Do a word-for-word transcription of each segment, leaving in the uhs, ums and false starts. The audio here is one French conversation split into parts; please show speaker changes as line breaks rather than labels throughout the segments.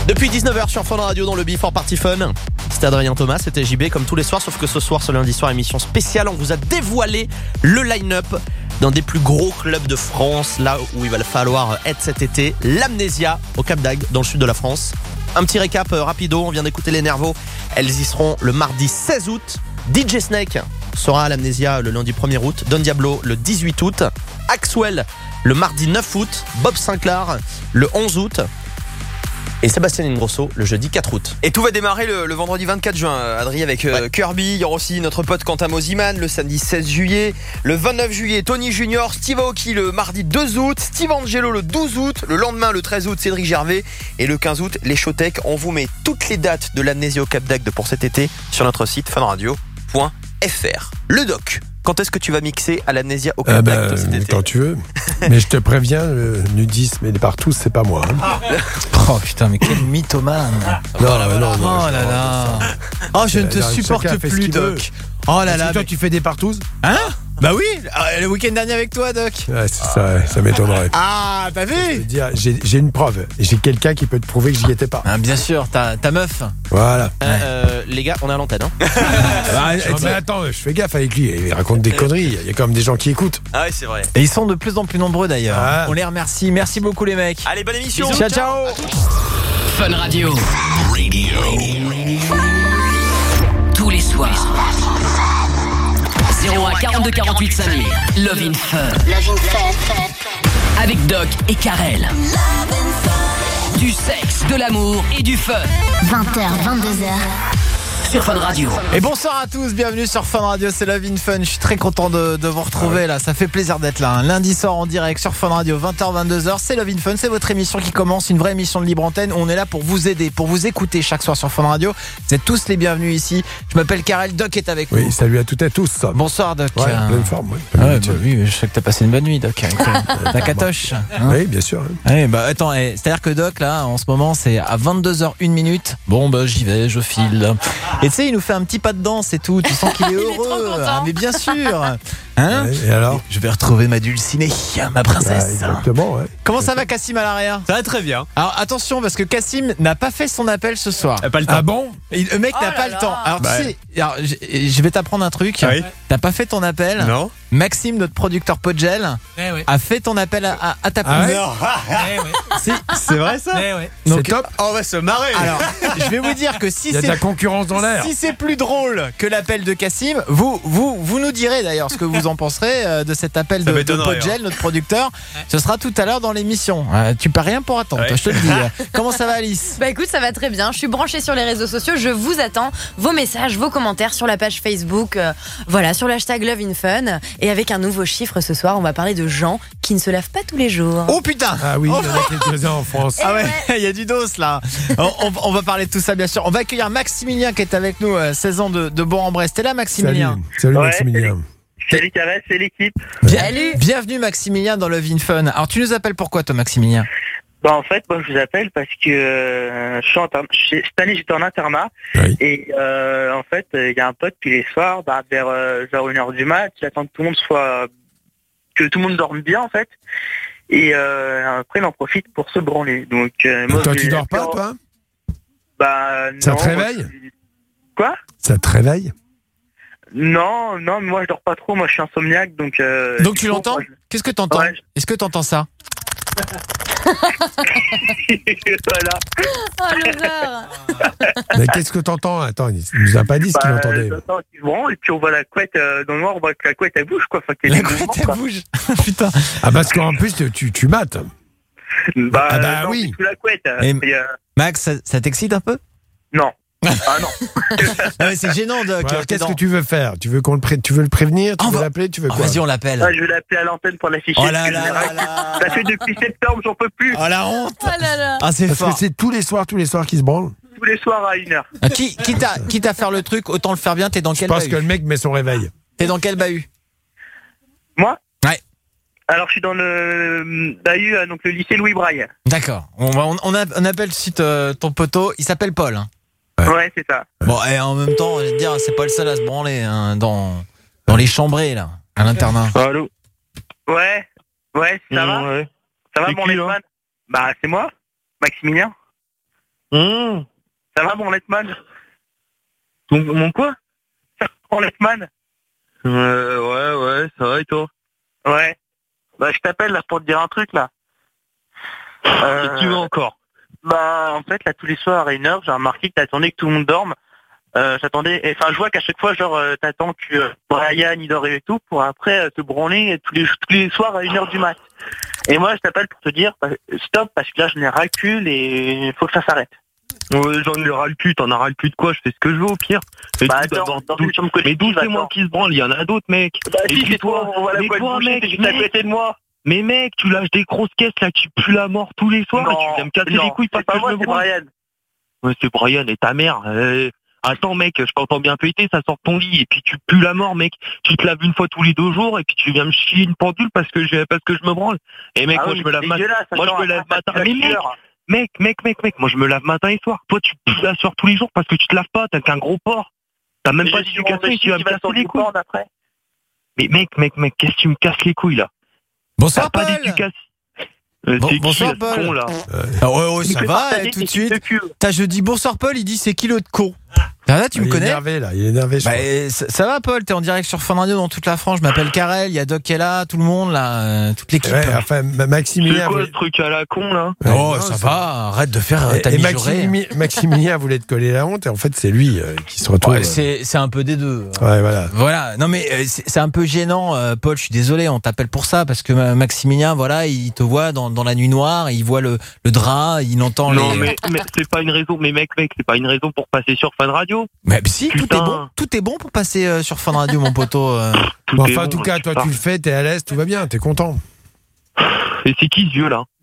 Depuis dix-neuf heures sur Fun Radio dans le Before Party Fun. C'était Adrien Thomas, c'était J B comme tous les soirs, sauf que ce soir, ce lundi soir, émission spéciale, on vous a dévoilé le line-up d'un des plus gros clubs de France, là où il va falloir être cet été, l'Amnésia au Cap d'Agde, dans le sud de la France. Un petit récap euh, rapido, on vient d'écouter les Nervos, elles y seront le mardi seize août. D J Snake sera à l'Amnésia le lundi premier août, Don Diablo le dix-huit août, Axwell le mardi neuf août, Bob Sinclair le onze août et Sébastien Ingrosso le jeudi quatre août.
Et tout va démarrer le, le vendredi vingt-quatre juin, Adrien, avec euh,
ouais.
Kirby. Il y aura aussi notre pote Quentin Mosiman le samedi seize juillet. Le vingt-neuf juillet, Tony Junior, Steve Aoki le mardi deux août, Steve Angelo le douze août, le lendemain le treize août, Cédric Gervais et le quinze août, les Showtech. On vous met toutes les dates de l'Amnésia au Cap d'Agde pour cet été sur notre site funradio point f r. Le doc, quand est-ce que tu vas mixer à l'Amnésia au Cap
ah
d'Agde
bah,
cet été?
Quand tu veux. Mais je te préviens, le nudisme et les partous, c'est pas moi. Hein.
Oh putain, mais quel mythomane.
Non, non, non, non.
Oh là là. Oh, je ne te supporte plus, Doc. Oh là là.
Toi, tu fais des partous?
Hein? Bah oui, le week-end dernier avec toi, Doc.
Ouais, c'est ça, ouais, ça m'étonnerait.
Ah, t'as vu?
Je veux dire, j'ai, j'ai une preuve. J'ai quelqu'un qui peut te prouver que j'y étais pas.
Ah, bien sûr, ta, ta meuf.
Voilà.
Euh, euh, les gars, on est à l'antenne. Hein.
Bah, non, mais attends, je fais gaffe avec lui. Il raconte des conneries. Il y a quand même des gens qui écoutent.
Ah ouais, c'est vrai.
Et ils sont de plus en plus nombreux d'ailleurs.
Ah.
On les remercie. Merci beaucoup, les mecs.
Allez, bonne émission.
Ciao, ciao.
Fun Radio. Radio. Tous les soirs. zéro un quarante-deux quarante-huit cinq mille. Love in Fun.
Love in Fun.
Avec Doc et Karel. Du sexe, de l'amour et du fun.
vingt heures, vingt-deux heures.
Sur Fun Radio.
Et bonsoir à tous, bienvenue sur Fun Radio, c'est Love in Fun. Je suis très content de, de vous retrouver là, ça fait plaisir d'être là. Un lundi soir en direct sur Fun Radio, vingt heures, vingt-deux heures. C'est Love in Fun, c'est votre émission qui commence, une vraie émission de libre antenne. On est là pour vous aider, pour vous écouter chaque soir sur Fun Radio. Vous êtes tous les bienvenus ici. Je m'appelle Karel, Doc est avec
Oui,
nous.
salut à toutes et à tous.
Bonsoir, Doc.
Ouais, pleine forme. Ouais.
Ah ouais, bah oui, je sais que t'as passé une bonne nuit, Doc. Avec euh, ta catoche. Hein.
Oui, bien sûr.
Ouais, bah attends, eh, c'est-à-dire que Doc, là, en ce moment, c'est à vingt-deux heures une minute. Bon, bah j'y vais, je file. Et tu sais, il nous fait un petit pas de danse et tout. Tu sens qu'il est heureux.
est
Ah, mais bien sûr. Hein?
Ouais, et alors?
Je vais retrouver ma dulcinée, ma
Ouais,
princesse.
exactement, ouais.
Comment ça va, Cassim à l'arrière?
Ça va très bien.
Alors attention, parce que Cassim n'a pas fait son appel ce soir.
Pas le temps.
Ah bon?
Et le mec
Oh
n'a
là
pas
là.
le temps. Alors
Bah
tu sais, alors, je, je vais t'apprendre un truc.
Oui.
T'as pas fait ton appel.
Non.
Maxime, notre producteur Podgel,
Eh ouais.
a fait ton appel à, à, à ta
Ah
place.
ouais?
Eh ouais.
Si.
C'est vrai ça?
Eh ouais.
Donc,
C'est top.
Oh, on va se marrer.
alors, je vais vous dire que si
Il y a de
c'est
la concurrence dans l'air.
si c'est plus drôle que l'appel de Cassim, vous, vous, vous nous direz d'ailleurs ce que vous en penserez euh, de cet appel
Ça
de, de
m'étonnerait,
Podgel, notre producteur. Ce sera tout à l'heure dans l'émission. Euh, tu perds rien pour attendre,
Ouais.
toi, je te le dis. Comment ça va, Alice?
Bah écoute, ça va très bien. Je suis branchée sur les réseaux sociaux. Je vous attends. Vos messages, vos commentaires sur la page Facebook. euh, voilà, sur le hashtag Love in Fun. Et avec un nouveau chiffre ce soir, on va parler de gens qui ne se lavent pas tous les jours.
Oh putain!
Ah oui, il y en a quelques-uns en France.
Ah ouais, il y a du dos là. On, on- on va parler de tout ça bien sûr. On va accueillir Maximilien qui est avec nous, euh, seize ans de, de Bourg-en-Bresse. T'es là,
Salut,
Maximilien?
salut
Ouais,
Maximilien.
Salut Karel, c'est l'équipe.
Bien-
Salut.
Bienvenue Maximilien dans Love in Fun. Alors tu nous appelles pourquoi toi, Maximilien?
Bah en fait, moi je vous appelle parce que euh, je suis en interne- je suis- cette année j'étais en internat
Oui.
et euh, en fait il y a un pote puis les soirs, bah, vers euh, genre une heure du mat, il attend que tout le monde soit que tout le monde dorme bien en fait. Et euh, après il en profite pour se branler. Donc euh, moi,
Toi,
je
tu
lui-
dors pas, toi?
Bah
Ça
non,
te réveille?
moi, je- Quoi?
Ça te réveille?
Non, non, mais moi je dors pas trop, moi je suis insomniaque donc. Euh,
Donc
du
tu
coup,
l'entends?
moi, je-
Qu'est-ce que t'entends?
Ouais.
Est-ce que t'entends ça?
voilà.
Oh l'horreur.
Mais qu'est-ce que t'entends? Attends, il nous a pas dit ce qu'il
Bah,
entendait.
j'entends qu'il se branle, et puis on voit la couette euh, dans le noir, on voit que la couette elle bouge quoi. Enfin, qu'il y a
La
des
couette
mouvements,
elle
quoi.
bouge. Putain.
Ah parce qu'en plus, tu, tu mates.
Bah,
Ah bah
non,
oui.
c'est sous la couette.
Et-
Et, euh,
Max, ça, ça t'excite un peu?
non. Ah non.
Ah ouais, c'est gênant, Doc.
Ouais, alors,
T'es
qu'est-ce
dans-
que tu veux faire? Tu veux qu'on le pré- tu veux le prévenir? Tu
On
veux
va-
l'appeler? Tu veux
Oh,
quoi?
vas-y, on l'appelle.
Ah, je vais l'appeler à l'antenne pour l'afficher.
Oh
parce
là
que
là
je l'ai
là
raconté.
là.
Ça fait depuis septembre, j'en peux plus.
Oh la honte.
Oh là là.
Ah c'est
Parce
fort.
que c'est tous les soirs, tous les soirs qu'il se branle.
Tous les soirs à une heure.
Ah, qui, quitte, à, quitte à faire le truc, autant le faire bien. T'es dans
Je
quel
pense que
bahut?
le mec met son réveil.
T'es dans quel bahut?
Moi
Ouais.
Alors je suis dans le bahut, euh, donc le lycée Louis Braille.
D'accord. On, va- on, on a- on appelle tout de suite euh, ton poteau. Il s'appelle Paul. hein.
Ouais.
Ouais, c'est ça.
Bon, et en même temps, je vais te dire, c'est pas le seul à se branler hein, dans, dans les chambrées, là, à l'internat.
Allô. Ouais. Ouais, ça va.
Ouais.
Ça va
C'est
mon
qui, là
Lesman? Bah c'est moi, Maximilien. Mmh. Ça va, mon Letman? Mon, mon quoi? Ça va, mon Letman? Euh, ouais, ouais, ça va et toi? Ouais. Bah, je t'appelle là pour te dire un truc là. Euh, Qu'est-ce que tu veux encore? Bah, en fait, là, tous les soirs à une heure, j'ai remarqué que t'attendais que tout le monde dorme. Euh, j'attendais, enfin, je vois qu'à chaque fois, genre, euh, t'attends que euh, Brian il dort et tout, pour après euh, te branler tous les tous les soirs à une heure du mat. Et moi, je t'appelle pour te dire bah, stop, parce que là, je n'ai ras le cul et il faut que ça s'arrête. Ouais, j'en ai ras le cul, t'en as ras le cul de quoi? Je fais ce que je veux au pire. Et bah, attends, dans, dans une chambre collective, mais d'où c'est moi qui se branle? Il y en a d'autres, mec. Bah, et si, c'est toi, on va la toi, mec, juste à côté de moi. Mais mec, tu lâches des grosses caisses là, tu pues la mort tous les soirs, non, et tu viens me casser non, les couilles parce que moi, je me branle. Brian. Ouais, c'est Brian et ta mère. Euh, attends mec, je t'entends bien péter, ça sort de ton lit et puis tu pues la mort mec. Tu te laves une fois tous les deux jours et puis tu viens me chier une pendule parce que je parce que je me branle. Et mec, ah moi oui, je me lave matin. Moi je me lave matin. Mais mec, mec, mec, mec, mec, moi je me lave matin et soir. Toi tu pues la soir tous les jours parce que tu te laves pas, t'as qu'un gros porc. T'as même pas d'éducation et tu vas me casser les couilles. Mais mec, mec, mec, qu'est-ce que tu me casses les couilles là?
Bonsoir
Paul. Euh,
bon,
qui,
bonsoir Paul. Con, là euh, ah ouais, ouais, ça va eh, tout de suite. T'as je dis bonsoir Paul, il dit c'est qui l'autre con. Ah, là tu
ah,
me
il
connais.
Il est énervé là, il est énervé.
Bah, ça, ça va Paul, t'es en direct sur Fun Radio dans toute la France. Je m'appelle Karel, il y a Doc qui est là, tout le monde là, euh, toute l'équipe.
Ouais, enfin Maximilien.
C'est quoi ce truc à la con là?
Ouais,
Oh
non,
ça
c'est...
va, arrête de faire
et,
ta
et
mijaurée.
Maximilien voulait te coller la honte et en fait c'est lui euh, qui se retrouve.
Ouais, c'est, c'est un peu des deux.
Ouais voilà.
Voilà, non mais euh, c'est, c'est un peu gênant euh, Paul, je suis désolé, on t'appelle pour ça parce que euh, Maximilien voilà, il te voit dans, dans la nuit noire, il voit le, le drap, il entend
non,
les...
Non mais, mais c'est pas une raison, mais mec mec, c'est pas une raison pour passer sur Fun Radio.
Mais si, Putain. tout est bon, tout est bon pour passer euh, sur Fun Radio mon poteau. Euh...
Bon, enfin en tout cas, toi tu le fais, t'es à l'aise, tout va bien, t'es content.
Et c'est qui ce vieux là?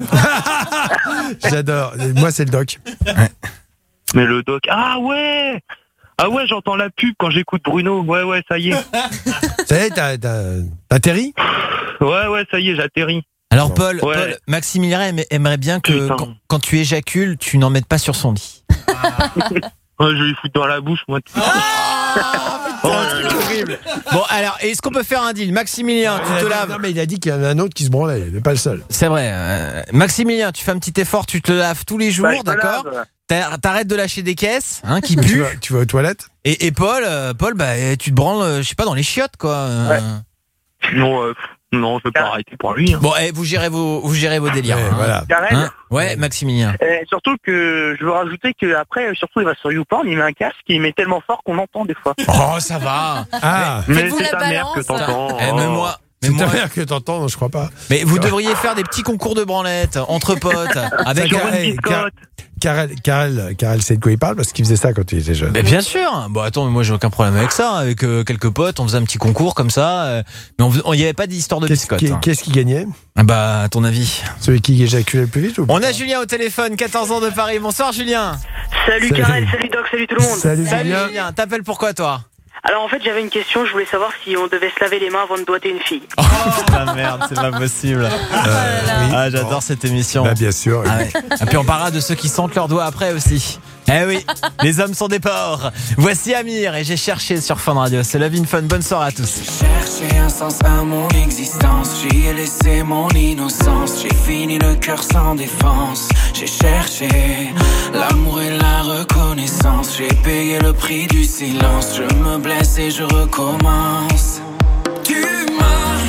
J'adore, moi c'est le Doc.
Ouais.
Mais le Doc, ah ouais. Ah ouais, j'entends la pub quand j'écoute Bruno. Ouais, ouais, ça y est.
Ça y est, t'as, t'as, t'as atterri?
Ouais, ouais, ça y est, j'atterris.
Alors Paul,
ouais.
Paul Maximilien aimerait bien que quand, quand tu éjacules, tu n'en mettes pas sur son lit.
Ouais, je vais lui foutre dans la bouche, moi.
Oh, oh, c'est horrible. Bon, alors, est-ce qu'on peut faire un deal? Maximilien, tu te laves.
Non, mais il a dit qu'il y en a un autre qui se branlait, il n'est pas le seul.
C'est vrai. Euh, Maximilien, tu fais un petit effort, tu te laves tous les jours, bah, d'accord? T'arrêtes de lâcher des caisses, hein, qui puent.
Tu vas, tu vas aux toilettes?
Et, et Paul, euh, Paul, bah, tu te branles, je sais pas, dans les chiottes, quoi. Euh...
Ouais. Non, euh, non, je vais pas arrêter pour lui. Hein.
Bon, eh, vous gérez vos, vous gérez vos délires.
Ouais,
hein.
Voilà.
Hein ouais, Maximilien.
Et surtout que je veux rajouter que après, surtout il va sur YouPorn, il met un casque, il met tellement fort qu'on entend des fois.
Oh, ça va.
Ah,
mais
Faites-vous
c'est
la
ta
balance.
mère que t'entends.
Eh, mais moi. Mais
c'est
moi...
ta mère que t'entends, non, je crois pas.
Mais vous devriez faire des petits concours de branlettes entre potes avec
Sur
un...
une petite cote.
Karel, Karel, Karel sait de quoi il parle parce qu'il faisait ça quand il était jeune.
Mais bien sûr. Bon attends, mais moi j'ai aucun problème avec ça. Avec euh, quelques potes, on faisait un petit concours comme ça, euh, mais il n'y avait pas d'histoire de
qu'est-ce
biscotte.
Qui,
hein.
Qu'est-ce qui gagnait?
Ah bah à ton avis.
Celui qui éjaculait le plus vite ou pas?
On a Julien au téléphone, quatorze ans de Paris. Bonsoir Julien.
Salut, salut. Karel, salut Doc, salut tout le monde.
Salut,
salut
Julien.
Julien. T'appelles pourquoi toi?
Alors en fait j'avais une question, je voulais savoir si on devait se laver les mains avant de doigter une fille.
Oh la merde, c'est pas possible. Euh, oui. Ah j'adore cette émission.
Bah bien sûr. Oui.
Ah, ouais. Et puis on parlera de ceux qui sentent leurs doigts après aussi. Eh oui, les hommes sont des porcs. Voici Amir et j'ai cherché sur Fun Radio. C'est Love in Fun, bonne soirée à tous.
J'ai cherché un sens à mon existence, j'y ai laissé mon innocence. J'ai fini le cœur sans défense. J'ai cherché l'amour et la reconnaissance. J'ai payé le prix du silence. Je me blesse et je recommence. Tu m'as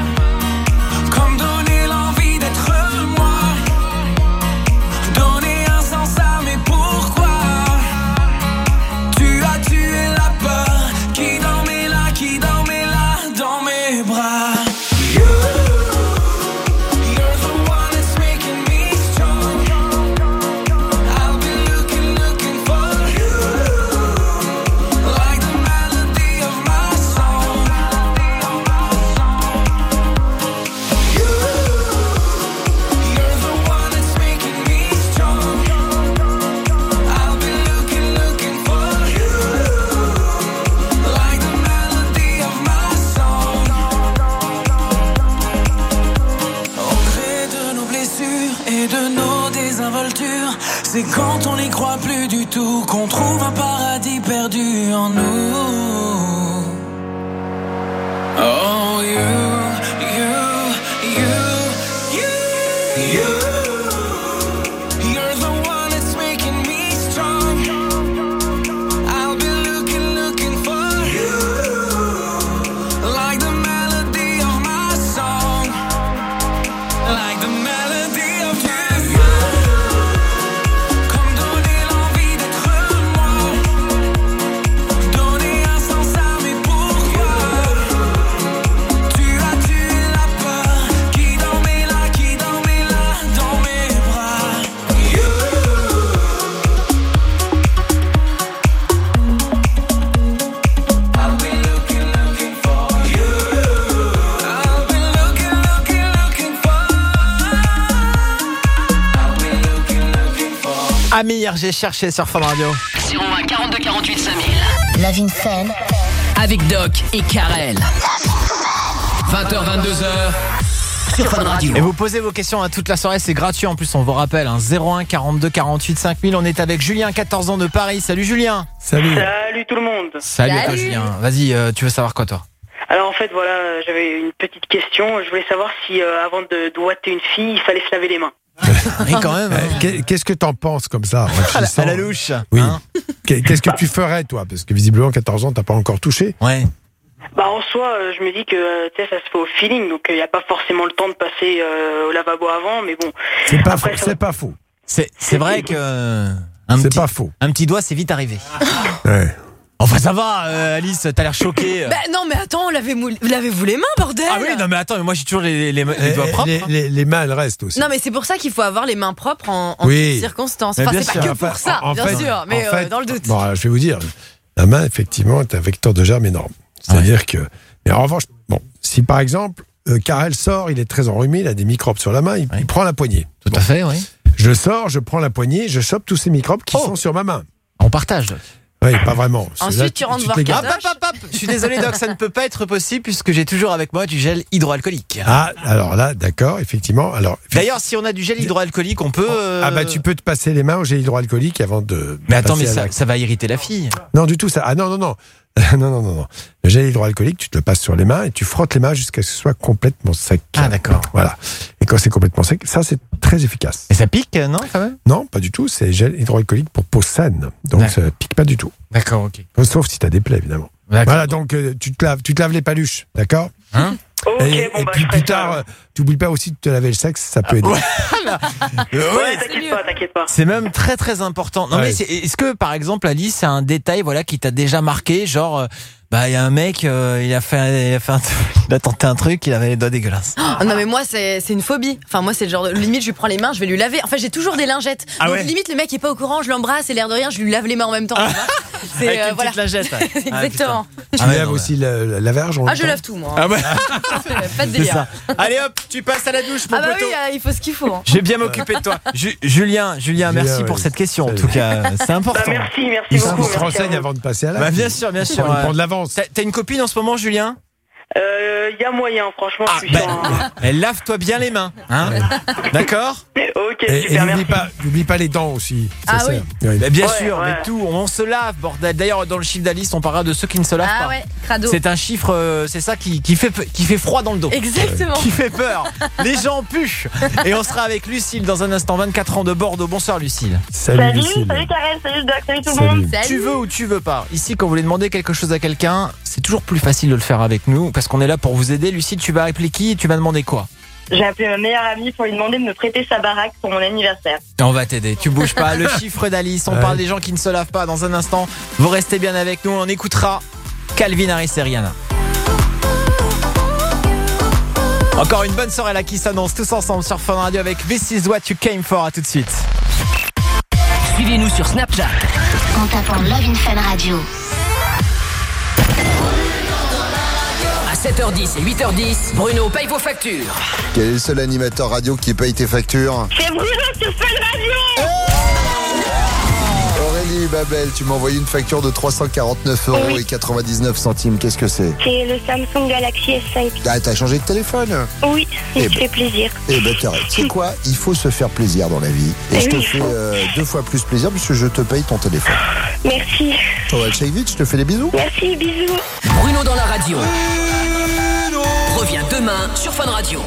comme donné l'envie d'être moi, donné un sens à mes pourquoi. Tu as tué la peur qui dormait là, qui dormait là dans mes bras. C'est quand on n'y croit plus du tout qu'on trouve un paradis perdu en nous. Oh you, you, you, you, you're the one that's making me
Amir, j'ai cherché sur Fun Radio.
zéro un quarante-deux quarante-huit cinq mille.
Love in Fun.
Avec Doc et Karel. vingt heures vingt-deux heures sur Fun Radio.
Et vous posez vos questions à toute la soirée, c'est gratuit en plus, on vous rappelle, hein, zéro un quarante-deux quarante-huit cinq mille. On est avec Julien, quatorze ans de Paris. Salut Julien.
Salut.
Salut tout le monde.
Salut, à toi,
Salut.
Julien. Vas-y, euh, tu veux savoir quoi toi?
Alors en fait voilà, j'avais une petite question. Je voulais savoir si euh, avant de doigter une fille, il fallait se laver les mains.
Oui, quand même.
Euh, qu'est- Qu'est-ce que t'en penses comme ça en
À la,
réfléchissant
à la louche.
Oui.
hein.
Qu'est- Qu'est-ce que tu ferais, toi? Parce que visiblement, quatorze ans, t'as pas encore touché.
Ouais.
Bah en soi, euh, je me dis que euh, tu sais, ça se fait au feeling, donc il n'y a pas forcément le temps de passer euh, au lavabo avant, mais bon.
C'est pas
Après,
faux.
ça-
C'est pas faux.
C'est c'est vrai que euh, un
C'est
petit,
pas faux.
un petit doigt, c'est vite arrivé.
Ouais.
Enfin, ça va, euh, Alice, t'as l'air choquée.
Bah non, mais attends, lavez-vous lavez-vous les mains, bordel.
Ah oui, non mais attends, mais moi j'ai toujours les, les, les doigts
Eh,
propres.
Les, les- les mains, elles restent aussi.
Non, mais c'est pour ça qu'il faut avoir les mains propres en, en
Oui.
toutes circonstances.
Mais
Enfin,
bien
c'est pas
sûr.
que pour
Enfin,
ça,
en- en
bien
fait-
sûr, mais
en fait,
euh, dans le doute.
Bon, alors, je vais vous dire, la main, effectivement, est un vecteur de germe énorme. C'est-à-dire que. Mais en revanche, bon, si par exemple, euh, Karel sort, il est très enrhumé, il a des microbes sur la main, il,
Oui.
il prend la poignée.
Tout
Bon.
à fait, oui.
Je sors, je prends la poignée, je chope tous ces microbes qui
Oh.
sont sur ma main.
On partage.
Oui, pas vraiment.
Ensuite,
Là,
tu rentres
te
voir
les
Karel.
gardes.
Hop, hop, hop, hop. Je suis désolé, Doc, ça ne peut pas être possible puisque j'ai toujours avec moi du gel hydroalcoolique.
Ah, alors là, d'accord, effectivement. Alors,
D'ailleurs, si on a du gel hydroalcoolique, on peut. euh,
ah bah tu peux te passer les mains au gel hydroalcoolique avant de.
Mais attends, mais
passer à
ça,
l'acte.
ça va irriter la fille.
Non, du tout ça. Ah non, non, non. non, non, non, non. Le gel hydroalcoolique, tu te le passes sur les mains et tu frottes les mains jusqu'à ce que ce soit complètement sec.
Ah, d'accord.
Voilà. Et quand c'est complètement sec, ça c'est très efficace.
Et ça pique, non, quand même?
Non, pas du tout. C'est gel hydroalcoolique pour peau saine. Donc
D'accord.
ça pique pas du tout.
D'accord, ok.
Sauf si tu as des plaies, évidemment.
D'accord.
Voilà, donc euh, tu, te laves, tu te laves les paluches, d'accord?
Hein?
Ok,
Et,
bon
et
bah
puis
je ferai
plus tard,
ça.
euh, t'oublies pas aussi de te laver le sexe, ça peut aider.
Ouais,
c'est
t'inquiète
mieux.
pas, t'inquiète pas.
C'est même très très important. Non
Ouais.
mais c'est- est-ce que par exemple Alice, c'est un détail voilà qui t'a déjà marqué, genre euh, bah il y a un mec, euh, il a fait, il a fait un, il a tenté un truc, il avait les doigts dégueulasses.
Ah non, mais moi, c'est c'est une phobie. Enfin, moi, c'est le genre de limite, je lui prends les mains, je vais lui laver. Enfin, j'ai toujours des lingettes.
Ah
Donc,
ouais.
limite, le mec est pas au courant, je l'embrasse et l'air de rien, je lui lave les mains en même temps. tu vois. C'est
Avec
euh,
une
voilà.
petite lingette. ouais. Ah,
Exactement.
Tu
Ah ouais,
laves
non,
aussi le, le lavage en
Ah,
même
je
temps
lave tout, moi.
Ah ouais.
Pas de
C'est
délire.
ça. Allez hop, tu passes à la douche mon
Ah bah
poteau.
oui, euh, il faut ce qu'il faut. hein.
Je vais bien m'occuper de toi. Ju- Julien, Julien, merci
Julien,
pour
ouais.
cette question. En
Salut.
tout cas, c'est
Bah
important.
merci, merci
Il
beaucoup.
se
merci à
renseigne
vous.
avant de passer à la.
Bah, bien sûr, bien sûr.
Il prend
ouais.
de l'avance.
T'as t'as une copine en ce moment, Julien?
Euh, y a moyen, franchement,
Ah,
je suis
bah,
sur un-
elle lave-toi bien les mains, hein? D'accord?
Ok,
Et, et
super,
n'oublie
merci.
pas, n'oublie pas les dents aussi. Ça
Ah
sert.
oui.
Oui.
Bah, bien
Ouais,
sûr,
ouais.
mais tout, on se lave, bordel. D'ailleurs, dans le chiffre d'Alice, on parlera de ceux qui ne se lavent
Ah
pas.
ouais, crado.
C'est un chiffre, euh, c'est ça qui, qui, fait, pe- qui fait froid dans le dos.
Exactement.
Qui fait peur. Les gens puent. Et on sera avec Lucille dans un instant, vingt-quatre ans de Bordeaux. Bonsoir Lucille.
Salut, Lucille.
Karel, salut Doc, salut tout le monde.
Salut.
Tu veux ou tu veux pas. Ici, quand vous voulez demander quelque chose à quelqu'un, c'est toujours plus facile de le faire avec nous parce qu'on est là pour vous aider. Lucille, tu vas appeler qui et tu vas demander quoi?
J'ai appelé ma meilleure amie pour lui demander de me prêter sa baraque pour mon anniversaire.
On va t'aider, tu bouges pas. Le chiffre d'Alice, on
Ouais.
parle des gens qui ne se lavent pas dans un instant. Vous restez bien avec nous, on écoutera Calvin Harris et Rihanna. Encore une bonne soirée là qui s'annonce tous ensemble sur Fun Radio avec This Is What You Came For. À tout de suite.
Suivez-nous sur Snapchat.
En tapant Love in Fun Radio.
À sept heures dix et huit heures dix, Bruno paye vos factures.
Quel est le seul animateur radio qui paye tes factures?
C'est Bruno sur Fun Radio.
Aurélie Babel, tu m'as envoyé une facture de trois cent quarante-neuf euros
Oui.
et quatre-vingt-dix-neuf centimes. Qu'est-ce que c'est?
C'est le Samsung Galaxy S cinq.
Ah, t'as changé de téléphone?
Oui,
Eh
il me
ben.
fait plaisir.
Eh ben, t'arrêtes. Tu sais quoi? Il faut se faire plaisir dans la vie. Et
Eh
je te
oui, il
fais
faut.
euh, deux fois plus plaisir puisque je te paye ton téléphone.
Merci.
On va le check vite, je te fais des bisous.
Merci, bisous.
Bruno dans la radio. Revient demain sur Fun Radio.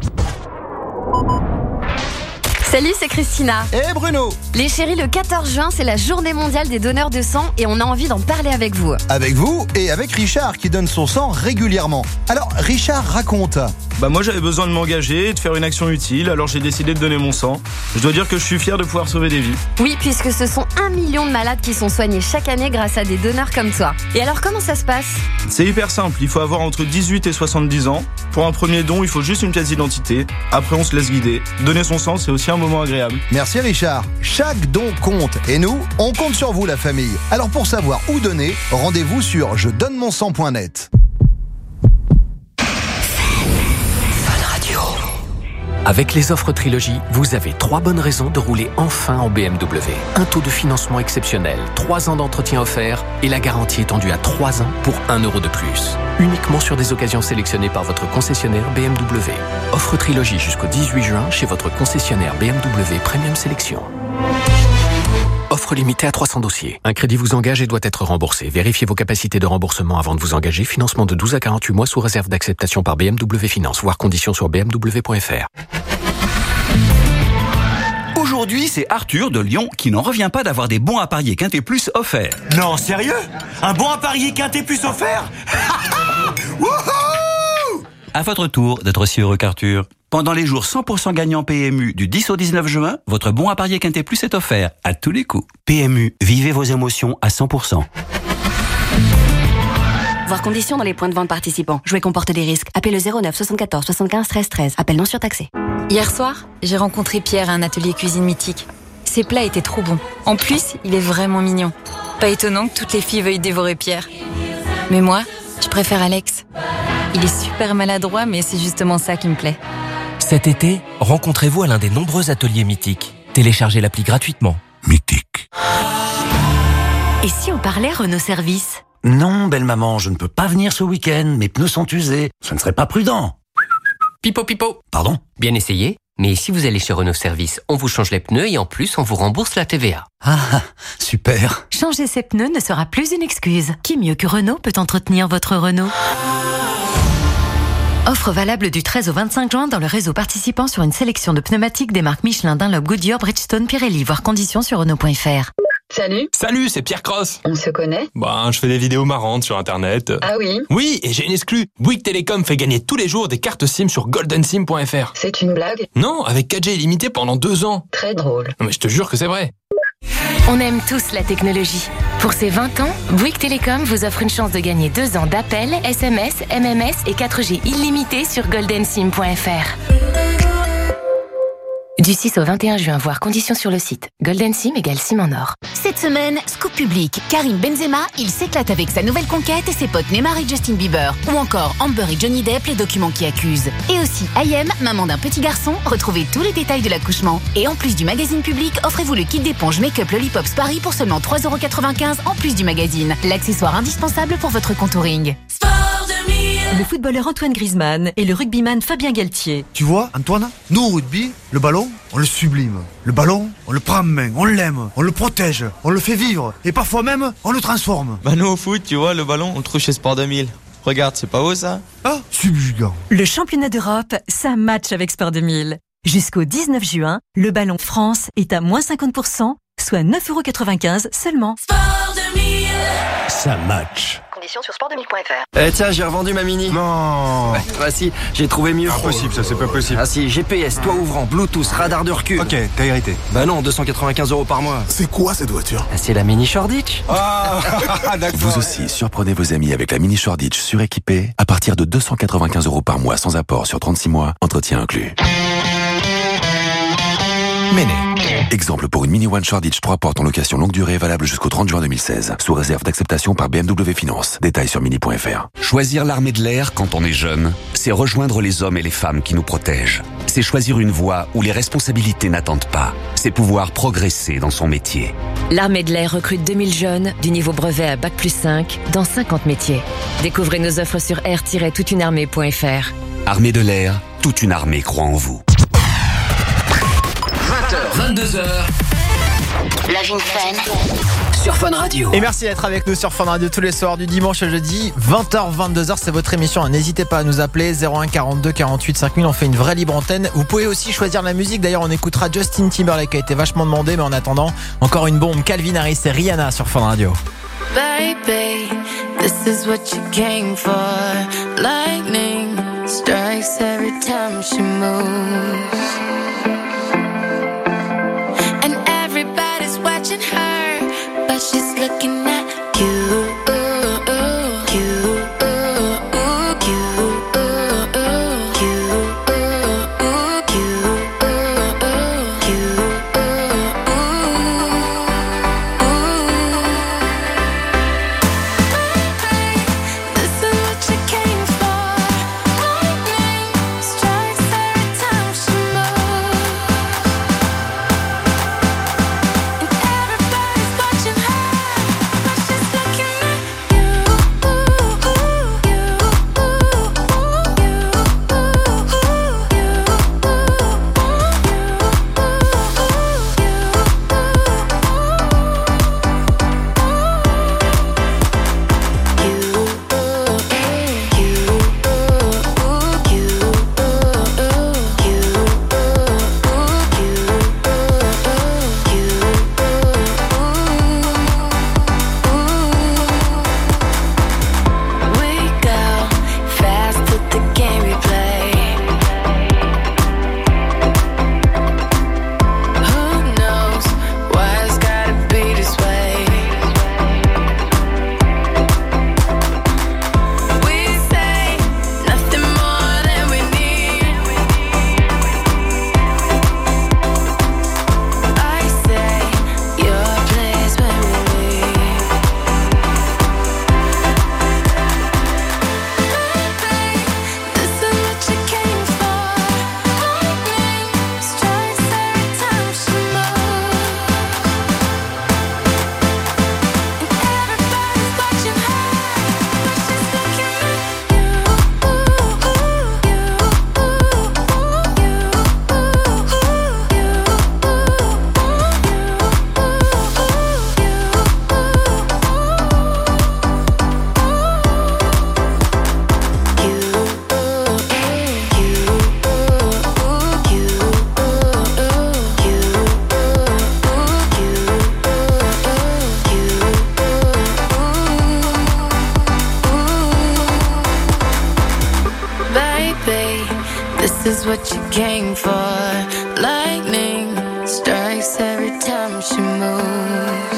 Salut, c'est Christina.
Eh Bruno!
Les chéris, le quatorze juin, c'est la journée mondiale des donneurs de sang et on a envie d'en parler avec vous.
Avec vous et avec Richard qui donne son sang régulièrement. Alors, Richard, raconte.
Bah moi j'avais besoin de m'engager et de faire une action utile, alors j'ai décidé de donner mon sang. Je dois dire que je suis fier de pouvoir sauver des vies.
Oui, puisque ce sont un million de malades qui sont soignés chaque année grâce à des donneurs comme toi. Et alors, comment ça se passe?
C'est hyper simple, il faut avoir entre dix-huit et soixante-dix ans. Pour un premier don, il faut juste une pièce d'identité. Après on se laisse guider. Donner son sang, c'est aussi un moment agréable.
Merci Richard. Chaque don compte et nous, on compte sur vous la famille. Alors pour savoir où donner, rendez-vous sur je donne mon sang point net.
Avec les offres Trilogy, vous avez trois bonnes raisons de rouler enfin en B M W. Un taux de financement exceptionnel, trois ans d'entretien offert et la garantie étendue à trois ans pour un euro de plus. Uniquement sur des occasions sélectionnées par votre concessionnaire B M W. Offre Trilogy jusqu'au dix-huit juin chez votre concessionnaire B M W Premium Sélection. Offre limitée à trois cents dossiers. Un crédit vous engage et doit être remboursé. Vérifiez vos capacités de remboursement avant de vous engager. Financement de douze à quarante-huit mois sous réserve d'acceptation par B M W Finance. Voir conditions sur b m w point f r.
Aujourd'hui, c'est Arthur de Lyon qui n'en revient pas d'avoir des bons à parier Quintet Plus offerts.
Non, sérieux? Un bon à parier Quintet Plus offert? Wouhou!
À votre tour d'être aussi heureux qu'Arthur. Pendant les jours cent pour cent gagnants P M U du dix au dix-neuf juin, votre bon à parier Quintet Plus est offert à tous les coups.
P M U, vivez vos émotions à cent pour cent.
Voir conditions dans les points de vente participants. Jouer comporte des risques. Appelez le zéro neuf soixante-quatorze soixante-quinze treize treize. Appel non surtaxé.
Hier soir, j'ai rencontré Pierre à un atelier cuisine mythique. Ses plats étaient trop bons. En plus, il est vraiment mignon. Pas étonnant que toutes les filles veuillent dévorer Pierre. Mais moi, je préfère Alex. Il est super maladroit, mais c'est justement ça qui me plaît.
Cet été, rencontrez-vous à l'un des nombreux ateliers mythiques. Téléchargez l'appli gratuitement.
Mythique.
Et si on parlait Renault Service?
Non, belle maman, je ne peux pas venir ce week-end. Mes pneus sont usés. Ce ne serait pas prudent.
Pipo pipo.
Pardon?
Bien essayé. Mais si vous allez chez Renault Service, on vous change les pneus et en plus, on vous rembourse la T V A.
Ah, super.
Changer ses pneus ne sera plus une excuse. Qui mieux que Renault peut entretenir votre Renault? Offre valable du treize au vingt-cinq juin dans le réseau participant sur une sélection de pneumatiques des marques Michelin, Dunlop, Goodyear, Bridgestone, Pirelli. Voir conditions sur Renault point f r.
Salut.
Salut, c'est Pierre Cross.
On se connaît?
Bah, je fais des vidéos marrantes sur Internet.
Ah oui?
Oui, et j'ai une exclue. Bouygues Télécom fait gagner tous les jours des cartes SIM sur golden sim point f r.
C'est une blague?
Non, avec quatre G illimité pendant deux ans.
Très drôle.
Non, mais je te jure que c'est vrai.
On aime tous la technologie. Pour ses vingt ans, Bouygues Télécom vous offre une chance de gagner deux ans d'appels, S M S, M M S et quatre G illimité sur golden sim point f r. Du six au vingt et un juin, voir conditions sur le site. Golden Sim égale Sim en or.
Cette semaine, scoop public. Karim Benzema, il s'éclate avec sa nouvelle conquête et ses potes Neymar et Justin Bieber. Ou encore Amber et Johnny Depp, les documents qui accusent. Et aussi Ayem, maman d'un petit garçon. Retrouvez tous les détails de l'accouchement. Et en plus du magazine public, offrez-vous le kit d'éponge Make-up Lollipops Paris pour seulement trois euros quatre-vingt-quinze en plus du magazine. L'accessoire indispensable pour votre contouring.
Le footballeur Antoine Griezmann et le rugbyman Fabien Galtier.
Tu vois, Antoine, nous au rugby, le ballon, on le sublime. Le ballon, on le prend en main, on l'aime, on le protège, on le fait vivre. Et parfois même, on le transforme.
Bah nous au foot, tu vois, le ballon, on le trouve chez Sport deux mille. Regarde, c'est pas beau ça?
Ah, subjugant.
Le championnat d'Europe, ça match avec Sport deux mille. Jusqu'au dix-neuf juin, le ballon France est à moins cinquante pour cent, soit neuf euros quatre-vingt-quinze seulement.
Sport deux mille.
Ça match.
Conditions sur sport deux mille point f r.
Eh tiens, j'ai revendu ma Mini.
Non.
Ouais, bah si, j'ai trouvé mieux.
Impossible, ça c'est pas possible.
Ah si, G P S, toit ouvrant, Bluetooth, radar de recul.
Ok, t'as hérité.
Bah non, deux cent quatre-vingt-quinze euros par mois.
C'est quoi cette voiture?
Ah, c'est la Mini Shoreditch.
Ah, d'accord.
Vous aussi, surprenez vos amis avec la Mini Shoreditch suréquipée à partir de deux cent quatre-vingt-quinze euros par mois sans apport sur trente-six mois, entretien inclus. Méné. Exemple pour une Mini One Shoreditch trois portes en location longue durée valable jusqu'au trente juin deux mille seize. Sous réserve d'acceptation par B M W Finance. Détails sur mini point f r.
Choisir l'armée de l'air quand on est jeune, c'est rejoindre les hommes et les femmes qui nous protègent. C'est choisir une voie où les responsabilités n'attendent pas. C'est pouvoir progresser dans son métier.
L'armée de l'air recrute deux mille jeunes du niveau brevet à bac plus cinq dans cinquante métiers. Découvrez nos offres sur air tiret toute une armée point f r.
Armée de l'air, toute une armée croit en vous.
vingt heures, vingt-deux heures.
Love in Fun.
Sur Fun Radio.
Et merci d'être avec nous sur Fun Radio tous les soirs du dimanche au jeudi, vingt heures, vingt-deux heures, c'est votre émission. N'hésitez pas à nous appeler zéro un quarante-deux quarante-huit cinq mille, on fait une vraie libre antenne. Vous pouvez aussi choisir la musique, d'ailleurs on écoutera Justin Timberlake qui a été vachement demandé, mais en attendant, encore une bombe, Calvin Harris et Rihanna sur Fun Radio.
Baby, this is what you came for. Lightning strikes every time she moves. Watching her, but she's looking at you. Strikes every time she moves.
what you came for. Lightning strikes every time she moves.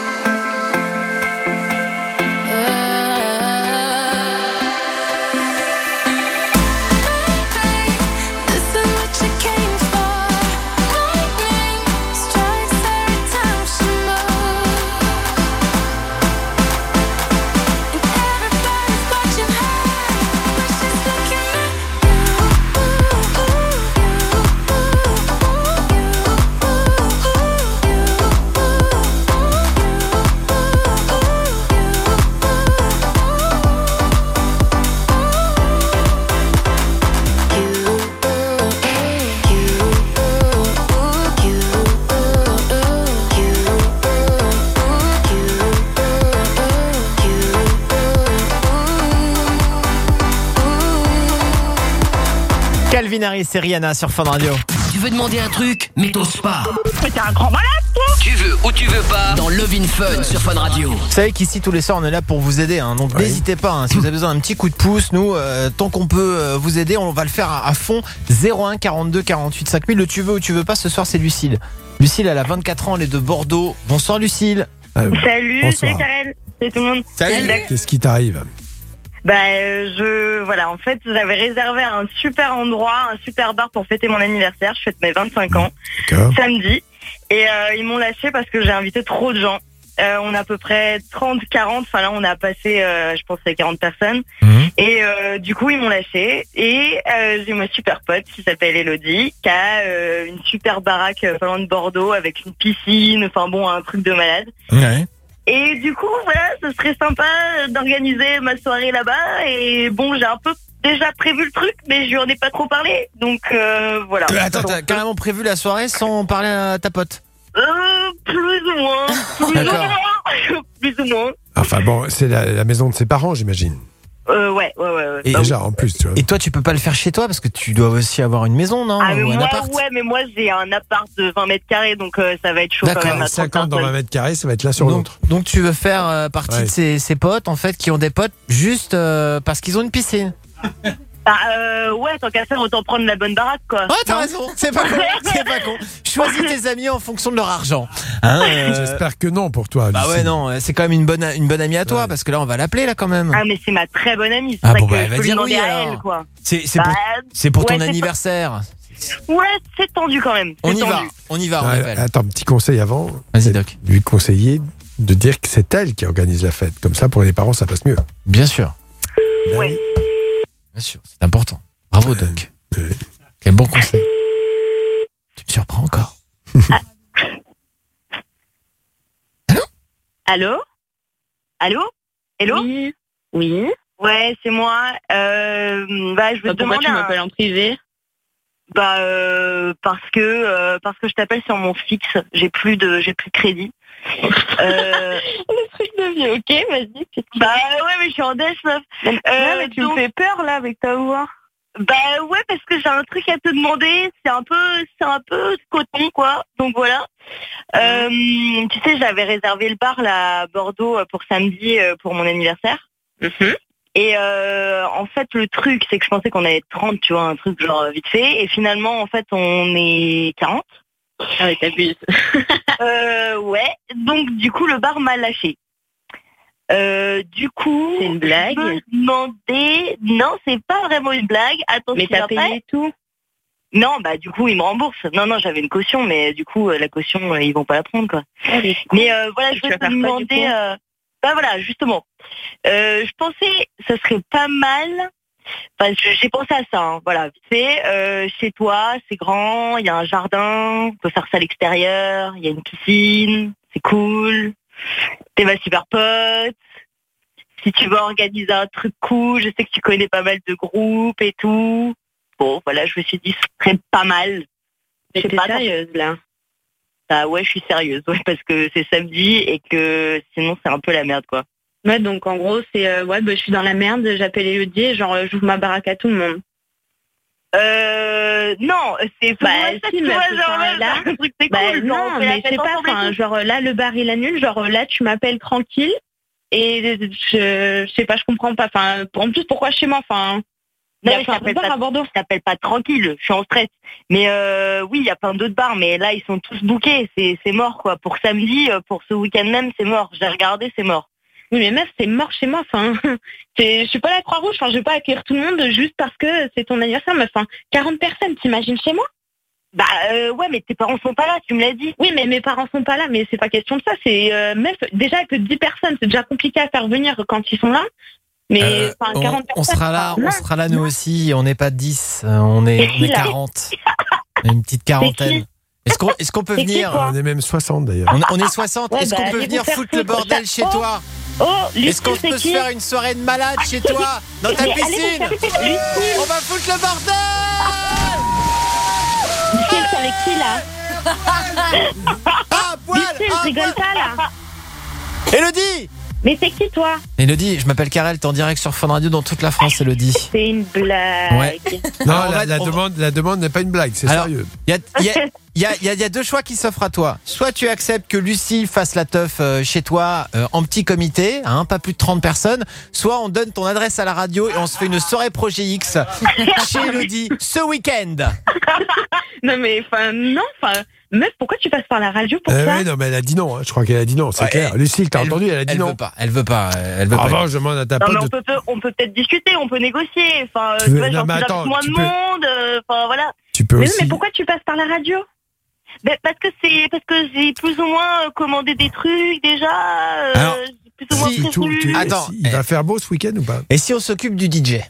Calvin Harris et Rihanna sur Fun Radio.
Tu veux demander un truc, mais t'oses pas.
Mais t'es un grand malade, toi.
Tu veux ou tu veux pas, dans Love in Fun sur Fun Radio.
Vous savez qu'ici tous les soirs on est là pour vous aider, hein, donc oui. N'hésitez pas, hein, si vous avez besoin d'un petit coup de pouce, nous, euh, tant qu'on peut euh, vous aider, on va le faire à, à fond. Zéro un quarante-deux quarante-huit cinq mille. Le tu veux ou tu veux pas, ce soir c'est Lucille. Lucille, elle a vingt-quatre ans, elle est de Bordeaux. Bonsoir Lucille.
Euh, Salut, bonsoir. Salut Karel, salut tout le monde.
Salut.
Qu'est-ce qui t'arrive?
Bah euh, je voilà en fait j'avais réservé un super endroit, un super bar pour fêter mon anniversaire. Je fête mes vingt-cinq ans samedi et euh, ils m'ont lâché parce que j'ai invité trop de gens. Euh, on a à peu près trente quarante, enfin là on a passé euh, je pense à quarante personnes mmh. et euh, du coup ils m'ont lâché et euh, j'ai ma super pote qui s'appelle Elodie qui a euh, une super baraque euh, pas loin de Bordeaux avec une piscine, enfin bon un truc de malade.
Ouais.
Et du coup, voilà, ce serait sympa d'organiser ma soirée là-bas. Et bon, j'ai un peu déjà prévu le truc, mais je lui en ai pas trop parlé. Donc, euh, voilà.
Euh, attends, t'as carrément prévu la soirée sans parler à ta pote?
Euh, plus ou moins. Plus ou moins. Plus ou moins.
Enfin bon, c'est la, la maison de ses parents, j'imagine.
Euh, ouais, ouais, ouais. ouais.
Et
bah,
déjà,
oui.
en plus, tu vois.
Et toi, tu peux pas le faire chez toi parce que tu dois aussi avoir une maison, non?
Ah, mais
ou un
moi,
appart.
ouais, mais moi, j'ai un appart de vingt mètres carrés, donc euh, ça va être chaud quand même. À
cinquante dans vingt mètres carrés, ça va être là sur
donc,
l'autre.
Donc, tu veux faire euh, partie
ouais.
de ces, ces potes, en fait, qui ont des potes juste euh, parce qu'ils ont une piscine.
Bah, euh, ouais, tant qu'à faire, autant prendre la bonne baraque, quoi.
Ouais, t'as raison, c'est pas con, c'est pas con. Choisis tes amis en fonction de leur argent. Hein, euh...
J'espère que non pour toi.
Bah
Lucie.
ouais, non, c'est quand même une bonne, une bonne amie à toi, ouais. Parce que là, on va l'appeler, là, quand même.
Ah, mais c'est ma très bonne amie. C'est
ah
vrai
bon,
que
bah,
je
va
peux lui
dire
demander
oui,
à
alors.
elle, quoi.
C'est, c'est
bah,
pour, c'est pour
ouais,
ton
c'est
anniversaire.
Pas... Ouais, c'est tendu quand même.
On y
tendu.
va, on y va, on
ouais,
appelle.
Attends, petit conseil avant.
Vas-y, Doc.
Lui conseiller de dire que c'est elle qui organise la fête. Comme ça, pour les parents, ça passe mieux.
Bien sûr.
Ben,
ouais.
Bien sûr, c'est important. Bravo, Doc.
Euh,
Quel bon conseil. Tu me surprends encore.
Ah. Allô? Allô? Hello?
Oui. Oui.
Ouais, c'est moi. Euh, bah, je veux
bah,
te demander.
Pourquoi tu m'appelles
un...
en privé?
Bah, euh, parce que euh, parce que je t'appelle sur mon fixe. J'ai plus de j'ai plus de crédit. euh...
Le truc de vieux. Ok, vas-y.
Bah ouais, mais je suis en déche. Euh,
ouais, mais tu donc... me fais peur là avec ta voix.
Bah ouais, parce que j'ai un truc à te demander. C'est un peu c'est un peu coton quoi. Donc voilà. Euh, tu sais, j'avais réservé le bar là à Bordeaux pour samedi pour mon anniversaire.
Mm-hmm.
Et euh, en fait, le truc, c'est que je pensais qu'on allait être trente, tu vois, un truc genre vite fait. Et finalement, en fait, on est quarante.
Ah ouais, t'abuses.
euh, ouais. Donc, du coup, le bar m'a lâché. Euh, du coup,
c'est une blague.
Je me demandais... Non, c'est pas vraiment une blague. Attention.
Mais t'as payé
après.
tout?
Non, bah du coup, ils me remboursent. Non, non, j'avais une caution, mais du coup, la caution, ils vont pas la prendre, quoi.
Ah, mais
mais euh, voilà, je voulais te demander...
Quoi,
euh... Bah voilà, justement. Euh, je pensais ça serait pas mal. Enfin, j'ai pensé à ça, hein. Voilà, vite fait. Euh, chez toi, c'est grand, il y a un jardin, on peut faire ça à l'extérieur, il y a une piscine, c'est cool. T'es ma super pote. Si tu veux organiser un truc cool, je sais que tu connais pas mal de groupes et tout. Bon, voilà, je me suis dit, ce serait pas mal.
Mais t'es sérieuse, là?
Ah ouais, je suis sérieuse, ouais, parce que c'est samedi et que sinon c'est un peu la merde, quoi.
Ouais, donc en gros, c'est euh, ouais, bah, je suis dans la merde, j'appelle Elodie et genre j'ouvre ma baraque à tout le monde.
Euh, non, c'est
bah,
ça,
si,
tu
mais
vois,
genre,
genre,
là,
un truc, c'est
bah,
cool,
non,
genre,
mais je sais pas, enfin, genre là, le bar il annule, genre là, tu m'appelles tranquille et je, je sais pas, je comprends pas, enfin, en plus, pourquoi chez moi, enfin.
Non,
Il y a
mais je
plein
t'appelle
de bars
pas,
à Bordeaux.
je t'appelle pas tranquille, je suis en stress. Mais euh, oui, il y a plein d'autres bars, mais là, ils sont tous bookés. C'est, c'est mort, quoi. Pour samedi, euh, pour ce week-end même, c'est mort. J'ai regardé, c'est mort.
Oui, mais meuf, c'est mort chez moi. Enfin, c'est, je suis pas la Croix-Rouge. Enfin, je vais pas accueillir tout le monde juste parce que c'est ton anniversaire, meuf. Enfin, quarante personnes, t'imagines chez moi?
Bah euh, ouais, mais tes parents sont pas là, tu me l'as dit.
Oui, mais mes parents sont pas là, mais c'est pas question de ça. C'est euh, meuf, déjà que dix personnes, c'est déjà compliqué à faire venir quand ils sont là. Mais
Euh,
enfin,
on,
quarante
on
personnes.
sera là,
enfin,
on sera là nous aussi. On n'est pas dix, euh, on est,
Et
on
qui,
est
là
quarante. On est une petite quarantaine. Est-ce qu'on, est-ce qu'on peut
C'est qui,
venir
toi
On est même soixante d'ailleurs.
on, on est soixante.
Ouais,
Est-ce
bah,
qu'on peut
allez
venir
vous faire
foutre le
foutre.
bordel chez
Oh,
toi
Oh, Lucille,
Est-ce qu'on
c'est
peut se
qui
faire une soirée de malade chez toi dans ta
Mais allez vous
piscine
faire foutre. Lucille,
On va foutre le bordel
Lucille, c'est avec qui là
Ah, poil
Lucille,
ah,
rigole
poil.
pas là.
Élodie
Mais c'est qui toi?
Élodie, je m'appelle Karel, t'es en direct sur Fun Radio dans toute la France, Élodie.
C'est une blague.
Ouais.
Non,
Alors, on
la,
va-
la
on va-
demande, la demande n'est pas une blague, c'est
Alors,
sérieux.
Il y a, il y, a, il y, a, il y a- il y a deux choix qui s'offrent à toi. Soit tu acceptes que Lucie fasse la teuf euh, chez toi euh, en petit comité, hein, pas plus de trente personnes. Soit on donne ton adresse à la radio et on se fait une soirée Projet X chez Élodie ce week-end.
Non mais enfin non, enfin meuf, pourquoi tu passes par la radio pour
Eh
ça?
oui, non, mais elle a dit non, hein. Je crois qu'elle a dit non, c'est
Ouais,
clair.
elle-
Lucille, t'as
elle-
entendu, elle a dit
Elle
non.
veut pas, elle veut pas, elle veut pas.
Avant, je demande à ta
Non, mais
pote.
on
de-
peut, peut- on peut peut-être discuter, on peut négocier. Enfin, euh,
Tu
tu
veux-
vois,
non,
genre,
mais
tu
attends,
invites moins
tu
de
peux-
monde. euh, Enfin, voilà.
Tu peux
Mais non,
aussi.
mais pourquoi tu passes par la radio?
Ben, parce que c'est, parce que j'ai plus ou moins euh, commandé des trucs déjà. euh,
Alors,
j'ai plus ou moins
Si, tout-
prévenu.
tu-
Attends,
si- il va faire beau ce week-end ou pas?
Et si on s'occupe du D J?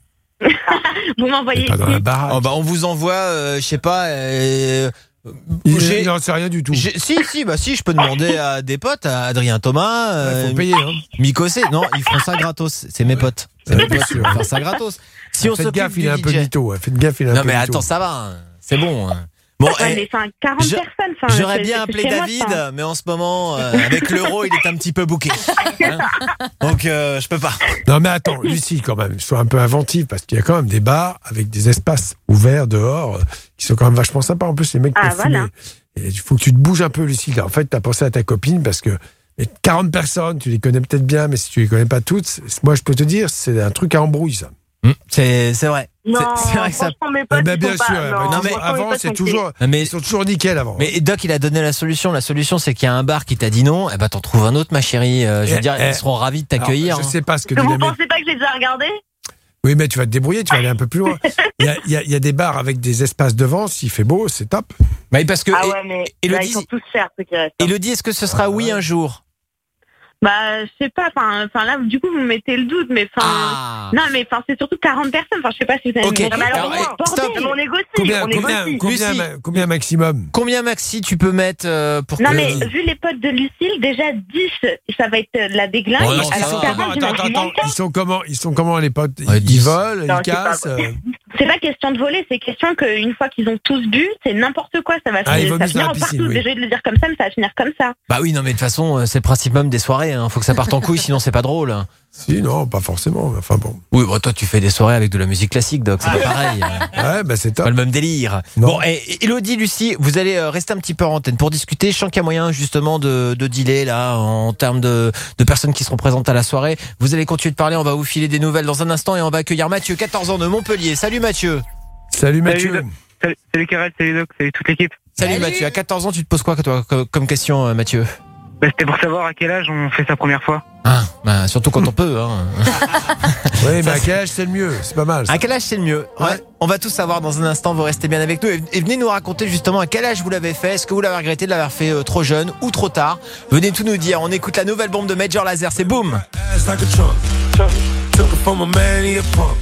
Vous m'envoyez
Pas dans
qui?
la baraque.
Oh, bah, on vous envoie, euh, je sais pas. Euh,
Il
j'ai-
n'en sait rien du tout.
j'ai- si, si, bah si, je peux demander à des potes, à Adrien Thomas,
Il
euh,
faut payer. Hein.
Mikosé. Non, ils font ça gratos. C'est mes potes. C'est mes
bien
potes.
sûr.
Ils vont faire ça gratos. Si on
Faites
s'occupe
gaffe,
du
il est un peu
D J.
mytho. hein. Faites gaffe, il est un
Non
peu
mais
mytho.
attends, ça va. hein. C'est bon. hein. Bon,
Ouais,
eh,
mais enfin, quarante
je-
personnes. Enfin,
j'aurais
c'est-
bien
c'est
appelé
chez moi,
David,
ça.
mais en ce moment, euh, avec l'euro, il est un petit peu bouqué. Hein. Donc, euh, je peux pas.
Non mais attends, Lucille quand même, sois un peu inventive parce qu'il y a quand même des bars avec des espaces ouverts dehors euh, qui sont quand même vachement sympas. En plus, les mecs
Ah,
peuvent fumer.
voilà.
Et il faut que tu te bouges un peu, Lucille. En fait, tu as pensé à ta copine parce que mais quarante personnes, tu les connais peut-être bien, mais si tu les connais pas toutes, c'est- moi je peux te dire, c'est un truc à embrouille ça.
Hum, C'est c'est vrai.
Non,
C'est- c'est vrai que ça.
franchement, mes potes,
Eh ben,
ils
bien
sont
sûr,
pas-
eh ben,
non,
toujours-
non, mais
franchement, mes
avant
potes
c'est
sont
toujours,
Mais
ils sont toujours nickel avant.
Mais Doc, il a donné la solution. La solution, c'est qu'il y a un bar qui t'a dit non. Eh ben, t'en trouves un autre, ma chérie. Euh, je veux
Eh,
dire,
eh,
ils seront ravis de t'accueillir.
Alors, je
hein.
sais pas ce que
Que
dit
vous
la mé-
pensez pas que j'ai déjà regardé?
Oui, mais tu vas te débrouiller, tu vas aller un peu plus loin. Il y a, il y a- il y a des bars avec des espaces devant, s'il fait beau, c'est top.
Mais parce que
Ah
et-
ouais, mais
Élodie-
là, ils sont tous chers, ceux qui restent.
Élodie, est-ce que ce sera oui un jour?
Bah, je sais pas. Enfin, enfin là, du coup, vous me mettez le doute, mais enfin.
Ah.
Non, mais enfin, c'est surtout quarante personnes. Enfin, je sais pas si vous avez.
Ok.
une-
Ah, mais alors,
Alors,
moi,
eh, stop.
mais on négocie,
Combien,
on
combien,
négocie.
combien,
Lucie.
ma- combien maximum?
Combien maxi tu peux mettre euh, pour
Non,
que...
mais vu les potes de Lucille, déjà dix, ça va être de la déglingue.
Oh non,
À
ça
Ils
la
sont
va.
quarante,
comment, attends,
j'imagine
attends,
moins de temps.
ils sont comment, ils sont comment les potes?
Ouais,
Ils
dix.
volent,
Non,
ils
je sais pas,
cassent.
quoi.
euh,
C'est pas question de voler, c'est question qu'une fois qu'ils ont tous bu, c'est n'importe quoi. Ça va
Ah, ils
finir, ça
vomissent
va
dans
finir
la
en
piscine,
partout.
oui.
Déjà de le dire comme ça, mais ça va finir comme ça.
Bah oui, non, mais de toute façon, euh, c'est le principe même des soirées. Hein. Faut que ça parte en couille, sinon c'est pas drôle. hein.
Si, non, pas forcément. mais Enfin bon.
Oui, bon, toi, tu fais des soirées avec de la musique classique, Doc. C'est pas pareil. hein.
Ouais, bah c'est top.
Pas le même délire.
Non.
Bon, et Élodie, Lucie, vous allez euh, rester un petit peu en antenne pour discuter. Je sens qu'il y a moyen justement de, de dealer là en termes de, de personnes qui seront présentes à la soirée. Vous allez continuer de parler, on va vous filer des nouvelles dans un instant et on va accueillir Mathieu, quatorze ans de Montpellier. Salut Mathieu.
Salut Mathieu.
Salut, Salut, salut Karel, salut Doc, salut toute l'équipe.
Salut, Mathieu. À quatorze ans, tu te poses quoi toi, comme, comme question, euh, Mathieu?
Bah, c'était pour savoir à quel âge on fait sa première fois.
Ah, bah, surtout quand on peut. Hein.
Oui, mais à quel âge c'est le mieux? C'est pas mal. ça.
À quel âge c'est le mieux? Ouais. On va tout savoir dans un instant, vous restez bien avec nous. Et et venez nous raconter justement à quel âge vous l'avez fait. Est-ce que vous l'avez regretté de l'avoir fait euh, trop jeune ou trop tard? Venez tout nous dire. On écoute la nouvelle bombe de Major Lazer, c'est Boom.
Ass like a trunk. Took her from a man, he a punk.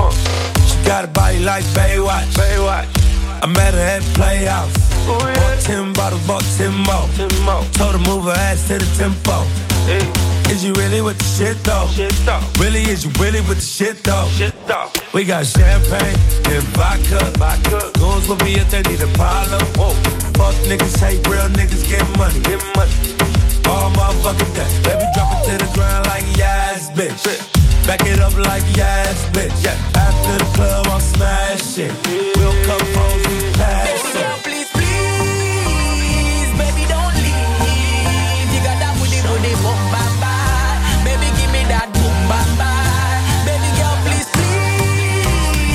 She got a body like Baywatch. Baywatch. I met her at Playhouse. Bought ten bottles, bought ten more. Told her move her ass to the tempo. Is you really with the shit though? Really, is you really with the shit though? We got champagne and vodka. Goons will be if they need a problem. Fuck niggas, hate real niggas, get money. All motherfucking day. Baby, drop it to the ground like yes, bitch. Back it up like yes, bitch. After the club, I'll smash it. We'll come home, we pass it.
Please, please, baby, don't leave. You got that booty, booty, boom, bam, bam. Baby, give me that boom, bam, bam. Baby girl, please, please.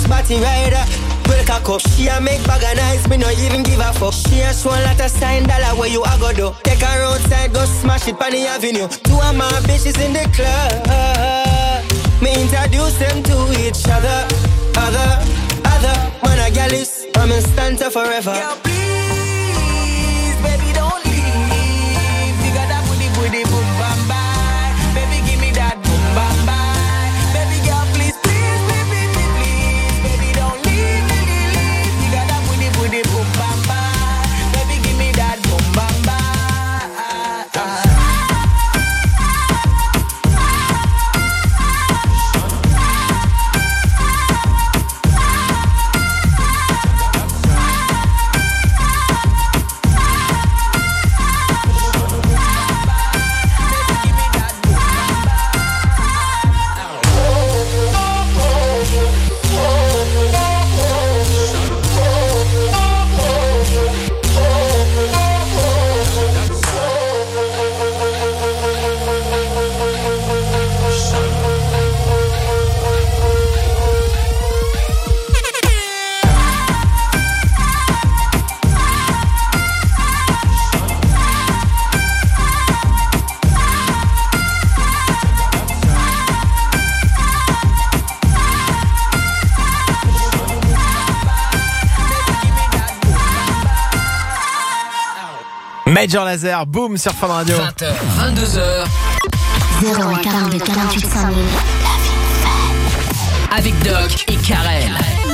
body rider. Well, cock up. She a make bag of nice, me no even give a fuck. She a show a lot of sign dollar where you a go do. Take her outside, go smash it on the avenue. Two of my bitches in the club. Me introduce them to each other. Other, other. Man a gal is, I'm in stanza forever. Girl, please, baby, don't leave. You got that booty, booty, boom, bam, bye. Baby, give me that boom, bam, bye. Baby, girl, please, please, baby, please, please. Baby, don't leave, leave, leave. You got that booty, booty, boom, bam, bye. Baby, give me that boom, bam, bye.
Major Lazer, boom sur Fun Radio.
vingt heures, vingt-deux heures.
zéro un quarante-deux quarante-huit cent mille.
Avec Doc et Karel.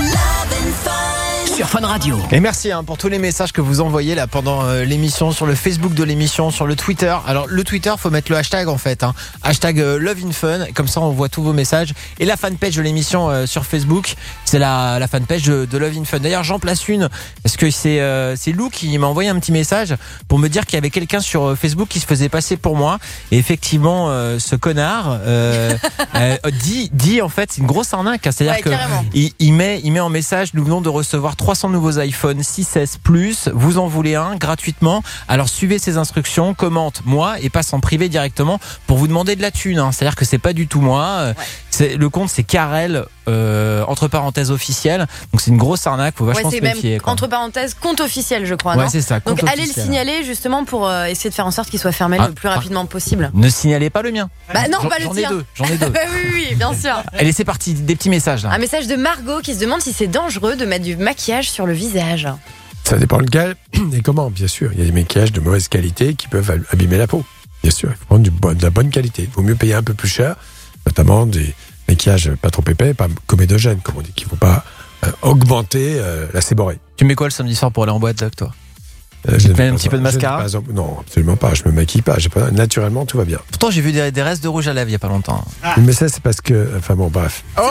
Sur Fun Radio.
Et merci hein, pour tous les messages que vous envoyez là pendant euh, l'émission, sur le Facebook de l'émission, sur le Twitter. Alors le Twitter, faut mettre le hashtag en fait, hein. Hashtag euh, Love in Fun, comme ça on voit tous vos messages. Et la fanpage de l'émission euh, sur Facebook, c'est la, la fanpage de, de Love in Fun. D'ailleurs j'en place une, parce que c'est euh, c'est Lou qui m'a envoyé un petit message pour me dire qu'il y avait quelqu'un sur Facebook qui se faisait passer pour moi. Et effectivement, euh, ce connard euh, euh, dit, dit en fait, c'est une grosse arnaque. Hein. C'est-à-dire
Ouais,
que il, il, met, il met en message, nous venons de recevoir trois cents nouveaux iPhone six S Plus, vous en voulez un gratuitement, alors suivez ces instructions, commente moi et passe en privé directement pour vous demander de la thune, hein. C'est-à-dire que c'est pas du tout moi, ouais. C'est, le compte c'est Karel euh, entre parenthèses officiel, donc c'est une grosse arnaque, faut vachement
ouais,
se méfier.
Même,
Quoi.
entre parenthèses, compte officiel je crois.
Ouais
non
c'est ça, compte
donc
officiel.
allez le signaler justement pour euh, essayer de faire en sorte qu'il soit fermé
ah,
le plus rapidement possible.
Ne signalez pas le mien.
Bah non,
j'en,
pas le
j'en
tien.
Ai deux, j'en ai deux.
Bah oui, oui, bien sûr.
Allez c'est parti, des petits messages là.
Un message de Margot qui se demande si c'est dangereux de mettre du maquillage sur le visage.
Ça dépend lequel et comment, bien sûr. Il y a des maquillages de mauvaise qualité qui peuvent abîmer la peau. Bien sûr, il faut prendre du, de la bonne qualité. Il vaut mieux payer un peu plus cher, notamment des maquillages pas trop épais, pas comédogènes, comme on dit, qu'il ne faut pas euh, augmenter euh, la séborrhée.
Tu mets quoi le samedi soir pour aller en boîte, Doc, toi
euh,
Tu mets un petit peu de mascara
pas, Non, absolument pas. Je me maquille pas. J'ai pas. Naturellement, tout va bien.
Pourtant, j'ai vu des, des restes de rouge à lèvres il n'y a pas longtemps.
Ah. Mais ça, c'est parce que... Enfin bon, bref.
Oh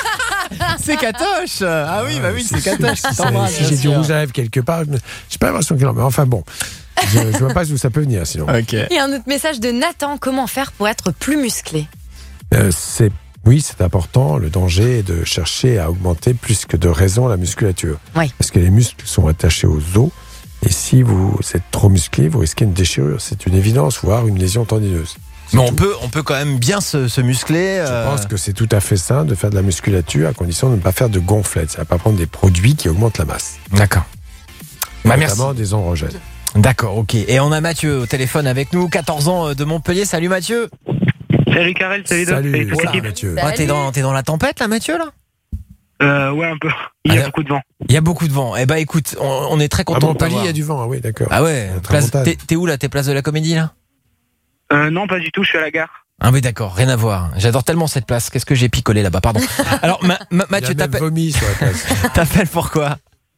c'est Katoche. Ah oui, bah oui, c'est Katoche.
Si j'ai du rouge à lèvres quelque part, j'ai pas l'impression qu'il en met. Enfin bon, je, je vois pas d'où ça peut venir sinon.
Okay.
Et un autre message de Nathan, comment faire pour être plus musclé?
euh, C'est oui, c'est important. Le danger est de chercher à augmenter plus que de raison la musculature.
Oui.
Parce que les muscles sont attachés aux os. Et si vous êtes trop musclé, vous risquez une déchirure. C'est une évidence, voire une lésion tendineuse.
Mais on peut, on peut quand même bien se, se muscler. Euh...
Je pense que c'est tout à fait sain de faire de la musculature à condition de ne pas faire de gonflette. Ça ne va pas prendre des produits qui augmentent la masse.
D'accord. Bah,
notamment
merci.
des androgènes.
D'accord, ok. Et on a Mathieu au téléphone avec nous, quatorze ans de Montpellier. Salut Mathieu.
Salut Karel, salut Doc, salut toute l'équipe.
Mathieu.
Ah, t'es, dans, t'es dans la tempête là, Mathieu, là
euh, Ouais, un peu. Il y a
ah,
beaucoup de vent.
Il y a beaucoup de vent. Eh ben écoute, on, on est très content.
À Montpellier, il y a du vent, ah oui, d'accord.
Ah ouais, place, t'es, t'es où là? T'es place de la Comédie là?
Euh, non, pas du tout, je suis à la gare.
Ah oui, d'accord, rien à voir. J'adore tellement cette place. Qu'est-ce que j'ai picolé là-bas, pardon. Alors, ma, ma, Mathieu,
t'appelles... vomi sur la place.
T'appelles pourquoi?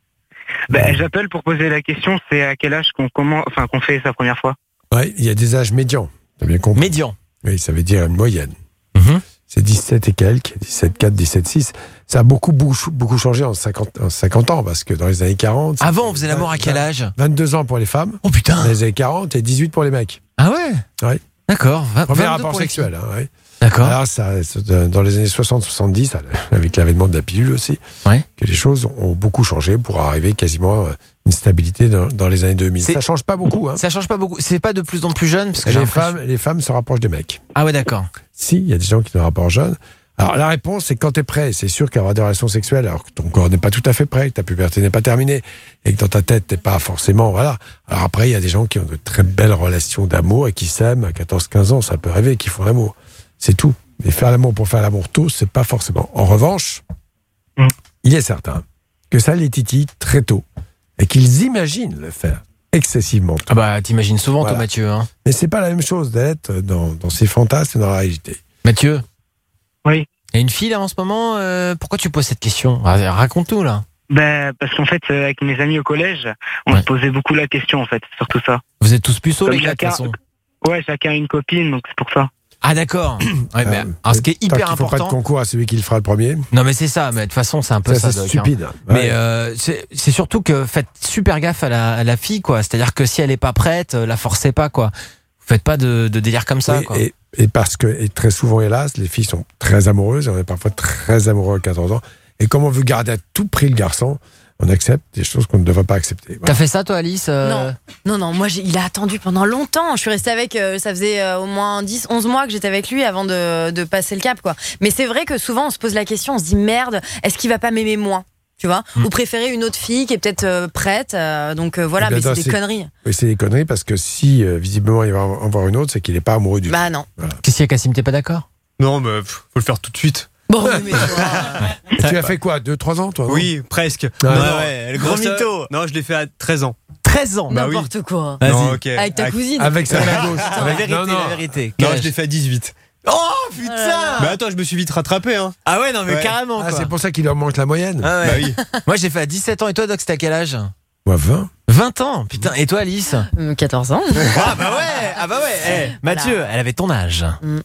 Ben, j'appelle pour poser la question, c'est à quel âge qu'on commence, enfin, qu'on fait sa première fois?
Ouais, il y a des âges médians. T'as bien compris.
Médian.
Oui, ça veut dire une moyenne.
Mm-hmm.
C'est dix-sept et quelques, dix-sept quatre, dix-sept six. Ça a beaucoup, beaucoup, beaucoup changé en cinquante, en cinquante ans, parce que dans les années quarante...
Avant, on faisait l'amour à quel âge?
vingt-deux ans pour les femmes.
Oh putain.
Dans les années quarante et dix-huit pour les mecs.
Ah ouais?
Ouais.
D'accord. vingt,
Premier rapport sexuel, hein, ouais.
D'accord.
Alors, ça, dans les années soixante soixante-dix, avec l'avènement de la pilule aussi,
ouais.
que les choses ont beaucoup changé pour arriver quasiment à une stabilité dans, dans les années deux mille. C'est... Ça change pas beaucoup. Hein.
Ça change pas beaucoup. C'est pas de plus en plus jeune parce que
les femmes, les femmes se rapprochent des mecs.
Ah ouais, d'accord.
Si, il y a des gens qui se rapprochent jeunes. Alors la réponse, c'est quand tu es prêt. C'est sûr qu'avoir des relations sexuelles, alors que ton corps n'est pas tout à fait prêt, que ta puberté n'est pas terminée, et que dans ta tête, t'es pas forcément... Voilà. Alors après, il y a des gens qui ont de très belles relations d'amour et qui s'aiment à quatorze quinze ans, ça peut rêver, qui font l'amour. C'est tout. Mais faire l'amour pour faire l'amour tôt, c'est pas forcément. En revanche, mm. il est certain que ça les titille très tôt et qu'ils imaginent le faire excessivement tôt.
Ah bah, t'imagines souvent, voilà. Toi, Mathieu. Hein.
Mais c'est pas la même chose d'être dans, dans ses fantasmes et dans la réalité.
Mathieu.
Oui.
Il y a une fille là en ce moment, euh, pourquoi tu poses cette question? Raconte tout là.
Ben, parce qu'en fait, euh, avec mes amis au collège, on ouais. se posait beaucoup la question en fait, surtout ça.
Vous êtes tous puceaux les gars, de toute
chacun,
façon.
Ouais, chacun a une copine, donc c'est pour ça.
Ah d'accord. Ouais, mais, euh, alors, ce qui est hyper important.
Il faut pas de concours à celui qui le fera le premier.
Non mais c'est ça, mais de toute façon c'est un peu ça.
ça c'est
doc,
stupide.
Hein.
Ouais.
Mais euh, c'est, c'est surtout que faites super gaffe à la, à la fille quoi. C'est-à-dire que si elle est pas prête, la forcez pas quoi. Vous faites pas de, de délire comme ça.
Oui,
quoi.
Et, et parce que et très souvent hélas, les filles sont très amoureuses. On est parfois très amoureux à quatorze ans. Et comme on veut garder à tout prix le garçon, on accepte des choses qu'on ne devrait pas accepter. Voilà.
T'as fait ça toi Alice euh...
Non, non, non. Moi j'ai, il a attendu pendant longtemps. Je suis restée avec, euh, ça faisait euh, au moins dix, onze mois que j'étais avec lui avant de, de passer le cap quoi. Mais c'est vrai que souvent on se pose la question, on se dit merde, est-ce qu'il va pas m'aimer moins? Tu vois, mmh. ou préférer une autre fille qui est peut-être euh, prête, euh, donc euh, voilà, mais c'est des c'est... conneries.
Oui, c'est des conneries parce que si euh, visiblement il va en voir une autre, c'est qu'il n'est pas amoureux du tout.
Bah non.
Voilà.
Qu'est-ce qu'il y a, Cassim, t'es pas d'accord?
Non, mais pff, faut le faire tout de suite.
Bon, mais tu,
tu as fait quoi, deux trois ans toi?
Oui, presque.
Ah,
non,
non,
ouais, le
gros mytho.
Non, je l'ai fait à treize ans.
treize ans?
Bah
n'importe
oui.
quoi.
Non, okay.
Avec ta
avec,
cousine.
Avec sa main gauche.
La vérité, non, non. la vérité.
Non, je l'ai fait à dix-huit.
Oh putain!
Oh bah attends, je me suis vite rattrapé hein.
Ah ouais, non mais
ouais.
carrément quoi.
Ah, c'est pour ça qu'il leur manque la moyenne.
Ah ouais.
Bah oui.
Moi j'ai fait à dix-sept ans et toi Doc, c'était à quel âge?
Moi vingt.
vingt ans, putain. Et toi Alice?
quatorze ans.
Ah bah ouais, ah bah ouais. Hey, Mathieu,
voilà.
Elle avait ton âge.
Mm.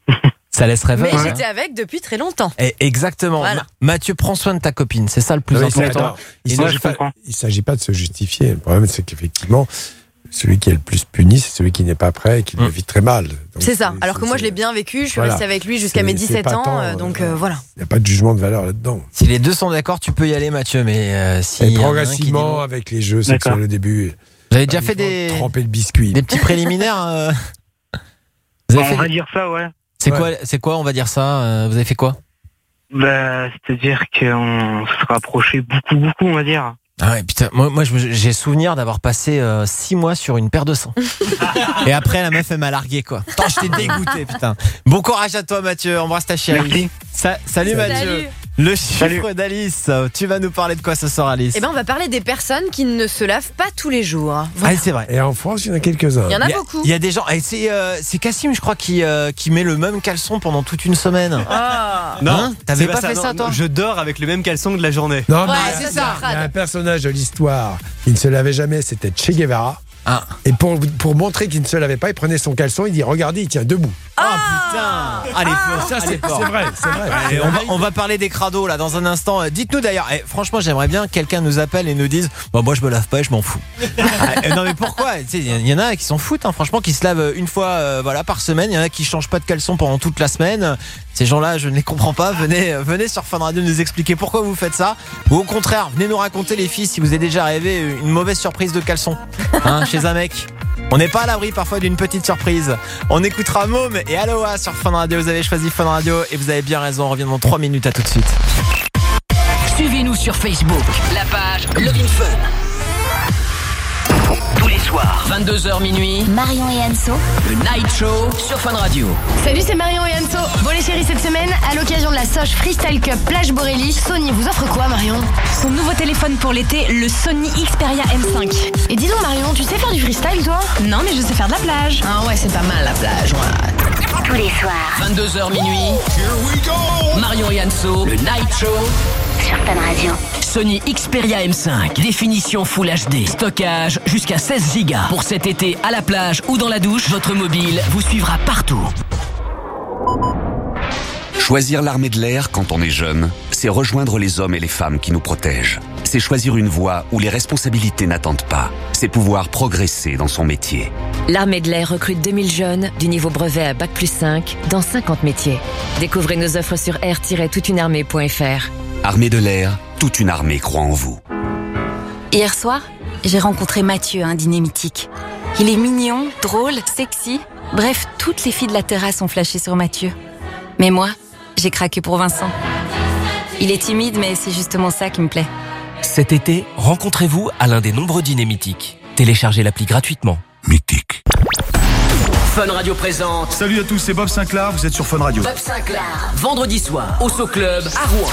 Ça laisse rêver.
Mais
hein.
j'étais avec depuis très longtemps.
Et exactement.
Voilà.
Ma- Mathieu, prends soin de ta copine, c'est ça le plus
oui,
important.
Il
ne
ne s'agit, s'agit pas de se justifier. Le problème, c'est qu'effectivement, celui qui est le plus puni, c'est celui qui n'est pas prêt et qui mmh. le vit très mal. Donc,
c'est ça. Alors que moi, je l'ai bien vécu. Je suis voilà. restée avec lui jusqu'à c'est, mes dix-sept ans. Temps, donc euh, voilà.
Il n'y a pas de jugement de valeur là-dedans.
Si les deux sont d'accord, tu peux y aller, Mathieu. Mais euh, si
et progressivement, dit... avec les jeux sexuels au début.
Vous avez déjà fait des
tremper le biscuit,
des petits préliminaires. Euh...
Vous avez on fait... va dire ça, ouais.
C'est
ouais.
quoi, c'est quoi, on va dire ça? Vous avez fait quoi?
Bah, c'est-à-dire qu'on se rapprochait beaucoup, beaucoup, on va dire.
Ah ouais, putain, moi, moi j'ai souvenir d'avoir passé euh, six mois sur une paire de seins. Et après, la meuf, elle m'a largué, quoi. Putain, je t'ai dégoûté, putain. Bon courage à toi, Mathieu. Embrasse ta chérie. Sa- salut, salut, Mathieu. Salut. Le chiffre Salut. d'Alice. Tu vas nous parler de quoi ce soir, Alice?
Eh ben, on va parler des personnes qui ne se lavent pas tous les jours.
Voilà. Ah, c'est vrai.
Et en France, il y en a quelques-uns.
Il y en a,
il y a
beaucoup.
Il y a des gens. Et c'est, euh, c'est Cassim, je crois, qui, euh, qui met le même caleçon pendant toute une semaine.
Ah.
Non,
hein t'avais pas,
pas
fait
ça,
ça,
non,
toi?
Je dors avec le même caleçon de la journée.
Non,
ouais,
mais
c'est ça.
Il y a un personnage de l'histoire qui ne se lavait jamais, c'était Che Guevara.
Ah.
Et pour, pour montrer qu'il ne se lavait pas, il prenait son caleçon, il dit regardez, il tient debout.
Oh putain! Allez,
ah, ça, c'est, c'est vrai, c'est vrai.
Allez, on, va, on va parler des crados là dans un instant. Dites-nous d'ailleurs, eh, franchement, j'aimerais bien que quelqu'un nous appelle et nous dise bah, moi je me lave pas et je m'en fous. ah, non, mais pourquoi? Il y, y en a qui s'en foutent, hein, franchement, qui se lavent une fois euh, voilà, par semaine. Il y en a qui changent pas de caleçon pendant toute la semaine. Ces gens-là, je ne les comprends pas. Venez, venez sur Fun Radio nous expliquer pourquoi vous faites ça. Ou au contraire, venez nous raconter, les filles, si vous avez déjà rêvé une mauvaise surprise de caleçon hein, chez un mec. On n'est pas à l'abri parfois d'une petite surprise. On écoutera Môme et Aloha sur Fun Radio. Vous avez choisi Fun Radio et vous avez bien raison. On revient dans trois minutes, à tout de suite.
Suivez-nous sur Facebook, la page Love in Fun. Tous les soirs, vingt-deux heures minuit,
Marion et Anso,
le Night Show sur Fun Radio.
Salut, c'est Marion et Anso. Bon les chéris, cette semaine, à l'occasion de la Soche Freestyle Cup Plage Borély, Sony vous offre quoi, Marion?
Son nouveau téléphone pour l'été, le Sony Xperia M cinq.
Et dis donc, Marion, tu sais faire du freestyle, toi?
Non, mais je sais faire de la plage.
Ah ouais, c'est pas mal la plage, ouais.
Tous les soirs,
vingt-deux heures minuit, Marion et Anso, le Night Show
sur Fun Radio.
Sony Xperia M cinq, définition Full H D, stockage jusqu'à seize gigas. Pour cet été, à la plage ou dans la douche, votre mobile vous suivra partout.
Choisir l'armée de l'air quand on est jeune, c'est rejoindre les hommes et les femmes qui nous protègent. C'est choisir une voie où les responsabilités n'attendent pas. C'est pouvoir progresser dans son métier.
L'armée de l'air recrute deux mille jeunes du niveau brevet à bac plus cinq dans cinquante métiers. Découvrez nos offres sur air tiret toute une armée point f r.
Armée de l'air, toute une armée croit en vous.
Hier soir, j'ai rencontré Mathieu à un dîner mythique. Il est mignon, drôle, sexy. Bref, toutes les filles de la terrasse ont flashé sur Mathieu. Mais moi,
J'ai craqué pour Vincent. Il est timide, mais c'est justement ça qui me plaît.
Cet été, rencontrez-vous à l'un des nombreux dîners mythiques. Téléchargez l'appli gratuitement.
Mythique.
Fun Radio présente.
Salut à tous, c'est Bob Sinclair, vous êtes sur Fun Radio.
Bob Sinclair, vendredi soir, au So Club, à Rouen.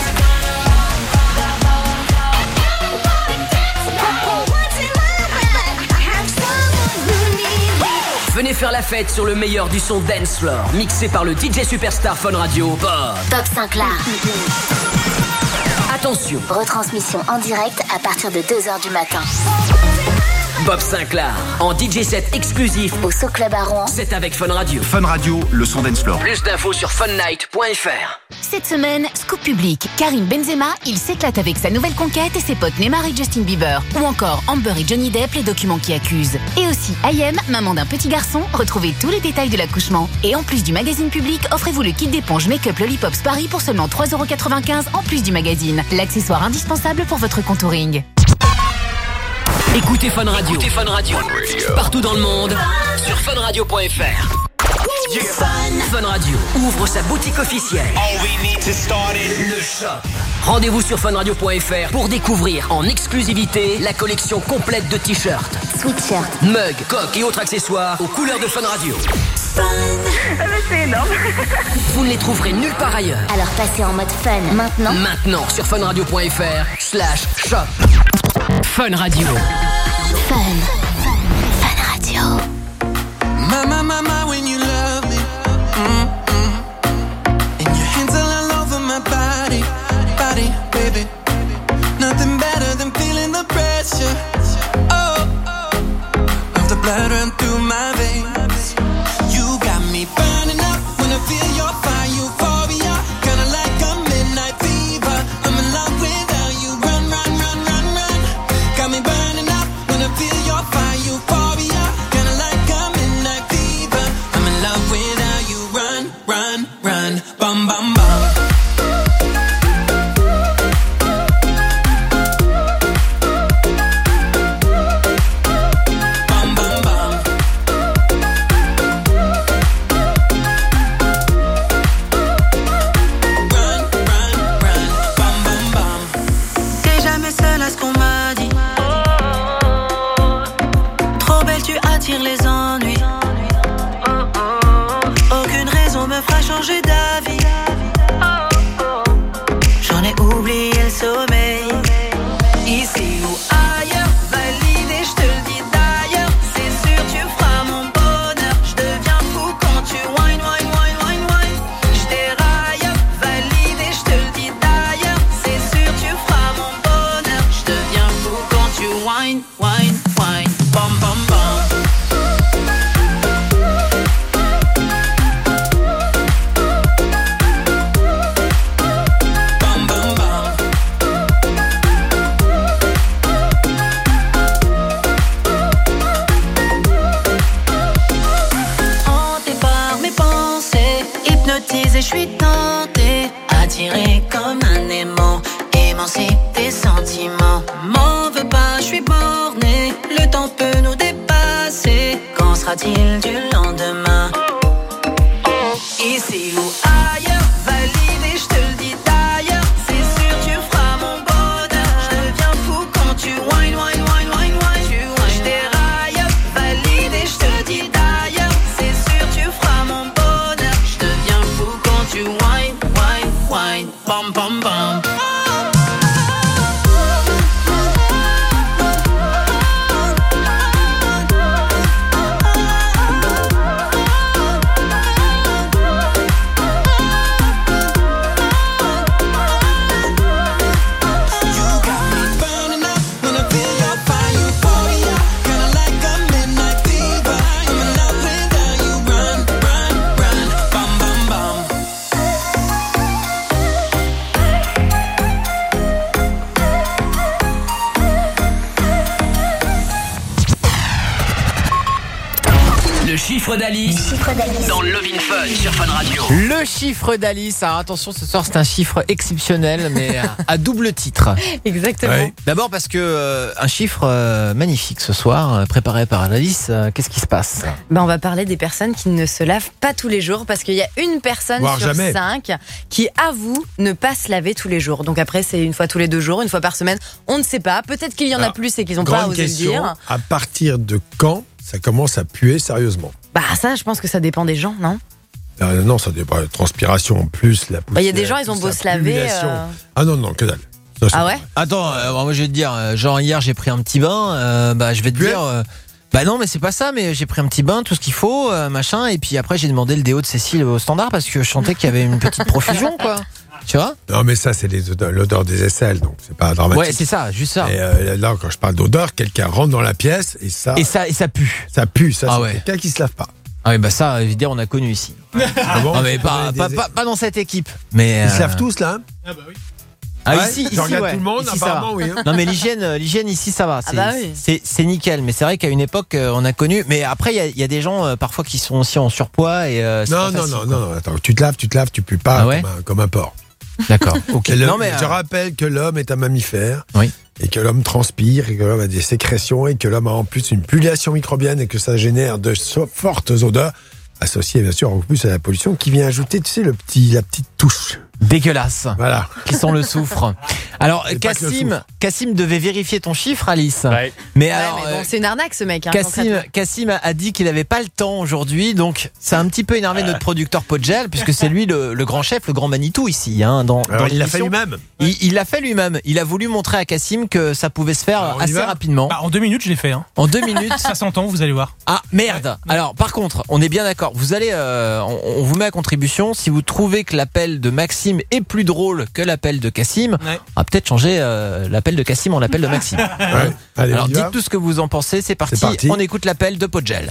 Venez faire la fête sur le meilleur du son dance floor, mixé par le D J Superstar Fun Radio, Bob.
Bob Sinclair.
Attention,
Retransmission en direct à partir de deux heures du matin.
Bob Sinclair, en D J set exclusif
au So Club à Rouen.
C'est avec Fun Radio.
Fun Radio, le son dance floor.
Plus d'infos sur fun night point f r.
Cette semaine, scoop public. Karim Benzema, il s'éclate avec sa nouvelle conquête et ses potes Neymar et Justin Bieber. Ou encore Amber et Johnny Depp, les documents qui accusent. Et aussi I M, maman d'un petit garçon. Retrouvez tous les détails de l'accouchement. Et en plus du magazine public, offrez-vous le kit d'éponge Make-up Lollipops Paris pour seulement trois euros quatre-vingt-quinze en plus du magazine. L'accessoire indispensable pour votre contouring.
Écoutez Fun Radio. Écoutez Fun Radio. Partout dans le monde, sur fun radio point f r. Yeah. Fun. Fun Radio ouvre sa boutique officielle. All we need to start it. Le shop. Rendez-vous sur fun radio point f r pour découvrir en exclusivité la collection complète de t-shirts,
sweatshirts,
mugs, coques et autres accessoires aux couleurs de Fun Radio.
Fun. Ah bah c'est énorme.
Vous ne les trouverez nulle part ailleurs.
Alors passez en mode fun maintenant.
Maintenant sur fun radio point f r slash shop. Fun Radio.
Fun. Fun Radio.
Mama, mama, when you love me, mm-mm. And your hands all over my body, body, baby. Nothing better than feeling the pressure, oh, of the blood run through my veins. You got me burning up when I feel your fire, euphoria, kinda like a midnight fever. I'm in love without you, run, run, run, run, run. Got me burning up when I feel your fire, euphoria, kinda like a midnight fever. I'm in love without you, run, run, run, bum, bum, bum.
Les ennuis, aucune raison me fera changer d'avis. J'en ai oublié le sommeil. Ici ou ailleurs, validé, je te le dis d'ailleurs. C'est sûr, tu feras mon bonheur. Je deviens fou quand tu whine, whine, whine, whine, whine. Je déraille, validé, je te le dis d'ailleurs. C'est sûr, tu feras mon bonheur. Je deviens fou quand tu whine, whine, whine. Bam, bam, bam. Et je suis tentée, attirée comme un aimant, émancipe tes sentiments. M'en veux pas, je suis bornée, le temps peut nous dépasser. Qu'en sera-t-il du lendemain? Ici ou ailleurs, validé, je te le dis d'ailleurs. C'est sûr, tu feras mon bonheur. Je deviens fou quand tu whine, whine, whine, whine, whine. Tu whine. Je déraille, validé, je te le dis d'ailleurs. C'est sûr, tu feras mon bonheur. Je deviens fou quand tu whine, whine, whine. Bam, bam, bam.
chiffre d'Alice dans Love in Fun sur Fun Radio.
Le chiffre d'Alice. Alors attention, ce soir c'est un chiffre exceptionnel, mais à, à double titre.
Exactement.
Ouais. D'abord parce que euh, un chiffre euh, magnifique ce soir, euh, préparé par Alice. Euh, qu'est-ce qui se passe?
Ben, on va parler des personnes qui ne se lavent pas tous les jours, parce qu'il y a une personne
Voire
sur
jamais.
cinq qui avoue ne pas se laver tous les jours. Donc après, c'est une fois tous les deux jours, une fois par semaine. On ne sait pas. Peut-être qu'il y en a
Alors,
plus et qu'ils n'ont pas
grande
osé le
question,
dire.
à partir de quand ça commence à puer sérieusement?
Bah ça, je pense que ça dépend des gens, non?
Euh, non, ça dépend. La transpiration en plus, la poussière.
Bah, il y a des gens, ils ont
plus
beau
la
se laver.
pullulation.
euh,
Ah non, non, que dalle. Ça, c'est
Ah ouais?
vrai.
Attends, euh, moi je vais te dire, euh, genre hier j'ai pris un petit bain, euh, bah je vais te
Puer
dire, euh, bah non mais c'est pas ça, mais j'ai pris un petit bain, tout ce qu'il faut, euh, machin, et puis après j'ai demandé le déo de Cécile au standard parce que je sentais qu'il y avait une petite profusion, quoi. Tu vois?
Non, mais ça, c'est les odeurs- l'odeur des aisselles, donc c'est pas dramatique.
Ouais, c'est ça, juste ça.
Et euh, là, quand je parle d'odeur, quelqu'un rentre dans la pièce et ça,
Et ça, et ça pue.
ça pue. Ça,
Ah
c'est
ouais.
quelqu'un qui se lave pas.
Ah oui, bah ça, évidemment, on a connu ici.
Ah bon?
Non mais pas,
Des-
pas,
des-
pas, pas dans cette équipe. Mais
Ils se
euh,
lavent tous là, hein?
Ah
Ouais,
ici,
je
ici,
regarde
ouais.
tout le monde,
Ici, ça va.
apparemment, oui, hein.
Non mais l'hygiène, euh, l'hygiène ici ça va.
Ah
C'est,
bah oui.
c'est, c'est nickel. Mais c'est vrai qu'à une époque euh, on a connu. Mais après il y a, il y a des gens euh, parfois qui sont aussi en surpoix et euh, c'est
Non,
pas
non,
facile,
non,
quoi.
non, non, attends, tu te laves, tu te laves, tu pues pas
Ah ouais
comme, un, comme un porc.
D'accord. Ok.
Et le-
Non mais
je
euh,
rappelle que l'homme est un mammifère.
Oui.
Et que l'homme transpire, et que l'homme a des sécrétions, et que l'homme a en plus une pullulation microbienne, et que ça génère de so- fortes odeurs, associées bien sûr en plus à la pollution, qui vient ajouter, tu sais, le petit, la petite touche.
dégueulasse.
Voilà.
Qui sent le soufre. Alors
C'est pas que le
Cassim,
soufre.
Cassim devait vérifier ton chiffre, Alice.
Ouais.
Mais
Ouais,
alors.
mais bon,
euh,
c'est une arnaque ce mec. Hein,
Cassim,
concrètement.
Cassim a- a dit qu'il n'avait pas le temps aujourd'hui, donc ça a un petit peu énervé notre producteur Podgel, puisque c'est lui le, le grand chef, le grand Manitou ici. Hein, dans,
Alors,
dans
il l'a fait
l'émission.
lui-même.
Il il l'a fait lui-même. Il a voulu montrer à Cassim que ça pouvait se faire
Alors, on y
assez
va
rapidement.
Bah, en deux minutes, je l'ai fait. Hein.
En deux minutes.
Ça s'entend, vous allez voir.
Ah merde. Alors par contre, on est bien d'accord. Vous allez, euh, on, on vous met à contribution. Si vous trouvez que l'appel de Maxime est plus drôle que l'appel de Cassim,
Ouais.
on va peut-être changer euh, l'appel de Cassim en l'appel de Maxime.
Ouais. Allez,
Alors
on y va.
dites tout ce que vous en pensez. C'est parti.
C'est parti.
On écoute l'appel de Podgel.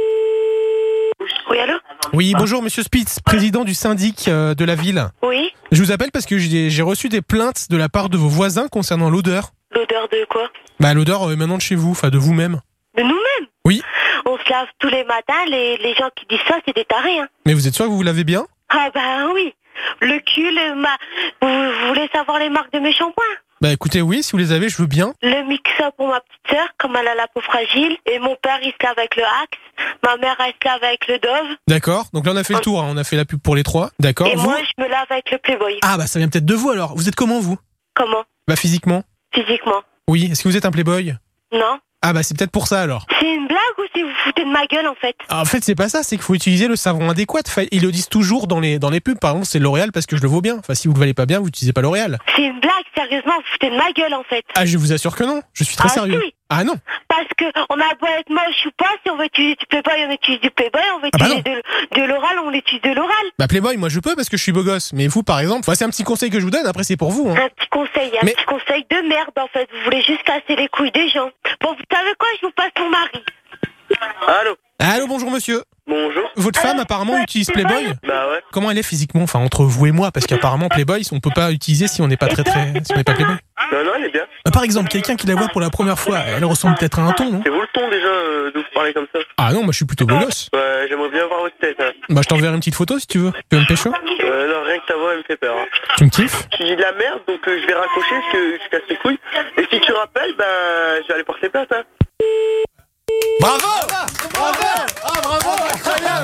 Oui, allô?
Oui, bonjour, monsieur Spitz, président du syndic euh, de la ville.
Oui.
Je vous appelle parce que j'ai j'ai reçu des plaintes de la part de vos voisins concernant l'odeur.
L'odeur de quoi?
Bah, l'odeur euh, maintenant de chez vous, enfin de vous-même.
De nous-mêmes?
Oui.
On se lave tous les matins, les, les gens qui disent ça, c'est des tarés, hein.
Mais vous êtes sûr que vous vous lavez bien?
Ah bah oui. Le cul, le ma... Vous, vous voulez savoir les marques de mes shampoings?
Bah écoutez, oui, si vous les avez, je veux bien.
Le Mixa pour ma petite sœur, comme elle a la peau fragile. Et mon père, il se lave avec le Axe. Ma mère, elle se lave avec le Dove.
D'accord, donc là on a fait le tour, hein. On a fait la pub pour les trois. D'accord.
Et
Vous
moi, je me lave avec le Playboy.
Ah bah ça vient peut-être de vous alors. Vous êtes comment vous?
Comment?
Bah physiquement.
Physiquement?
Oui, est-ce que vous êtes un playboy?
Non.
Ah bah c'est peut-être pour ça alors.
C'est une blague ou c'est vous foutez de ma gueule, en fait?
En fait, c'est pas ça, c'est qu'il faut utiliser le savon adéquat. Enfin, ils le disent toujours dans les, dans les pubs. Par exemple, c'est L'Oréal parce que je le vaux bien. Enfin, si vous le valez pas bien, vous utilisez pas L'Oréal.
C'est une blague, sérieusement, vous foutez de ma gueule, en fait.
Ah, je vous assure que non. Je suis très
Ah,
sérieux.
si.
Ah non.
Parce que on a beau être moche ou pas, si on veut utiliser du Playboy, on utilise du Playboy, on veut
Ah bah
utiliser de, de l'oral, on utilise de l'oral.
Bah Playboy, moi je peux parce que je suis beau gosse. Mais vous, par exemple, enfin, c'est un petit conseil que je vous donne. Après, c'est pour vous. Hein.
Un petit conseil, un
Mais-
petit conseil de merde, en fait. Vous voulez juste casser les couilles des gens. Bon, vous savez quoi, je vous passe mon mari.
Allô?
Allô, bonjour monsieur.
Bonjour.
Votre femme apparemment utilise Playboy.
Bah ouais.
Comment elle est physiquement? Enfin, entre vous et moi, parce qu'apparemment Playboy, on peut pas utiliser si on n'est pas très très, si on n'est pas Playboy.
Non, non, elle est bien.
Bah, par exemple, quelqu'un qui la voit pour la première fois, elle ressemble peut-être à un ton, non?
C'est vous le ton déjà euh, de vous parler comme ça?
Ah non, moi je suis plutôt beau gosse.
Ouais, j'aimerais bien voir votre tête. Hein.
Bah je t'enverrai une petite photo si tu veux. Tu veux me pécho?
Euh, non, rien que ta voix, elle me fait peur. Hein.
Tu me kiffes?
Tu dis de la merde, donc euh, je vais raccrocher parce que je casse les couilles. Et si tu rappelles, bah je vais aller porter plainte. Hein.
Bravo! Bravo! Ah bravo! Incroyable!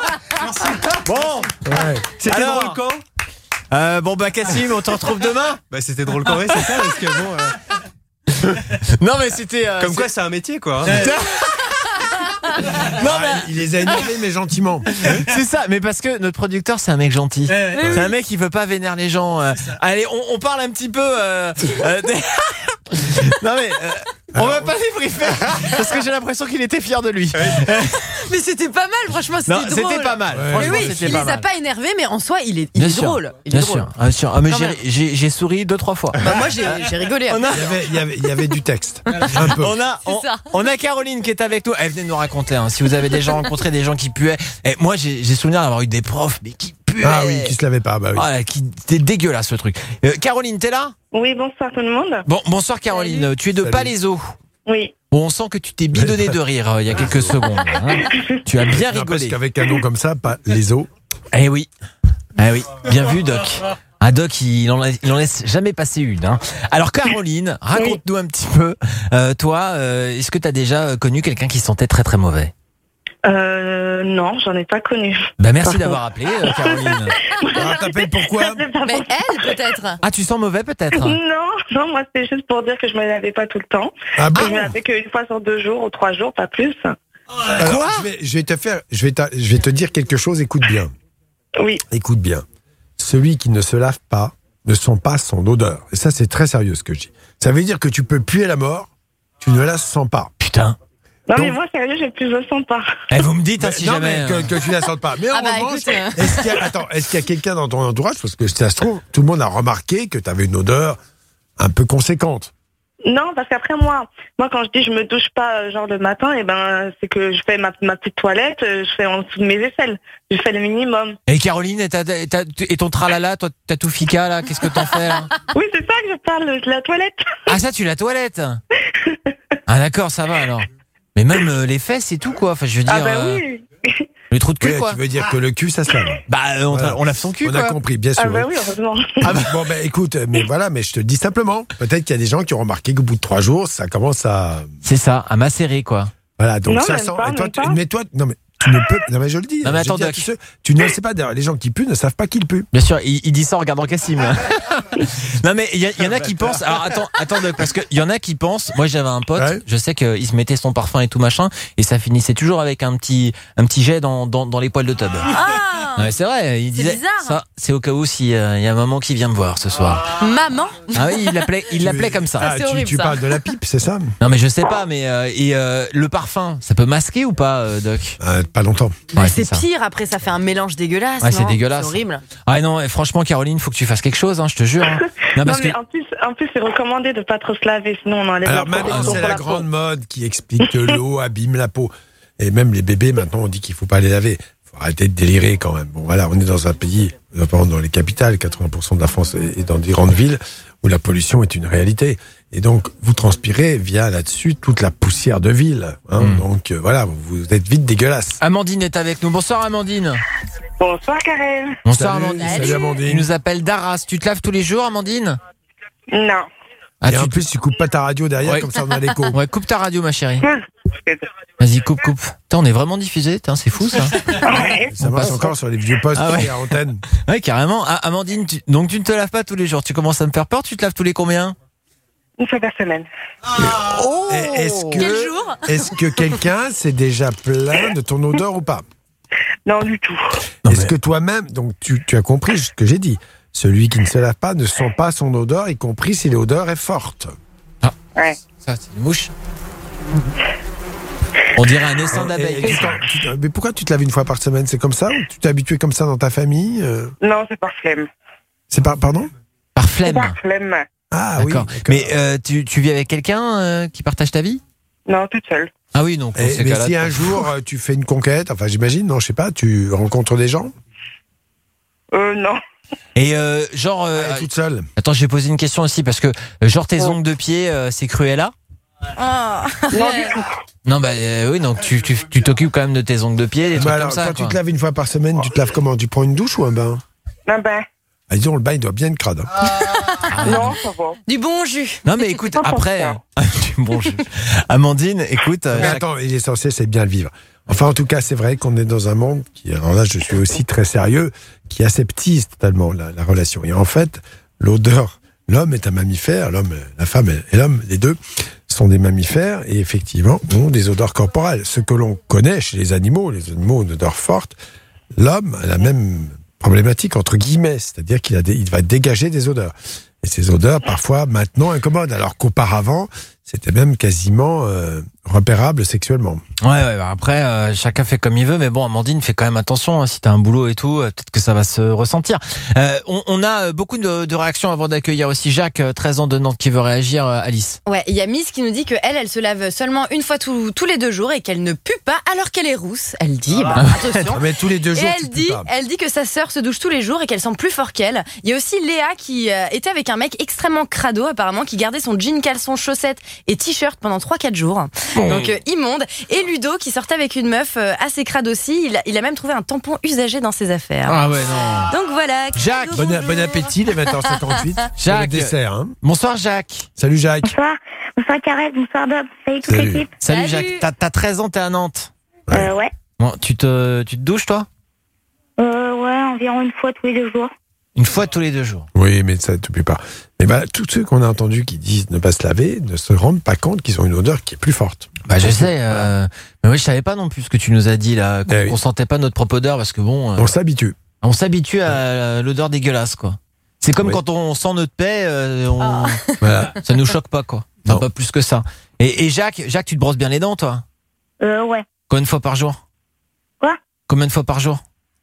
Bon.
Ouais.
C'était
Alors,
drôle quand?
Euh, bon bah Cassim, on te retrouve demain.
Bah c'était drôle quand, ouais, c'est ça, parce que bon. euh,
Non mais c'était. euh,
Comme
c'est-
quoi, c'est un métier, quoi. hein.
Non mais.
Il les a énervés, mais gentiment.
C'est ça, mais parce que notre producteur c'est un mec gentil. C'est un mec qui veut pas vénère les gens. euh. Allez, on, on parle un petit peu. Euh, euh, des- non mais euh, on va pas débriefer parce que j'ai l'impression qu'il était fier de lui.
Mais c'était pas mal, franchement, c'était
Non,
drôle.
c'était pas mal.
Ouais.
Mais
Franchement,
oui,
c'était
il
pas
les a
mal.
pas énervés, mais en soi, il est, il
Bien
est
sûr,
drôle. Il
bien
est drôle.
sûr, bien sûr. Ah, mais
Quand
j'ai,
même.
j'ai, j'ai souri deux trois fois.
Bah, moi, j'ai j'ai rigolé.
On a,
Il y avait, il y avait, il y avait du texte. Un peu.
on a, on,
C'est ça.
on a Caroline qui est avec nous. Elle venait de nous raconter. Hein, si vous avez déjà rencontré des gens qui puaient. Et moi, j'ai, j'ai souvenir d'avoir eu des profs, mais qui puaient.
Ah oui, qui se lavait pas, bah oui.
Ah, qui c'était dégueulasse ce truc. Euh, Caroline, t'es là?
Oui, bonsoir tout le monde.
Bon, bonsoir Caroline. Tu es de
Salut.
Palaiseau.
Oui.
Bon, on sent que tu t'es bidonné de rire euh, il y a quelques secondes. Hein. Tu as bien
Non,
rigolé.
parce qu'avec un nom comme ça, pas les os.
Eh oui. Eh oui. Bien vu, Doc. Un Doc, il en, il en laisse jamais passer une. Hein. Alors, Caroline, raconte-nous un petit peu. Euh, toi, euh, est-ce que tu as déjà connu quelqu'un qui se sentait très très mauvais ?
Euh, non, j'en ai pas connu.
Bah merci d'avoir appelé, euh, Caroline.
Ah, t'appelles pourquoi ?
Mais elle, peut-être.
Ah, tu sens mauvais, peut-être ?
Non, non, moi c'était juste pour dire que je me lavais pas tout le temps.
Ah bon ?
Je me lavais qu'une fois sur deux jours ou trois jours, pas plus.
Alors,
Quoi ?
je vais, je vais te faire, je vais, ta- je vais te dire quelque chose. Écoute bien.
Oui.
Écoute bien. Celui qui ne se lave pas ne sent pas son odeur. Et ça, c'est très sérieux ce que je dis. Ça veut dire que tu peux puer la mort, tu ne la sens pas.
Putain.
Non,
Donc-
mais moi, sérieux, j'ai plus le sens pas.
Eh, vous me dites hein, si
non,
jamais.
mais que, que tu la sentes pas. Mais en
Ah bah,
revanche,
écoute, euh.
est-ce qu'il y a, attends, est-ce qu'il y a quelqu'un dans ton entourage, parce que ça se trouve, tout le monde a remarqué que tu avais une odeur un peu conséquente.
Non, parce qu'après, moi, moi, quand je dis je me douche pas, euh, genre le matin, et ben, c'est que je fais ma, ma petite toilette, euh, je fais en dessous de mes aisselles. Je fais le minimum.
Et Caroline, et, t'as- t'as- et ton tralala, toi, t'as tout fica là, qu'est-ce que t'en fais là ?
Oui, c'est ça que je parle, de la toilette.
Ah, ça, tu la toilette. Ah, d'accord, ça va alors. Mais même euh, les fesses et tout, quoi. Enfin, je veux dire.
Ah bah
euh,
oui.
les trous de cul,
Ouais,
quoi.
tu veux dire que le cul, ça se lave.
Bah, euh, on,
Voilà.
on lave son cul,
On
quoi.
a compris, bien sûr.
Ah bah oui, heureusement.
Ah bah, bon, ben écoute, mais voilà, mais je te dis simplement, peut-être qu'il y a des gens qui ont remarqué qu'au bout de trois jours, ça commence à.
C'est ça, à macérer, quoi.
Voilà, donc
Non,
ça
même
sent.
pas,
et toi,
même
tu-
pas.
mais toi, non, mais tu ne peux. Non, mais je le dis.
Non, mais
je
attends,
dis à
Doc.
tous ceux- tu ne le sais pas, d'ailleurs, les gens qui puent ne savent pas qu'ils puent.
Bien sûr, il, il dit ça en regardant Cassim. Non, mais il y, a- il y en a qui pensent. Alors, attends, attends, Doc, parce qu'il y en a qui pensent. Moi, j'avais un pote,
Ouais.
je sais qu'il se mettait son parfum et tout machin, et ça finissait toujours avec un petit, un petit jet dans, dans, dans les poils de tub.
Ah,
Ouais, c'est vrai, il disait.
bizarre.
Ça, c'est au cas où s'il y a maman qui vient me voir ce soir.
maman.
Ah oui, il l'appelait, il l'appelait comme ça.
Ah,
c'est
tu,
horrible,
tu
ça.
parles de la pipe, c'est ça?
Non, mais je sais pas, mais euh, et euh, le parfum, ça peut masquer ou pas, euh, Doc?
Euh, Pas longtemps.
Bah,
Ouais,
c'est
ça.
pire, après ça fait un mélange dégueulasse.
Ouais, c'est
non
dégueulasse.
C'est horrible.
Ah non, et franchement, Caroline, faut que tu fasses quelque chose, hein, je te jure. hein. Non,
Non,
parce
mais
que
en plus, en plus, c'est recommandé de pas trop se laver, sinon on enlève
Alors
la
maintenant,
protection
c'est
pour
la
la peau.
grande mode qui explique que l'eau abîme la peau. Et même les bébés, maintenant, on dit qu'il faut pas les laver. Faut arrêter de délirer quand même. Bon, voilà, on est dans un pays, notamment dans les capitales, quatre-vingts pour cent de la France est dans des grandes villes où la pollution est une réalité. Et donc, vous transpirez via là-dessus toute la poussière de ville. Hein.
Mm.
Donc, euh, voilà, vous êtes vite dégueulasse.
Amandine est avec nous. Bonsoir, Amandine.
Bonsoir, Karen.
Bonsoir,
Salut,
Amandine.
salut, Amandine.
Tu nous appelles d'Arras. Tu te laves tous les jours, Amandine?
Non.
Ah,
Et en
tu...
plus, tu coupes pas ta radio derrière,
Ouais.
comme ça on a l'écho.
Ouais, coupe ta radio, ma chérie. Vas-y, coupe, coupe. Putain, on est vraiment diffusé. Putain, c'est fou, ça.
Ça
On
marche
passe.
encore sur les vieux postes
Ah ouais.
à antenne.
Ouais, carrément. Ah, Amandine, tu... donc tu ne te laves pas tous les jours. Tu commences à me faire peur. Tu te laves tous les combien?
Une fois par semaine.
Oh
Et Est-ce
Quel
que,
jour
est-ce que quelqu'un s'est déjà plaint de ton odeur ou pas?
Non, du tout.
Est-ce que toi-même, donc tu, tu as compris ce que j'ai dit, celui qui ne se lave pas ne sent pas son odeur, y compris si l'odeur est forte.
Ouais.
Ça, c'est une mouche. On dirait un essaim
Et-
d'abeilles.
et tu t'en- tu t'en- mais pourquoi tu te laves une fois par semaine? C'est comme ça ou tu t'es habitué comme ça dans ta famille euh
Non, c'est par flemme.
C'est par, pardon?
Par
C'est
flemme.
par flemme.
Ah oui.
D'accord. Mais euh, tu, tu vis avec quelqu'un euh, qui partage ta vie?
Non, toute seule.
Ah oui, donc. dans
Et-
ces
mais
cas-là,
si
tu-
un jour euh, tu fais une conquête, enfin j'imagine, non, je sais pas, tu rencontres des gens
Euh, non.
Et euh, genre. euh,
Elle est toute seule.
Attends, j'ai posé une question aussi parce que euh, genre tes ongles de pied, euh, c'est Cruella?
Ah.
Non, du tout.
Non, bah euh, oui, donc tu tu tu t'occupes quand même de tes ongles de pied, des
Bah
trucs
alors,
comme ça.
quand
quoi.
tu te laves une fois par semaine, tu te laves comment? Tu prends une douche ou un bain?
Non, ben.
Ah, disons, le bain il doit bien être crade. hein.
Ah,
Non, ça va.
Du bon jus.
Non, mais écoute,
Pas pour
après.
ça.
euh, bon, je- Amandine, écoute. euh,
Mais
chaque-
attends, l'essentiel, c'est bien le vivre. Enfin, en tout cas, c'est vrai qu'on est dans un monde qui, alors là, je suis aussi très sérieux, qui aseptise totalement la, la relation. Et en fait, l'odeur, l'homme est un mammifère, l'homme, la femme et l'homme, les deux, sont des mammifères et effectivement ont des odeurs corporelles. Ce que l'on connaît chez les animaux, les animaux ont une odeur forte, l'homme a la même problématique entre guillemets, c'est-à-dire qu'il a des- il va dégager des odeurs. Et ces odeurs, parfois, maintenant, incommodent, alors qu'auparavant, c'était même quasiment euh, repérable sexuellement.
Ouais, ouais, bah après, euh, chacun fait comme il veut, mais bon, Amandine, fais quand même attention, hein, si t'as un boulot et tout, euh, peut-être que ça va se ressentir. Euh, on, on a euh, beaucoup de, de réactions avant d'accueillir aussi Jacques, euh, treize ans de Nantes, qui veut réagir, euh, Alice.
Ouais, il y a Miss qui nous dit que elle, elle se lave seulement une fois tous tous les deux jours et qu'elle ne pue pas alors qu'elle est rousse. Elle dit, bah, attention.
Mais tous les deux
Et
jours, tu
elle
pues
dit,
pas.
elle dit que sa sœur se douche tous les jours et qu'elle sent plus fort qu'elle. Il y a aussi Léa qui euh, était avec avec un mec extrêmement crado apparemment qui gardait son jean, caleçon, chaussettes et t-shirt pendant trois quatre jours.
Oh.
Donc euh, immonde. Et Ludo qui sortait avec une meuf euh, assez crade aussi. Il a, il a même trouvé un tampon usagé dans ses affaires.
Ah ouais, non.
Donc voilà.
Jacques, bon, bon appétit, les vingt heures cinquante-huit.
Jacques.
Le dessert. Hein.
Bonsoir Jacques.
Salut Jacques.
Bonsoir. Bonsoir Karel, bonsoir Bob. Salut toute
Salut.
l'équipe.
Salut, Salut. Jacques. T'as, t'as treize ans, t'es à Nantes.
Euh, ouais.
Bon, tu te, tu te douches toi?
Euh, ouais, environ une fois tous les deux jours.
Une fois tous les deux jours.
Oui, mais ça ne t'oublie pas. Mais bah, tous ceux qu'on a entendus qui disent ne pas se laver ne se rendent pas compte qu'ils ont une odeur qui est plus forte.
Bah je sais, euh, mais oui, je savais pas non plus ce que tu nous as dit là, qu'on,
eh oui.
qu'on sentait pas notre propre odeur parce que bon. Euh,
on s'habitue.
On s'habitue à l'odeur dégueulasse quoi. C'est comme
oui.
quand on sent notre paix, euh, on,
Oh.
Voilà.
ça nous choque pas quoi. Enfin, pas plus que ça. Et, et Jacques, Jacques, tu te brosses bien les dents toi?
Euh, ouais.
Combien de fois par jour?
Quoi?
Combien de fois par jour?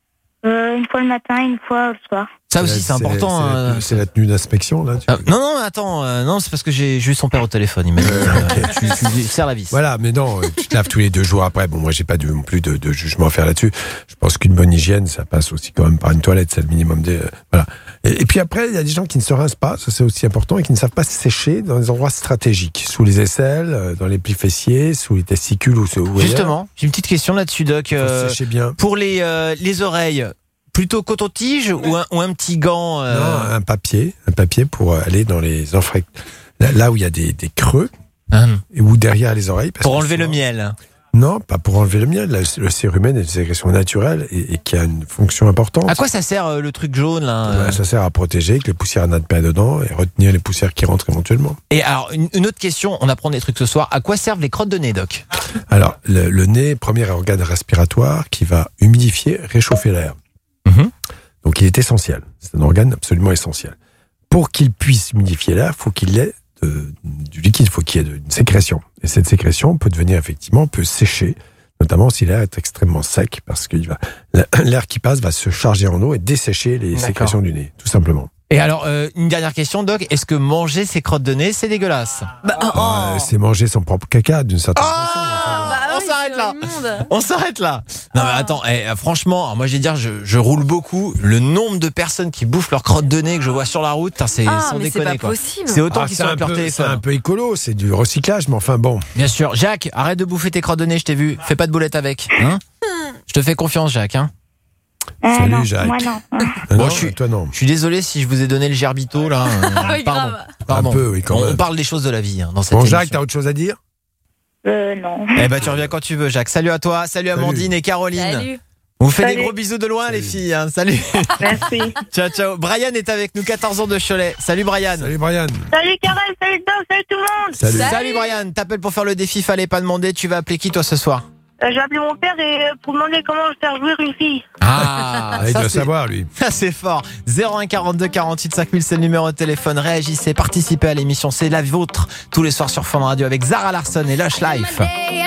Euh, une fois le matin, une fois le soir.
Ça aussi, c'est, c'est important.
C'est,
hein.
la, c'est la tenue d'inspection, là. Tu...
Ah, non, non, attends, euh, non, c'est parce que j'ai, j'ai eu son père au téléphone. Il m'a dit, euh, okay. tu, tu lui serres la vis.
Voilà, mais non, tu te laves tous les deux jours après. Bon, moi, j'ai pas de, non plus de, de jugement à faire là-dessus. Je pense qu'une bonne hygiène, ça passe aussi quand même par une toilette, c'est le minimum des. Euh, voilà. Et, et puis après, il y a des gens qui ne se rincent pas, ça c'est aussi important, et qui ne savent pas sécher dans des endroits stratégiques, sous les aisselles, dans les plis fessiers, sous les testicules ou. ou
Justement, j'ai une petite question là-dessus, Doc.
Euh, sécher bien.
Pour les euh, les oreilles. Plutôt coton-tige ou un, ou un petit gant euh...
Non, un papier, un papier pour aller dans les enfrec... là, là où il y a des, des creux hum. ou derrière les oreilles. Parce
pour enlever
souvent...
le miel.
Non, pas pour enlever le miel. Le cérumen est une sécrétion naturelle et, et qui a une fonction importante.
À quoi ça sert euh, le truc jaune là euh...
bah, Ça sert à protéger que les poussières n'aillent pas dedans et retenir les poussières qui rentrent éventuellement.
Et alors une, une autre question, on apprend des trucs ce soir. À quoi servent les crottes de nez, Doc?
Alors le, le nez, premier organe respiratoire qui va humidifier, réchauffer l'air.
Mmh.
Donc il est essentiel, c'est un organe absolument essentiel. Pour qu'il puisse humidifier l'air, il faut qu'il ait de, du liquide, il faut qu'il y ait une sécrétion. Et cette sécrétion peut devenir effectivement, peut sécher, notamment si l'air est extrêmement sec, parce que va, l'air qui passe va se charger en eau et dessécher les D'accord. sécrétions du nez, tout simplement.
Et alors, euh, une dernière question, Doc, est-ce que manger ces crottes de nez, c'est dégueulasse?
Bah, oh.
euh, C'est manger son propre caca, d'une certaine
oh
façon.
Bah,
on
oui,
s'arrête là.
Monde.
On s'arrête là. Non mais attends, eh, franchement, moi je vais dire, je, je roule beaucoup. Le nombre de personnes qui bouffent leurs crottes de nez que je vois sur la route, c'est
ah,
sans
mais
déconner
c'est pas
quoi.
possible.
C'est autant
ah,
qu'ils
c'est
sont sur leur téléphone.
C'est un peu écolo, c'est du recyclage, mais enfin bon.
Bien sûr, Jacques, arrête de bouffer tes crottes de nez, je t'ai vu. Fais pas de boulettes avec, hein. Je te fais confiance, Jacques, hein.
Euh,
Salut
non,
Jacques.
Moi non.
Ah,
bon,
non,
je suis,
toi non.
Je suis désolé si je vous ai donné le gerbito là.
oui,
pardon.
grave.
Pardon.
Un peu, oui, quand
on,
même.
on parle des choses de la vie hein, dans cette
Bon,
émission.
Jacques, t'as autre chose à dire?
Euh, non.
Eh ben, tu reviens quand tu veux, Jacques. Salut à toi, salut, salut. Amandine et Caroline.
Salut.
On vous fait
Salut.
des gros bisous de loin,
Salut.
les filles. Hein. Salut.
Merci.
Ciao, ciao. Brian est avec nous, quatorze ans de Cholet. Salut, Brian.
Salut Brian.
Salut Karel, salut Doc, salut tout le monde.
Salut.
Salut, salut Brian. T'appelles pour faire le défi, fallait pas demander. Tu vas appeler qui, toi, ce soir?
Euh, j'ai appelé mon père et, euh, pour demander comment faire jouir une fille.
Ah,
Ah, il
ça,
doit
c'est...
savoir, lui.
Ça, c'est fort. zéro un quarante-deux quarante-huit cinq mille, c'est le numéro de téléphone. Réagissez, participez à l'émission. C'est la vôtre tous les soirs sur Fun Radio avec Zara Larsson et Lush Life.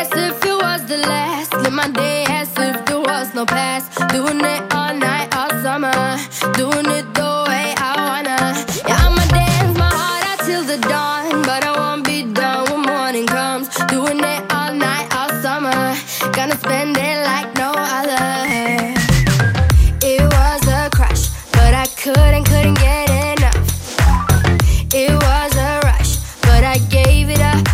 Gonna spend it like no other. It was a crush, but I couldn't, couldn't get enough. It was a rush, but I gave it up.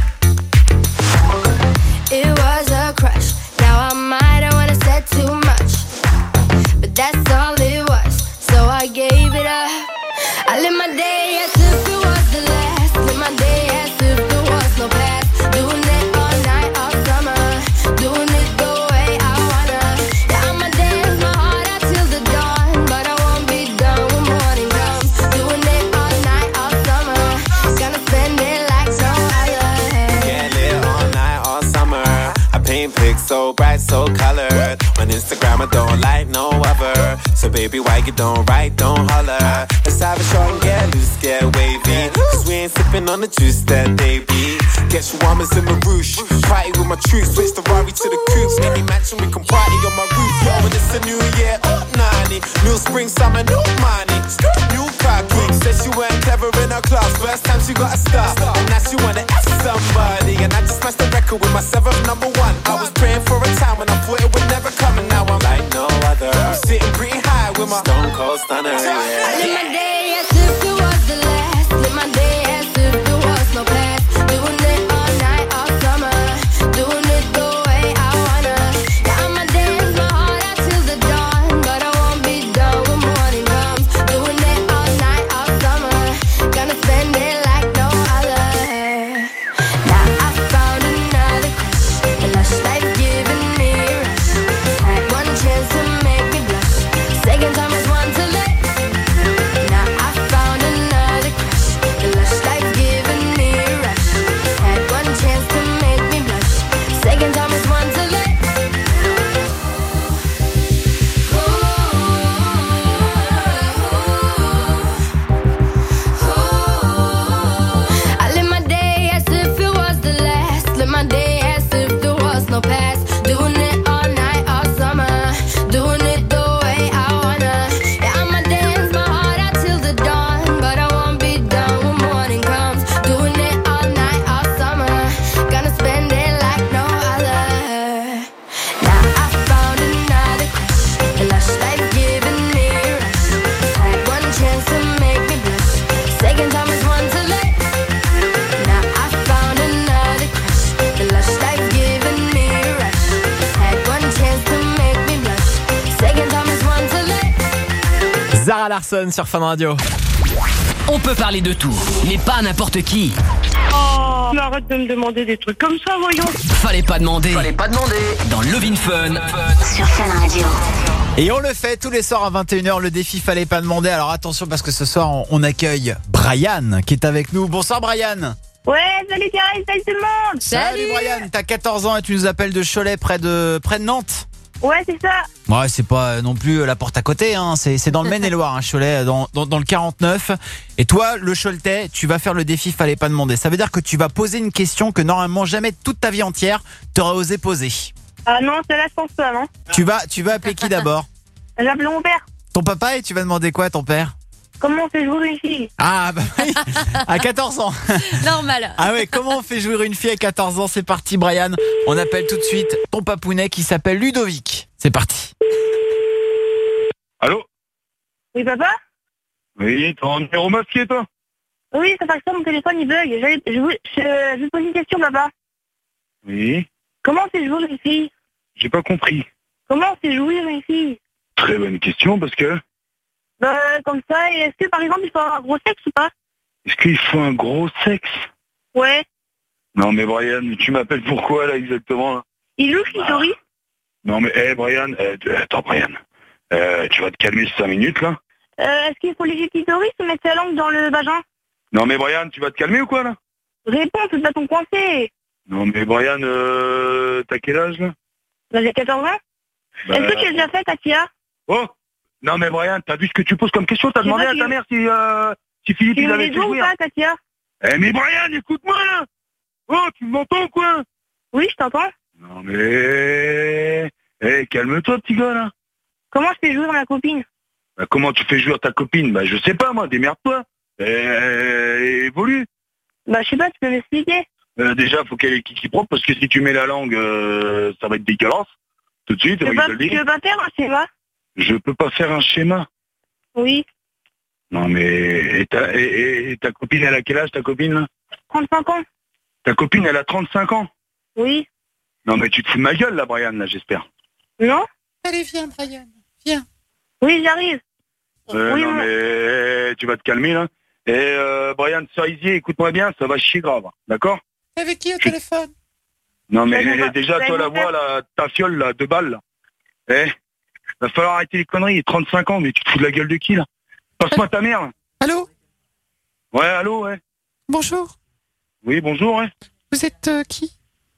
It was a crush, now I might have wanna said too much, but that's all it was, so I gave it up. I live my day as if it was the last, live my day as if there was no past, doing it all night, all summer, doing it the way I wanna. Yeah, I'ma dance my heart out till the dawn, but I won't be done when morning comes. Doing it all night, all summer, gonna spend it like no other.
Can't live all night, all summer. I paint pics so bright, so colored. On Instagram I don't like no other. So baby, why you don't write, don't holler. Let's have a short and get loose, get wavy. Cause we ain't sipping on the juice that they be. Get your woman's in the roosh. Party with my troops, switch the Rari to the coupe. Mini mansion, we can party on my roof. When it's a new year, up ninety. New spring, summer, new money. New car king, said she weren't clever in her class. First time she got a star, and now she wanna F somebody. And I just smashed the record with my seventh number one. I was praying for a time when I thought it would never come, and now I'm like no other. I'm sitting pretty high with my stone cold stunner. Yeah.
I live my day as if it was the last.
Zara Larsson sur Fun Radio.
On peut parler de tout, mais pas à n'importe qui.
Oh, mais arrête de me demander des trucs comme ça, voyons.
Fallait pas demander. Fallait pas demander. Dans Lovin Fun.
Sur Fun Radio.
Et on le fait tous les soirs à vingt et une heures, le défi Fallait pas demander. Alors attention parce que ce soir on, on accueille Brian qui est avec nous. Bonsoir Brian.
Ouais, salut Karine, salut tout le monde.
Salut Brian, t'as quatorze ans et tu nous appelles de Cholet près de, près de Nantes.
Ouais, c'est ça.
Ouais, c'est pas non plus la porte à côté, hein. c'est, c'est dans le Maine-et-Loire, hein, Cholet, dans, dans, dans le quarante-neuf. Et toi, le Choletais, tu vas faire le défi Fallait pas demander. Ça veut dire que tu vas poser une question que normalement jamais toute ta vie entière t'aurais osé poser.
Ah non, celle-là, je pense pas, non.
Tu vas, tu vas appeler qui d'abord?
J'appelle mon père.
Ton papa, et tu vas demander quoi à ton père?
Comment on fait jouer une fille?
Ah bah oui, à quatorze ans.
Normal.
Ah ouais, comment on fait jouer une fille à quatorze ans? C'est parti Brian, on appelle tout de suite ton papounet qui s'appelle Ludovic. C'est parti.
Allô?
Oui, papa?
Oui, t'as un numéro masqué, toi?
Oui, ça fait que ça, mon téléphone, il bug. J'allais- Je vous- je- je vous pose une question, papa.
Oui,
Comment on fait jouer une fille?
j'ai pas compris.
Comment on fait jouer une fille?
Très bonne question, parce que...
Bah, comme ça, et est-ce que, par exemple, il faut avoir un gros sexe ou pas?
Est-ce qu'il faut un gros sexe?
Ouais.
Non, mais Brian, tu m'appelles pourquoi, là, exactement, là?
Il joue clitoris?
Non, mais, hé, Brian, euh, attends, Brian. Euh, tu vas te calmer cinq minutes, là?
Euh, est-ce qu'il faut léger le clitoris ou mettre sa langue dans le vagin?
Non, mais Brian, tu vas te calmer ou quoi, là?
Réponds, fais pas ton coincé.
Non, mais Brian, euh, t'as quel âge, là?
Bah, j'ai quatorze ans.
Bah,
Est-ce que tu as déjà fait, Katia?
Oh! Non, mais Brian, t'as vu ce que tu poses comme question? T'as
Je sais
demandé
pas
à
si-
ta mère si, euh, si Philippe,
Tu
il
veux
avait
les
fait
jouer ou
jouir?
pas, Katia?
Eh, mais Brian, écoute-moi, là! Oh, tu m'entends, quoi?
Oui, je t'entends.
Non, mais... Eh, calme-toi, petit gars, là.
Comment je fais jouer ma copine?
Bah, comment tu fais jouer ta copine? Bah, je sais pas, moi, démerde-toi. Eh, évolue.
Bah, je sais pas, tu peux m'expliquer?
Euh, déjà, faut qu'elle ait kiki propre, parce que si tu mets la langue, euh, ça va être dégueulasse. Tout de suite,
Tu
oui,
veux pas,
je te le
tu
dis.
veux pas faire un schéma?
Je peux pas faire un schéma.
Oui.
Non, mais... Et ta, et, et- et ta copine, elle a quel âge, ta copine, là?
trente-cinq ans.
Ta copine, elle a trente-cinq ans.
Oui.
Non, mais tu te fous de ma gueule, là, Brian, là, j'espère.
Non?
Allez, viens, Brian. Viens.
Oui, j'arrive.
Euh,
Oui,
non,
mais-
mais... eh, tu vas te calmer, là. Et euh, Brian Cerisier, écoute-moi bien, ça va chier grave, d'accord?
Avec qui au téléphone?
Non, mais
Ben, mon-
déjà,
ben,
toi, la
mon père.
voix, là, ta fiole, là, deux balles, là. Eh, va falloir arrêter les conneries, trente-cinq ans, mais tu te fous de la gueule de qui, là? Passe-moi ta mère.
Allô?
Ouais, allô, ouais.
Bonjour.
Oui, bonjour, ouais.
Vous êtes euh, qui?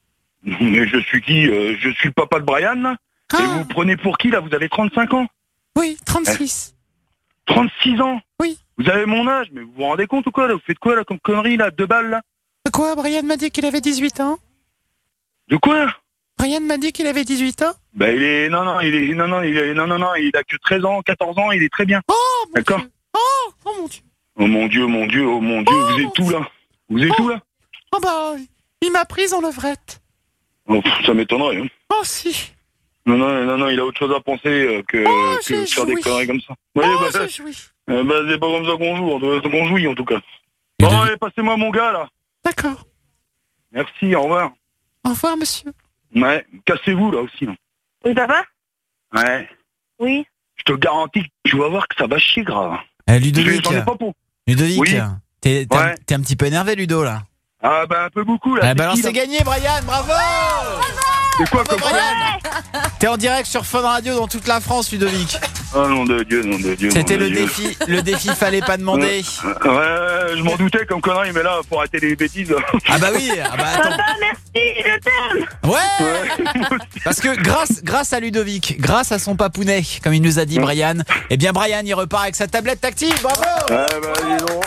Mais je suis qui? Euh, Je suis le papa de Brian, là. Et vous vous prenez pour qui, là? Vous avez trente-cinq ans?
Oui, trente-six.
trente-six ans?
Oui.
Vous avez mon âge, mais vous vous rendez compte ou quoi, là? Vous faites quoi, là, comme connerie, là? Deux balles, là?
De quoi? Brian m'a dit qu'il avait dix-huit ans.
De quoi?
Brian m'a dit qu'il avait dix-huit ans.
Bah, il est... Non, non, il est... Non, non, il est... Non, non, non, il a que treize ans, quatorze ans, il est très bien.
Oh,
d'accord?
Oh, oh mon Dieu.
Oh mon Dieu, mon Dieu, oh mon Dieu, vous êtes où, là? Vous êtes où, là?
Oh bah, il m'a prise en levrette.
Oh, pff, ça m'étonnerait, hein.
Oh si.
Non, non, non, non, il a autre chose à penser euh, que,
Oh,
que de
j'ai
faire des
joui.
conneries comme ça. Oui,
Oh,
bah,
j'ai joui.
euh, bah, c'est pas comme ça qu'on joue, on- qu'on jouit, en tout cas. Bon, allez, passez-moi mon gars, là.
D'accord.
Merci, au revoir.
Au revoir, monsieur.
Ouais, cassez-vous, là, aussi, là.
Oui, papa?
Ouais.
Oui.
Je te garantis que tu vas voir que ça va chier grave.
Eh, Ludovic,
J'en ai pas pour.
Ludovic,
Oui.
t'es, t'es, un,
Ouais.
t'es un petit peu énervé, Ludo, là.
Ah, bah, un peu beaucoup, là.
Eh
c'est
ben alors
qui,
c'est
là
gagné, Brian, bravo.
C'est quoi comme
Brian. T'es en direct sur Fun Radio dans toute la France, Ludovic.
Oh, nom de Dieu, nom de Dieu.
C'était
nom de
le
Dieu.
défi, le défi fallait pas demander.
Ouais, ouais, je m'en doutais comme connerie, mais là, faut arrêter les bêtises.
Ah bah oui, ah bah attends.
Papa, merci, je t'aime.
Ouais. Parce que grâce, grâce à Ludovic, grâce à son papounet, comme il nous a dit Brian, eh bien Brian il repart avec sa tablette tactile, bravo.
Ouais, bah dis donc.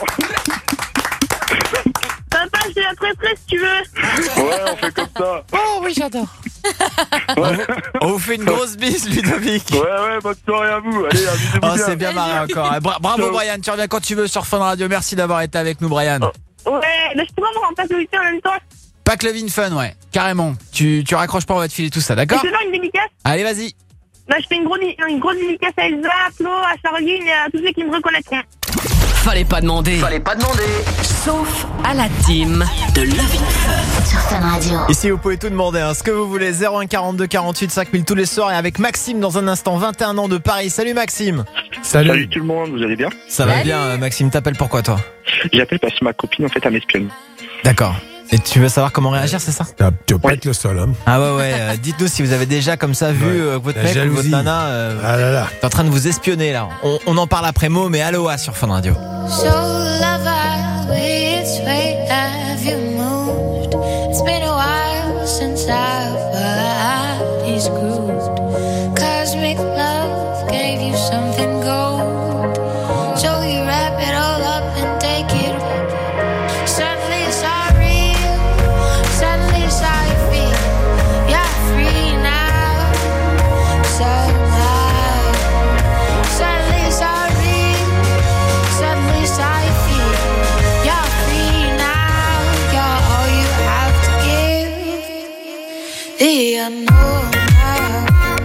Papa, je suis la prêtresse si tu veux.
Ouais, on fait comme ça.
Oh oui, j'adore.
On vous fait une grosse bise, Ludovic.
Ouais, ouais, bonne soirée à vous. Allez, amusez-vous
Oh,
bien.
c'est bien marré encore. Bra- bravo
Ciao.
Brian, tu reviens quand tu veux sur Fun Radio. Merci d'avoir été avec nous, Brian.
Ouais, mais je pourrais me remplacer le en même temps.
Pas que Levin Fun, ouais, carrément. Tu, tu raccroches pas, on va te filer tout ça, d'accord?
Et je fais une dédicace.
Allez, vas-y.
Bah, je fais une grosse, une grosse dédicace à Elsa, à Flo, à Charline et à tous ceux qui me reconnaîtront.
Fallait pas demander. Fallait pas demander. Sauf à la team de Love in Fun.
Sur Fun Radio.
Ici, vous pouvez tout demander, hein, ce que vous voulez. zéro un quarante-deux quarante-huit cinq mille tous les soirs. Et avec Maxime dans un instant, vingt et un ans de Paris. Salut Maxime.
Salut.
Salut tout le monde, vous allez bien?
Ça va bien, euh, Maxime. T'appelles pourquoi toi?
J'appelle parce que ma copine en fait elle m'espionne.
D'accord. Et tu veux savoir comment réagir, c'est ça?
Tu vas pas être le seul. Hein.
Ah ouais, ouais. euh, Dites-nous si vous avez déjà comme ça vu
Ouais.
euh, votre
La
mec
jalousie.
ou votre nana euh,
Ah là là.
est en train de vous espionner là. On, on en parle après mot, mais Aloha sur Fun Radio.
So lover, which way have you moved? It's been a while since I've been screwed. Cosmic love gave you something gold. So you wrap it all up and take it. Suddenly it's all real. Suddenly it's how you feel. You're free now. Somehow. Suddenly it's all real. Suddenly it's how you feel. You're free now. You're all you have to give. The unknown now.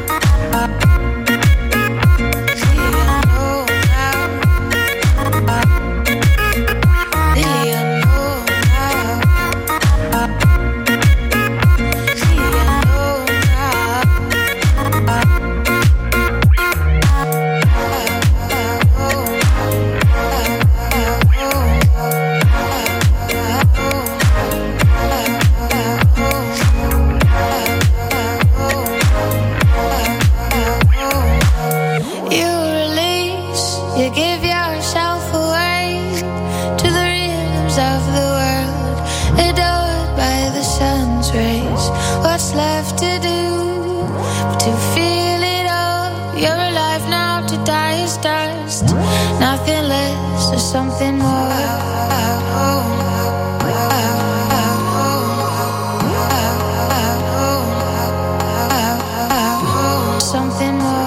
You release, you give yourself away to the rhythms of the world, adored by the sun's rays. What's left to do but to feel it all? You're alive now, to die is dust. Nothing less or something more. Something more.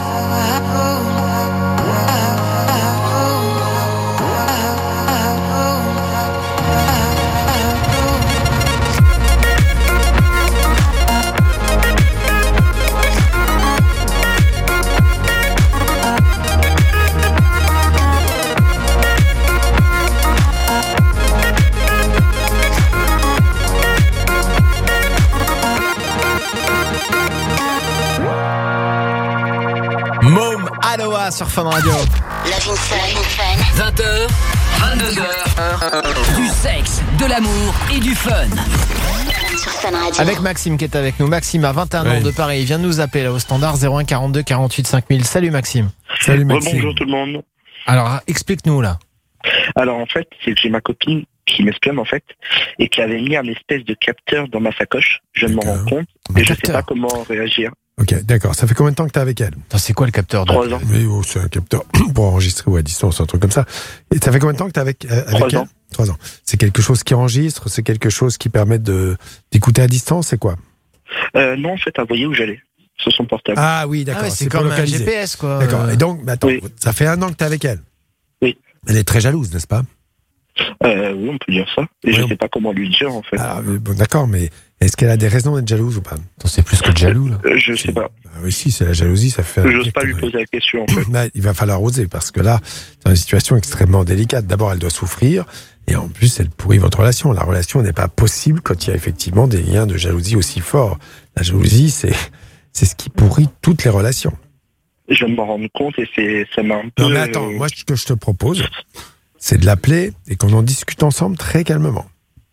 Môme Aloha sur Fun Radio.
Love in Fun.
vingt heures, vingt-deux heures. Du sexe, de l'amour et du fun.
Sur Fun Radio.
Avec Maxime qui est avec nous. Maxime a vingt et un
Ouais.
ans de Paris. Il vient de nous appeler là au standard zéro un quarante-deux quarante-huit cinq mille. Salut Maxime.
Salut Maxime.
Bonjour tout le monde.
Alors explique-nous là.
Alors en fait, c'est que j'ai ma copine qui m'espionne en fait et qui avait mis un espèce de capteur dans ma sacoche. Je ne m'en rends compte
Un
et je sais
capteur.
pas comment réagir.
Ok, d'accord. Ça fait combien de temps que t'es avec elle?
Attends, c'est quoi le capteur de...
Trois ans.
Mais oh, c'est un capteur pour enregistrer ou à distance, un truc comme ça. Et ça fait combien de temps que t'es avec, euh, avec
Trois
elle?
ans.
Trois ans. C'est quelque chose qui enregistre, c'est quelque chose qui permet de d'écouter à distance, c'est quoi?
Euh, non, en fait, elle voyait où j'allais sur son portable.
Ah oui, d'accord.
Ah ouais, c'est
pour
comme un
localiser.
G P S quoi.
D'accord. Et donc, mais attends,
Oui.
ça fait un an que t'es avec elle.
Oui.
Elle est très jalouse, n'est-ce pas?
Euh, oui, on peut dire ça. Et
Oui,
je
on-
sais pas comment lui dire en fait.
Ah, mais bon, d'accord, mais est-ce qu'elle a des raisons d'être jalouse ou pas?
Attends, c'est plus que de jaloux là.
Euh, je sais pas.
Ah oui, si, c'est la jalousie, ça fait.
J'ose pas lui poser la question en fait.
Là, il va falloir oser parce que là, c'est une situation extrêmement délicate. D'abord, elle doit souffrir et en plus, elle pourrit votre relation. La relation n'est pas possible quand il y a effectivement des liens de jalousie aussi forts. La jalousie, c'est c'est ce qui pourrit toutes les relations.
Je viens de m'en rendre compte et c'est ça m'a un peu.
Non, mais attends, moi, ce que je te propose, c'est de l'appeler et qu'on en discute ensemble très calmement.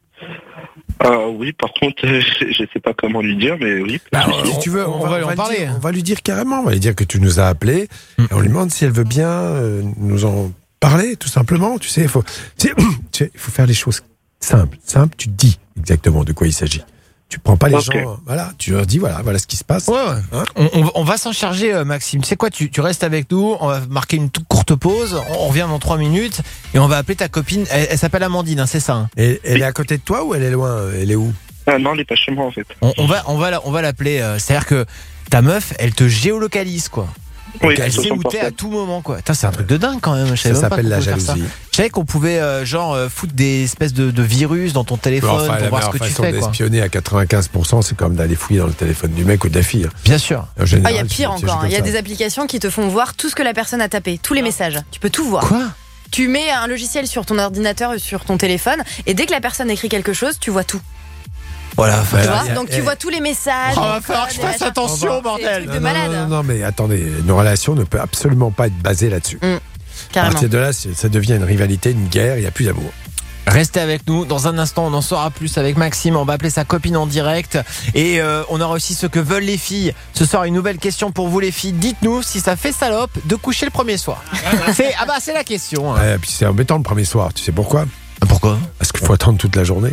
Ah oui, par contre, euh, je je sais pas comment lui dire, mais oui.
Bah, si tu veux, on,
on va
va,
lui
on
en
va
parler.
Dire, on va lui dire carrément. On va lui dire que tu nous as appelés et on lui demande si elle veut bien euh, nous en parler, tout simplement. Tu sais, il faut, tu sais, tu sais, il faut faire les choses simples. Simple, tu dis exactement de quoi il s'agit. Tu prends pas les
Ok.
gens, voilà, tu leur dis voilà, voilà ce qui se passe.
Ouais, ouais.
Hein
On, on- on va s'en charger, euh, Maxime. Tu sais quoi, tu, tu restes avec nous, on va marquer une toute courte pause, on, on revient dans trois minutes et on va appeler ta copine. Elle, elle s'appelle Amandine, hein, c'est ça. hein.
Et elle est à côté de toi ou elle est loin? Elle est où?
Ah non, elle est pas chez moi en fait.
On, on va, on va, la- on va l'appeler. euh, C'est-à-dire que ta meuf, elle te géolocalise, quoi.
Oui,
Elle
sur
sait
son
où t'es
portable.
à tout moment, quoi. Putain, c'est un truc de dingue quand même. Je savais
Ça
même pas
s'appelle
qu'on
la
pouvait faire ça.
jalousie.
Je savais qu'on pouvait, euh, genre, euh, foutre des espèces de, de virus dans ton téléphone
Enfin,
pour
la
voir ce
meilleure
que tu
façon
fais, quoi.
d'espionner à quatre-vingt-quinze pour cent, c'est comme d'aller fouiller dans le téléphone du mec ou de la fille.
Bien sûr.
En général,
Ah, il y a
tu
pire
fais des
encore.
choses
Il y a
comme
des
ça.
applications qui te font voir tout ce que la personne a tapé, tous les messages. Tu peux tout voir.
Quoi
tu mets un logiciel sur ton ordinateur ou sur ton téléphone, et dès que la personne écrit quelque chose, tu vois tout.
Voilà,
Tu
voilà.
vois, donc tu vois tous les messages.
Oh, va falloir que je fasse attention, bordel.
De malade.
Non, non, non, mais attendez, nos relations ne peuvent absolument pas être basées là-dessus.
Mmh,
à
carrément.
partir de là, c'est- ça devient une rivalité, une guerre, il n'y a plus d'amour.
Restez avec nous. Dans un instant, on en saura plus avec Maxime. On va appeler sa copine en direct. Et euh, on aura aussi ce que veulent les filles. Ce soir, une nouvelle question pour vous, les filles. Dites-nous si ça fait salope de coucher le premier soir. C'est, ah bah, c'est la question.
Ouais, puis c'est embêtant le premier soir, tu sais pourquoi?
Pourquoi?
Parce qu'il faut attendre toute la journée.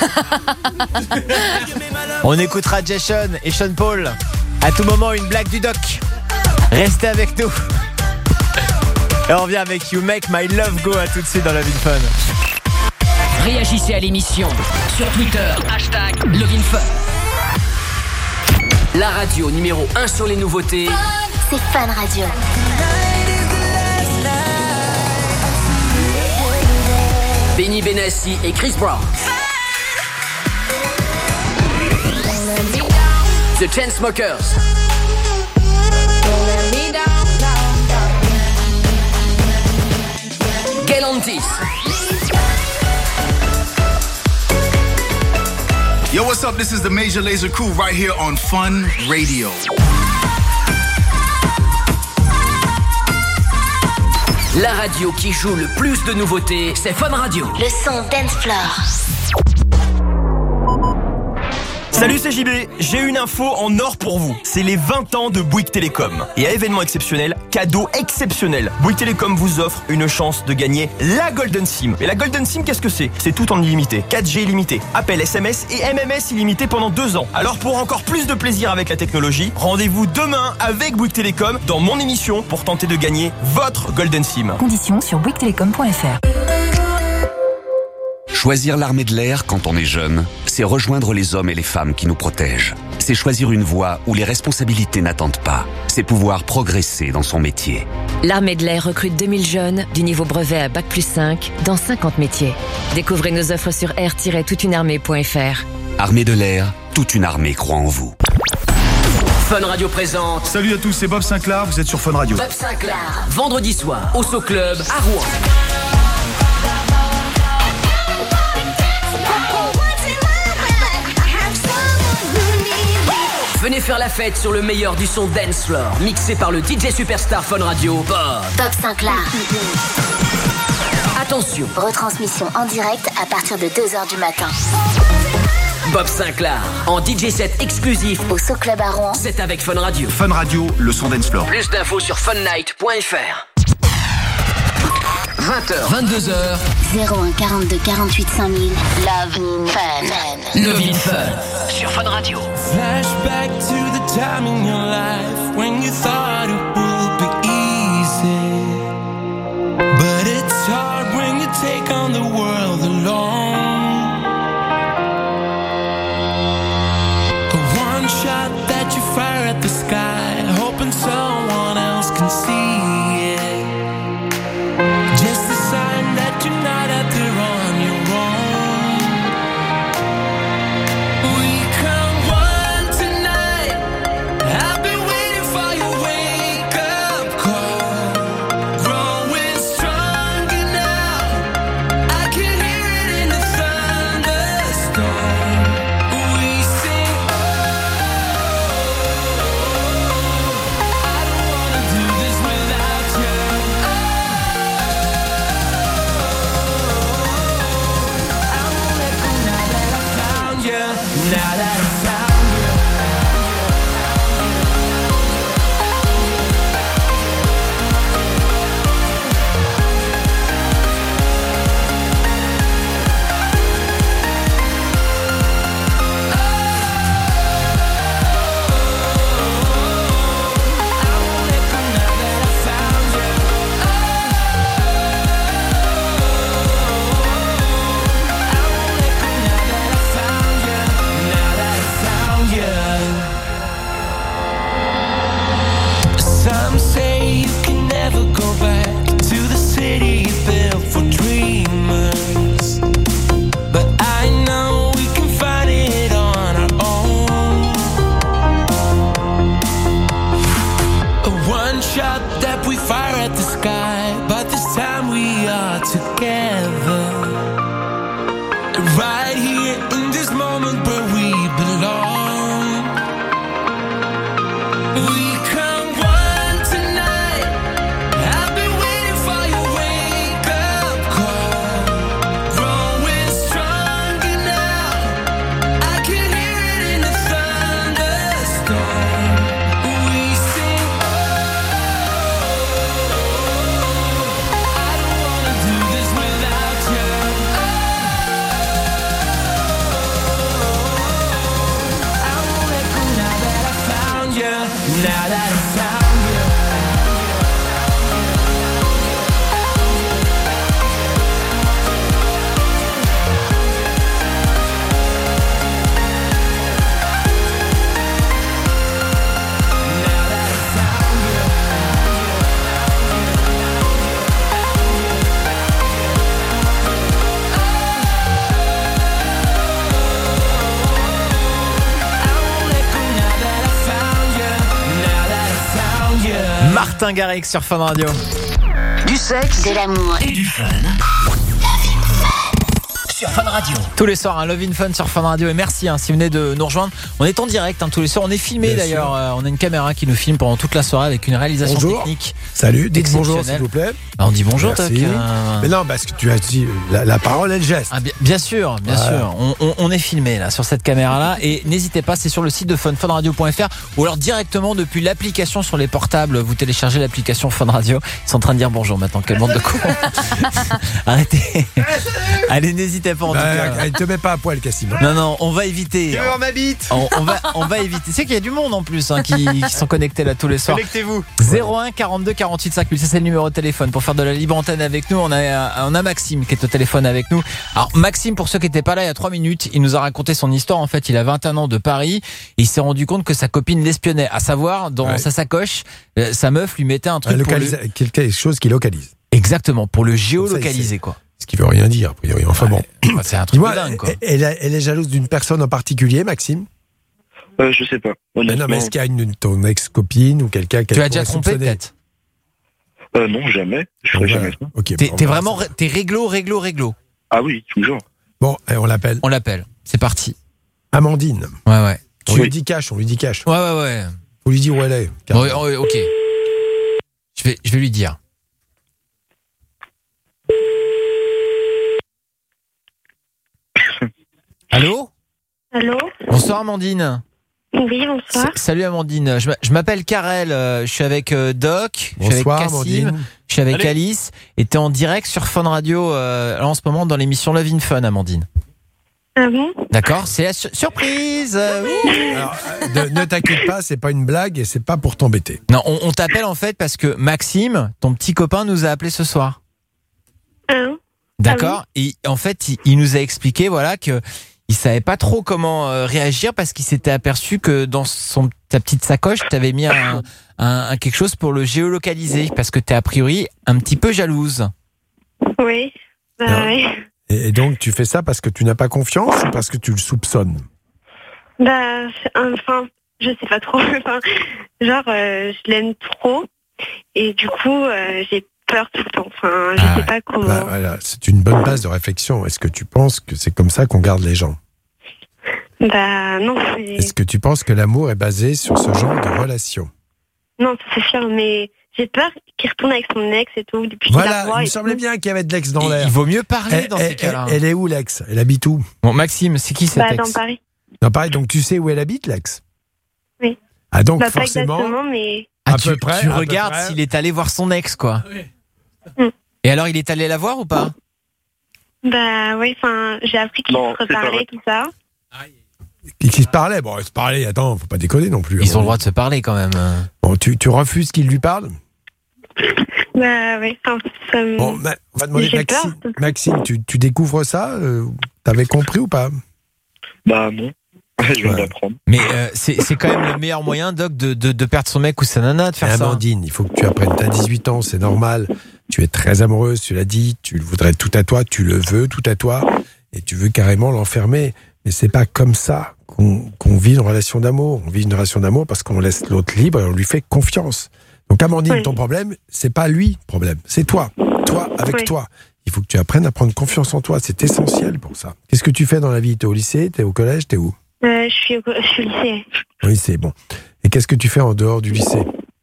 On écoutera Jason et Sean Paul. À tout moment, une blague du doc. Restez avec nous. Et on revient avec You Make My Love Go. À tout de suite dans la Love in Fun.
Réagissez à l'émission sur Twitter, hashtag Love in Fun. La radio numéro un sur les nouveautés,
C'est Fun Radio.
Benny Benassi et Chris Brown. The Chainsmokers. Galantis.
Yo, what's up? This is the Major Lazer Crew right here on Fun Radio.
La radio qui joue le plus de nouveautés, c'est Fun Radio.
Le son Dance Floor.
Salut, c'est J B. J'ai une info en or pour vous. C'est les vingt ans de Bouygues Télécom. Et à événement exceptionnel, cadeau exceptionnel. Bouygues Télécom vous offre une chance de gagner la Golden SIM. Et la Golden SIM, qu'est-ce que c'est? C'est tout en illimité. quatre G illimité, appel S M S et M M S illimité pendant deux ans. Alors pour encore plus de plaisir avec la technologie, rendez-vous demain avec Bouygues Télécom dans mon émission pour tenter de gagner votre Golden SIM.
Conditions sur bouygues télécom point f r.
Choisir l'armée de l'air quand on est jeune, c'est rejoindre les hommes et les femmes qui nous protègent. C'est choisir une voie où les responsabilités n'attendent pas. C'est pouvoir progresser dans son métier.
L'armée de l'air recrute deux mille jeunes du niveau brevet à bac plus cinq dans cinquante métiers. Découvrez nos offres sur air tiret toute une armée point f r.
Armée de l'air, toute une armée croit en vous.
Fun Radio présente.
Salut à tous, c'est Bob Sinclair, vous êtes sur Fun Radio.
Bob Sinclair, vendredi soir, au So Club à Rouen. Venez faire la fête sur le meilleur du son Dance Floor, mixé par le D J Superstar Fun Radio, Bob.
Bob Sinclair.
Attention,
Retransmission en direct à partir de deux heures du matin.
Bob Sinclair, en D J set exclusif
Au So Club à Rouen.
c'est avec Fun Radio.
Fun Radio, le son Dance Floor.
Plus d'infos sur funnight point f r. vingt heures, vingt-deux heures,
zéro un quarante-deux quarante-huit cinq mille. Love in Fun.
Love in Fun sur Fun Radio.
Flashback to the time in your life when you thought it would be easy. But it's hard when you take on the world alone. A one shot that you fire at the sky, hoping someone else can see it. Just a sign that you're not out there on your own. We come one tonight. I've been waiting for you. Wake are together. Right here in this moment where we belong. We can run tonight. I've been waiting for your wake up call. Growing stronger now. I can hear it in the thunderstorm. We sing, oh, I don't wanna do this without you. Oh, I won't let go now that I found you. Now that I found you.
Martin Garrix sur Fun Radio.
Du sexe,
de l'amour
et du fun. Sur Fun Radio.
Tous les soirs, un Love in Fun sur Fun Radio. Et merci hein, si vous venez de nous rejoindre. On est en direct hein, tous les soirs. On est filmé
Bien
d'ailleurs.
sûr.
Euh, on a une caméra qui nous filme pendant toute la soirée avec une réalisation
Bonjour.
technique.
Salut, dites bonjour
exceptionnelle.
s'il vous plaît.
Bah, on dit bonjour,
Merci.
Toc. euh.
Mais non, parce que tu as dit la, la parole et le geste.
Ah, bien, bien sûr, bien
Voilà.
sûr. On, on- on est filmé là sur cette caméra-là et n'hésitez pas, c'est sur le site de fun, funradio point f r ou alors directement depuis l'application sur les portables. Vous téléchargez l'application Fun Radio. Ils sont en train de dire bonjour maintenant. Quelle bande de cons. Arrêtez. Allez, n'hésitez pas en tout
Bah,
cas.
elle te met pas à poil, Cassim.
Non, non, on va éviter.
Tu veux voir ma bite?
On, on va, on va éviter. C'est qu'il y a du monde en plus hein, qui, qui sont connectés là tous les soirs.
Connectez-vous.
zéro un quarante-deux quarante-huit cinq mille, ça c'est le numéro de téléphone pour faire de la libre antenne avec nous. On a, on a Maxime qui est au téléphone avec nous. Alors Maxime, pour ceux qui n'étaient pas là il y a trois minutes, il nous a raconté son histoire. En fait, il a vingt et un ans de Paris et il s'est rendu compte que sa copine l'espionnait. À savoir, dans
Ouais.
sa sacoche, euh, sa meuf lui mettait un truc
Un
pour
localisa-
le...
Quelque chose qui localise.
Exactement, pour le
Comme ça, il
géolocaliser
sait.
quoi.
Ce qui veut rien dire, a priori. Enfin bon.
C'est un truc
Dis-moi,
de dingue quoi.
elle, elle- elle est jalouse d'une personne en particulier, Maxime?
Euh, je sais pas.
Mais non,
Honnêtement.
mais est-ce qu'il y a une, ton ex-copine ou quelqu'un qu'elle
Tu l'as déjà
pourrait
trompé
soupçonner?
peut-être.
Euh, non, jamais. Je ferai
Bon,
jamais
voilà.
ça.
Ok,
T'es
bon,
t'es
bah,
vraiment,
ça-
t'es réglo, réglo, réglo.
Ah oui, toujours.
Bon, et on l'appelle.
On l'appelle. C'est parti.
Amandine.
Ouais ouais.
On
Tu-
lui dit cash, on lui dit cash.
Ouais ouais ouais.
On lui dit où elle est.
Bon, ouais, ouais, ok. Je vais, je vais lui dire. Allô?
Allô?
Bonsoir Amandine.
Oui, bonsoir.
S- Salut Amandine. Je, m'a- je m'appelle Karel. euh, Je suis avec euh, Doc. Je suis avec
Bonsoir,
Cassim.
Amandine.
Je suis avec
Allez.
Alice. Et t'es en direct sur Fun Radio euh, là, en ce moment dans l'émission Love in Fun, Amandine.
Ah bon?
D'accord? C'est la su- surprise. euh, oui.
Alors, euh, de- ne t'inquiète pas, c'est pas une blague et c'est pas pour t'embêter.
Non, on, on t'appelle en fait parce que Maxime, ton petit copain, nous a appelé ce soir.
Ah,
D'accord. Et en fait, il, il nous a expliqué, voilà, que il savait pas trop comment euh, réagir parce qu'il s'était aperçu que dans son ta petite sacoche, t'avais mis un, un, un quelque chose pour le géolocaliser parce que t'es a priori un petit peu jalouse.
oui. Bah,
Non.
oui.
Et, et donc, tu fais ça parce que tu n'as pas confiance ou parce que tu le soupçonnes?
Bah, c'est- enfin, je sais pas trop. Enfin, genre, euh, je l'aime trop. Et du coup, euh, j'ai peur tout le temps. Enfin, je
Ah,
sais pas comment.
Bah, voilà, c'est une bonne base de réflexion. Est-ce que tu penses que c'est comme ça qu'on garde les gens?
Bah, non, c'est...
Est-ce que tu penses que l'amour est basé sur ce genre de relation?
Non, c'est sûr, mais j'ai peur qu'il retourne avec son ex et tout. Depuis qu'il la
Voilà,
voit
il me
et
semblait
tout.
bien qu'il y avait de l'ex dans
Il,
l'air.
il vaut mieux parler
Elle,
dans ces
elle-
cas-là.
elle est où l'ex? Elle habite où?
Bon, Maxime, c'est qui cet
Bah,
ex?
dans Paris.
Non, pareil, donc tu sais où elle habite, l'ex?
Oui.
Ah, donc
Bah, pas
forcément.
exactement, mais...
Ah,
à
tu,
peu près,
tu
à peu
regardes
près.
s'il est allé voir son ex, quoi.
Mm.
Et alors, il est allé la voir ou pas?
Bah, oui, enfin, j'ai appris qu'ils
Non,
se
c'est pas
reparlaient,
vrai.
tout ça.
Qui, qui se parlait? Bon, se parlait, attends, faut pas déconner non plus.
Ils ont le droit de se parler quand même.
Bon, tu, tu refuses qu'il lui parle?
Bah, oui, enfin, ça me...
Bon, ma- on va demander
J'ai
Maxime.
peur.
Maxime, tu, tu découvres ça? euh, T'avais compris ou pas?
Bah non. Je viens
Ouais.
d'apprendre.
Mais euh, c'est c'est quand même le meilleur moyen, Doc, de, de, de perdre son mec ou sa nana, de faire ça.
Amandine, il faut que tu apprennes. T'as dix-huit ans, c'est normal. Tu es très amoureuse, tu l'as dit. Tu le voudrais tout à toi, tu le veux tout à toi. Et tu veux carrément l'enfermer. Mais c'est pas comme ça qu'on qu'on vit une relation d'amour. On vit une relation d'amour parce qu'on laisse l'autre libre et on lui fait confiance. Donc Amandine,
Oui.
ton problème, c'est pas lui le problème, c'est toi. toi, avec
Oui.
toi. Il faut que tu apprennes à prendre confiance en toi. C'est essentiel pour ça. Qu'est-ce que tu fais dans la vie? T'es au lycée? T'es au collège? T'es où?
Euh, je suis au, je suis au lycée.
Au lycée, bon. Et qu'est-ce que tu fais en dehors du lycée?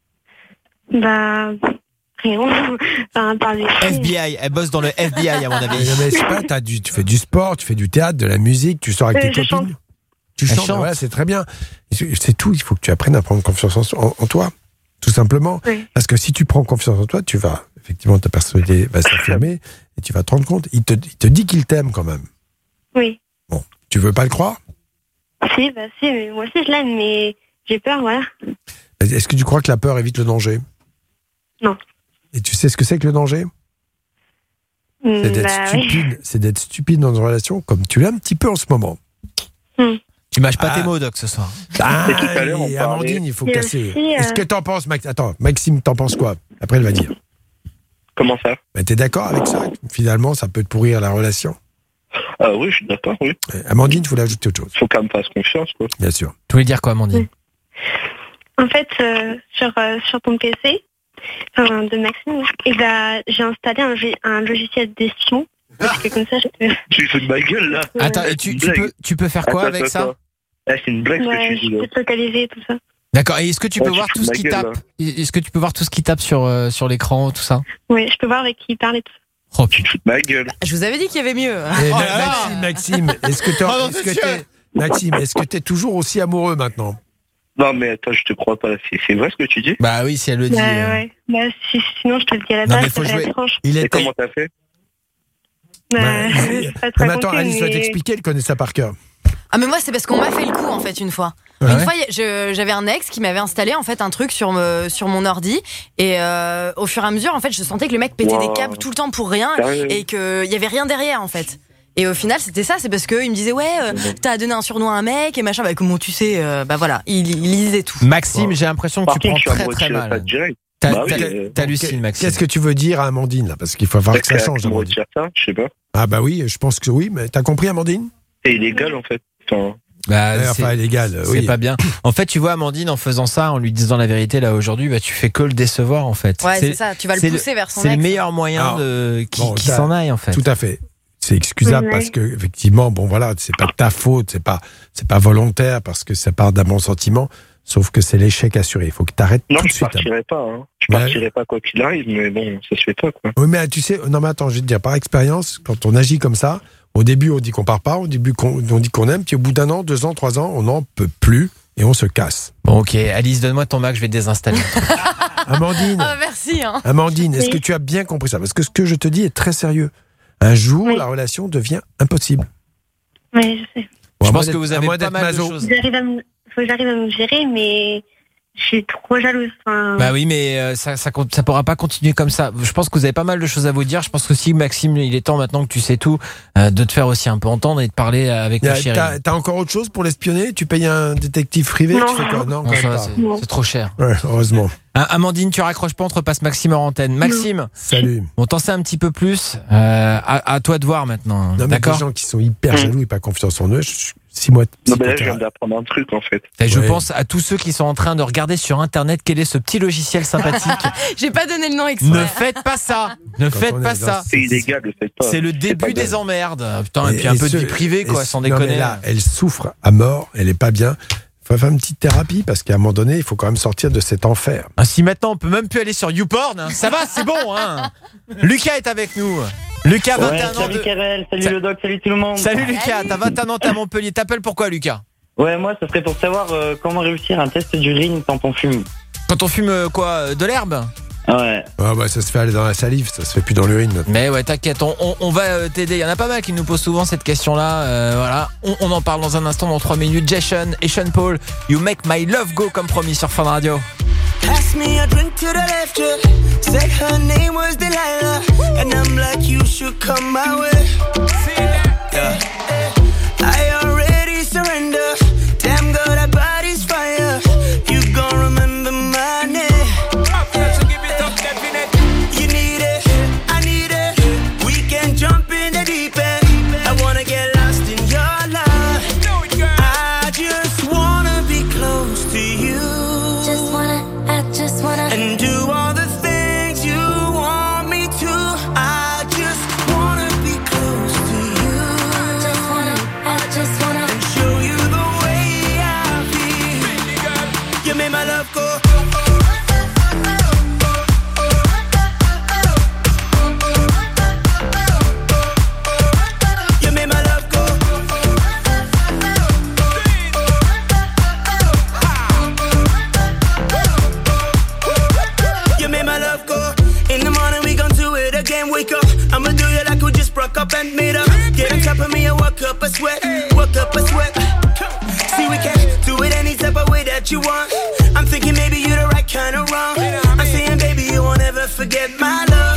Bah, rien. Enfin, par les
F B I, elle bosse dans le F B I à mon avis.
Non, mais je sais pas, t'as du, tu fais du sport, tu fais du théâtre, de la musique, tu sors avec
Euh,
tes
je
copines.
chante.
Tu
Elle
chantes,
chante.
voilà, c'est très bien. C'est tout, il faut que tu apprennes à prendre confiance en, en- en toi, tout simplement.
Oui.
Parce que si tu prends confiance en toi, tu vas, effectivement, ta personnalité va s'affirmer et tu vas te rendre compte. Il te, il te dit qu'il t'aime quand même.
Oui.
Tu veux pas le croire?
Si, bah si, mais moi aussi je l'aime, mais j'ai peur, voilà.
Est-ce que tu crois que la peur évite le danger?
Non.
Et tu sais ce que c'est que le danger? C'est d'être
Bah oui.
stupide, c'est d'être stupide dans une relation comme tu l'es un petit peu en ce moment.
Hmm.
Tu mâches pas
Ah.
tes mots, Doc, ce soir.
Ah,
Et tout à l'heure, on
et
parlait-
Amandine, il faut
Et
casser.
aussi, euh,
Est-ce que t'en penses, Max Attends, Maxime, t'en penses quoi? Après, elle va dire.
Comment ça?
Ben, t'es d'accord avec ça? Finalement, ça peut te pourrir la relation.
Ah oui, je suis d'accord, oui.
Euh, Amandine, il faut ajouter autre chose.
Faut quand même pas se confiance, quoi.
Bien sûr.
Tu voulais dire quoi, Amandine?
En fait, euh, sur, euh, sur ton P C, enfin, de Maxime, et bah, j'ai installé un, log- un logiciel d'espion. Parce que comme ça, je peux...
Tu fais de ma gueule, là.
Attends,
C'est
et tu,
une
tu
blague.
peux, tu peux faire quoi
Attends,
avec
attends,
ça?
attends. Ah, c'est une blague ce
Ouais,
que tu dis,
je
là.
peux localiser tout ça.
D'accord, et est-ce que tu
Ouais,
peux
tu
voir
fous
tout
de
ce
ma
qui
gueule,
tape? Est-ce que tu peux voir tout ce qui tape sur, euh, sur l'écran, tout ça?
Oui, je peux voir avec qui il parle et tout ça.
Oh
Tu te fous de ma gueule.
Je vous avais dit qu'il y avait mieux.
Et
Oh
Ma-
là là.
Maxime, Maxime, est-ce que t'es,
Oh non,
est-ce que
monsieur.
t'es- Maxime, est-ce que t'es toujours aussi amoureux maintenant?
Non, mais attends, je te crois pas. C'est c'est vrai ce que tu dis?
Bah oui, si elle le dit.
Bah,
euh.
ouais. Bah, si, sinon, je te le dis à la
Non, mais
base,
faut
ça va
jouer.
être franche.
Il
Et
était.
comment t'as fait?
Bah,
Ouais.
je vais pas te
Non, mais attends,
raconter,
Alice va
mais-
t'expliquer, elle connaît ça par cœur.
Ah mais moi c'est parce qu'on m'a fait le coup en fait une fois.
Ah
une
ouais
fois y a- je- j'avais un ex qui m'avait installé en fait un truc sur me, sur mon ordi et euh, au fur et à mesure en fait je sentais que le mec pétait
Wow.
des câbles tout le temps pour rien
Sérieux
et qu'il y avait rien derrière en fait. Et au final c'était ça, c'est parce qu'il me disait ouais euh, t'as donné un surnom à un mec et machin, bah comment tu sais, euh, bah voilà, il, il lisait tout.
Maxime, j'ai l'impression que
Par
tu
contre,
prends
je suis
très
amoureux de
très
Chirac
mal.
direct.
T'as-
Bah oui,
t'as-
euh,
T'hallucines, Maxime.
Qu'est-ce que tu veux dire à Amandine, là? Parce qu'il faut voir que ça
Est-ce
change,
qu'elle a le droit de
Amandine.
dire ça? Je sais pas.
Ah bah oui, je pense que oui, mais t'as compris, Amandine?
C'est illégal, en fait. Enfin,
Bah,
Ouais,
c'est-
Enfin, illégal,
c'est
oui.
pas bien. En fait, tu vois, Amandine, en faisant ça, en lui disant la vérité là aujourd'hui, bah, tu fais que le décevoir en fait.
Ouais c'est ça, tu vas le
c'est
pousser vers son
C'est
ex.
le meilleur moyen
Alors,
de qui,
bon,
qui
ça-
s'en aille en fait.
Tout à fait. C'est excusable
Ouais.
parce que effectivement, bon voilà, c'est pas de ta faute, c'est pas, c'est pas volontaire parce que ça part d'un bon sentiment. Sauf que c'est l'échec assuré. Il faut que tu arrêtes
non,
tout de
je
suite.
partirai pas. Hein. Je
Ouais.
partirai pas quoi qu'il arrive, mais bon, ça se fait pas, quoi.
Oui, mais tu sais, non mais attends, je vais te dire, par expérience, quand on agit comme ça, au début on dit qu'on part pas, au début qu'on- on dit qu'on aime, puis au bout d'un an, deux ans, trois ans, on n'en peut plus et on se casse.
Bon, ok, Alice, donne-moi ton Mac, je vais désinstaller.
Amandine,
Ah merci hein.
Amandine, est-ce
Oui.
que tu as bien compris ça? Parce que ce que je te dis est très sérieux. Un jour,
Oui.
la relation devient impossible.
Oui, je sais.
Bon,
Je
à moins
pense que
d'être-
vous
à
avez
moins
pas
d'être
mal de
maso.
choses.
J'arrive à me... faut que j'arrive à me gérer, mais je suis trop jalouse. Enfin,
Bah oui, mais euh, ça, ça, compte- ça pourra pas continuer comme ça. Je pense que vous avez pas mal de choses à vous dire. Je pense aussi, Maxime, il est temps maintenant que tu sais tout, euh, de te faire aussi un peu entendre et de parler avec
Y
ta
a-
chérie.
T'as t'as encore autre chose pour l'espionner? Tu payes un détective privé?
Non.
Tu fais quoi? Non,
Non,
quand
ça
même
va,
pas.
c'est c'est trop cher.
Ouais, heureusement.
Ah, Amandine, tu raccroches pas, on te repasse Maxime en antenne. Maxime,
Salut.
on t'en sait un petit peu plus. Euh, à, à toi de voir maintenant.
Non, mais des
D'accord.
gens qui sont hyper
Mm.
jaloux et pas confiance en eux, je suis six mois de
Non, mais là, je viens
psychothérapeute.
d'apprendre un truc, en fait.
Et je
Ouais.
pense à tous ceux qui sont en train de regarder sur internet quel est ce petit logiciel sympathique.
J'ai pas donné le nom exprès.
Ne faites pas ça. Ne
Quand
faites
on est
pas
dans-
ça.
C'est illégal, le faites pas.
C'est le
pas
début
bien.
des emmerdes. Putain, et, puis un
Et
peu
ce-
de vie privée, quoi,
et
sans
ce- non, mais
déconner.
là, elle souffre à mort, elle est pas bien. Il faut faire une petite thérapie parce qu'à un moment donné, il faut quand même sortir de cet enfer.
Ah, si maintenant on peut même plus aller sur YouPorn, hein, ça va, c'est bon. Hein. Lucas est avec nous. Lucas, vingt et un ans.
salut
De...
Karel, salut
Sa-
le doc, salut tout le monde.
Salut Lucas, t'as vingt et un ans, t'es à Montpellier. T'appelles pourquoi, Lucas?
Ouais, moi, ça serait pour savoir euh, comment réussir un test d'urine quand on fume.
Quand on fume euh, quoi, euh, de l'herbe?
Ouais.
Ah bah, ça se fait aller dans la salive, ça se fait plus dans l'urine. maintenant.
Mais ouais, t'inquiète, on, on, on va euh, t'aider. Il y en a pas mal qui nous posent souvent cette question-là. Euh, voilà, on, on en parle dans un instant, dans trois minutes. Jason et Sean Paul, You Make My Love Go, comme promis sur Fun Radio.
Pass me a drink to the left, yeah. Said her name was Delilah, and I'm like, you should come my way. Yeah. I already surrender. Damn girl, that body's fire. You gon' remember my name. You need it, I need it. We can jump in the deep end. I wanna get lost in your life. I just wanna be close to you.
Just wanna, I just wanna.
And do all the things you want me to. and made up. Get on top of me and walk up a sweat, walk up a sweat. See, we can do it any type of way that you want. I'm thinking maybe you're the right kind of wrong. I'm saying, baby, you won't ever forget my love.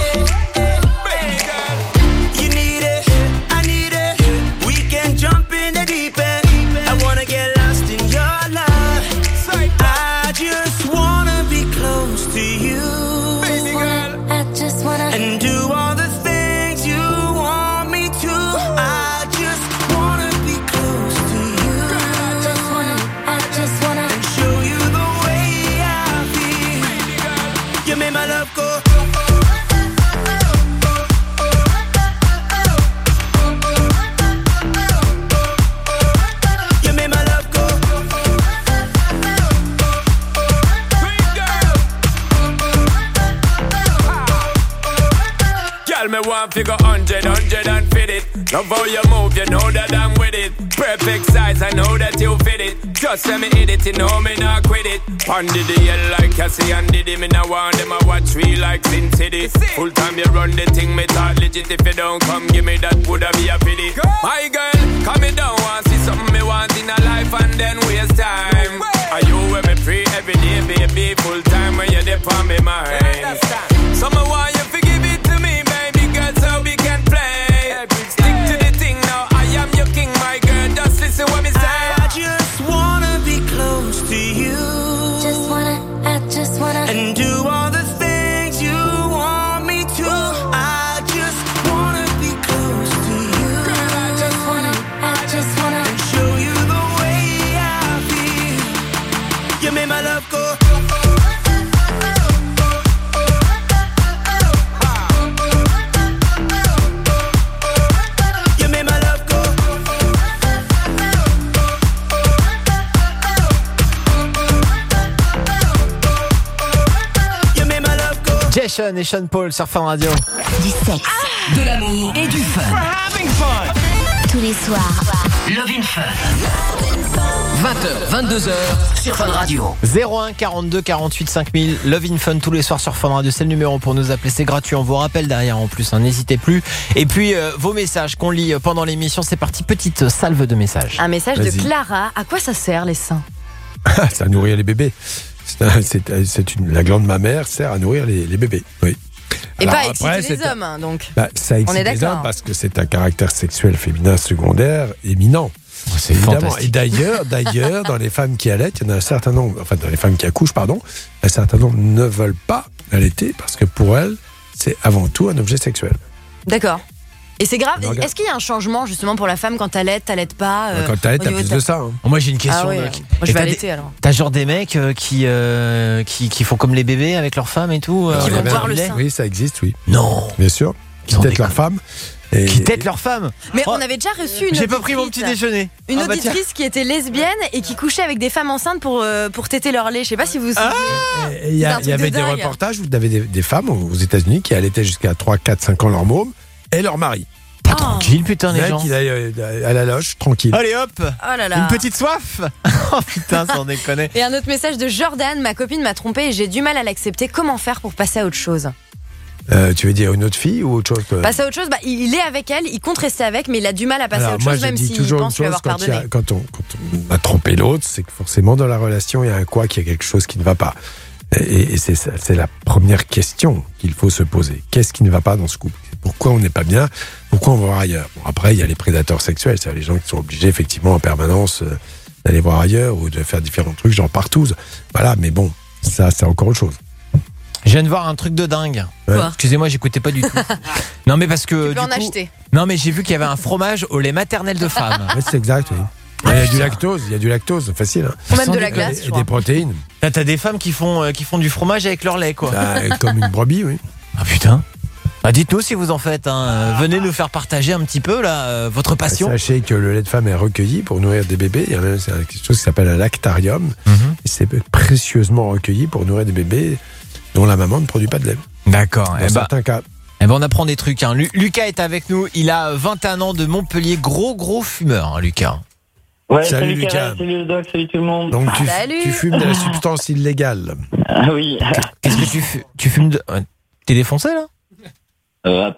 You need it, I need it. We can jump in the deep end. I wanna get lost in your love. I just wanna be close to you.
I just wanna
and do all the things you want me to. I just wanna be close to you.
I just wanna, I just wanna
and show you the way I feel. You made my love go. You made my love go.
Girl, me want figure hundred, hundred and fit it. Love how you move, you know that I'm with it. Perfect size, I know that you fit it. Just let me hit it, you know me not quit it. Pondy the hell like Cassie and Diddy. Me now want them, I watch me like Sin City. Full time you run the thing, me talk legit. If you don't come, give me that, woulda be a pity. My girl, come me down, want see something me want in a life and then waste time. Are you with me free every day, baby? Full time when you're there on me mind. So me want you to give it to me, baby girl, so we can play. Stick to the thing now, I am your king, my girl. Just listen what me say.
I just wanna be close to you.
Just wanna, I just wanna
and do all the things you want me to. I just wanna be close to you.
I just wanna, I just wanna
and show you the way I feel. You made my love go.
Jason et Sean Paul sur Fun Radio.
Du sexe,
de l'amour et du fun.
tous les soirs.
Love in Fun. vingt heures, vingt-deux heures sur Fun Radio.
zéro un quarante-deux quarante-huit cinq mille. Love in Fun tous les soirs sur Fun Radio. C'est le numéro pour nous appeler. C'est gratuit. On vous rappelle derrière en plus. Hein, n'hésitez plus. Et puis euh, vos messages qu'on lit pendant l'émission. C'est parti. Petite salve de messages.
Un message
Vas-y.
de Clara. À quoi ça sert les seins?
Ça nourrit les bébés. C'est, c'est, c'est une, la glande mammaire sert à nourrir les, les bébés. Oui.
Et
Alors,
pas
après,
exciter les
c'est-
hommes, hein, donc.
Bah, ça
On est
excite les
d'accord.
hommes parce que c'est un caractère sexuel féminin secondaire éminent.
C'est
Évidemment.
fantastique.
Et d'ailleurs, d'ailleurs, dans les femmes qui allaitent, il y en a un certain nombre, enfin dans les femmes qui accouchent, pardon, un certain nombre ne veulent pas allaiter parce que pour elles, c'est avant tout un objet sexuel.
D'accord. Et c'est grave.
Non, regarde.
Est-ce qu'il y a un changement justement pour la femme quand t'allaites, t'allaites pas euh,
Quand t'allaites,
au
t'as
niveau
plus
ta-
de ça. hein.
Moi j'ai une question.
Ah oui,
de-
euh,
qui-
moi, je
Et
vais
t'as des-
allaiter, alors.
T'as genre des mecs euh, qui, euh, qui qui font comme les bébés avec leurs femmes et tout. euh,
Alors, il y
vont
avait
boire
un-
le sein.
Oui, ça existe, oui.
Non.
Bien sûr. Qui
Sans
têtent leur femme. Et,
Qui têtent leurs femmes.
Mais
Oh,
on avait déjà reçu une
J'ai pas pris mon petit
auditrice-
déjeuner.
Une
Ah bah tiens.
auditrice qui était lesbienne et qui couchait avec des femmes enceintes pour, euh, pour téter leur lait. Je sais pas si vous vous souvenez.
Et Il y,
C'est un
a-
truc
il y avait
de
des
dingue.
reportages où vous avez des, des femmes aux États-Unis qui allaitaient jusqu'à trois, quatre, cinq ans leur môme et leur mari.
Pas tranquille, putain, les
Là,
gens.
qu'il aille euh, à la loge, tranquille.
Allez hop.
Oh là là.
Une petite soif. Oh putain, sans déconner.
Et un autre message de Jordan. Ma copine m'a trompée et j'ai du mal à l'accepter. Comment faire pour passer à autre chose?
Euh, tu veux dire une autre fille ou autre chose euh
Passer à autre chose, bah, il est avec elle, il compte rester avec, mais il a du mal à passer à
Alors,
autre
moi,
chose,
je
même
dis
s'il
toujours une
pense lui
chose,
avoir
quand, il y a-
pardonné.
quand, on, quand on a trompé l'autre, c'est que forcément dans la relation, il y a un quoi, qu'il y a quelque chose qui ne va pas. Et, et c'est, ça- c'est la première question qu'il faut se poser. Qu'est-ce qui ne va pas dans ce couple? Pourquoi on n'est pas bien? Pourquoi on va voir ailleurs? Bon, après, il y a les prédateurs sexuels, c'est-à-dire les gens qui sont obligés effectivement en permanence euh, d'aller voir ailleurs ou de faire différents trucs, genre partouze. Voilà, mais bon, ça, c'est encore autre chose.
Je viens de voir un truc de dingue.
Ouais.
Quoi
Excusez-moi, j'écoutais pas du tout. Non, mais parce que.
Tu peux
du
en
coup-
acheter.
Non, mais j'ai vu qu'il y avait un fromage au lait maternel de femme.
Ouais, c'est exact, oui. Il y a du lactose, il y a du lactose, facile. Hein.
Ou même
Sans
de la
déconner.
glace, je
Et
crois.
des protéines.
T'as t'as des femmes qui font, euh, qui font du fromage avec leur lait, quoi.
Bah, comme une brebis, oui.
Ah putain. Bah, dites-nous si vous en faites. Hein. Euh, Venez nous faire partager un petit peu là euh, votre passion.
Sachez que le lait de femme est recueilli pour nourrir des bébés. Il y a même c'est quelque chose qui s'appelle un lactarium.
Mhm.
Et c'est précieusement recueilli pour nourrir des bébés dont la maman ne produit pas de lait.
D'accord.
Dans
Eh bah,
certains cas.
eh ben, on apprend des trucs. Hein. Lu- Lucas est avec nous. Il a vingt et un ans de Montpellier. Gros, gros fumeur, hein, Lucas.
Ouais,
Salut,
salut,
Lucas.
Karel, salut le doc, salut tout le monde.
Donc tu,
Salut.
tu fumes de la substance illégale.
Ah oui,
Qu'est-ce que tu fumes Tu fumes de. euh, T'es défoncé là?
euh, un peu.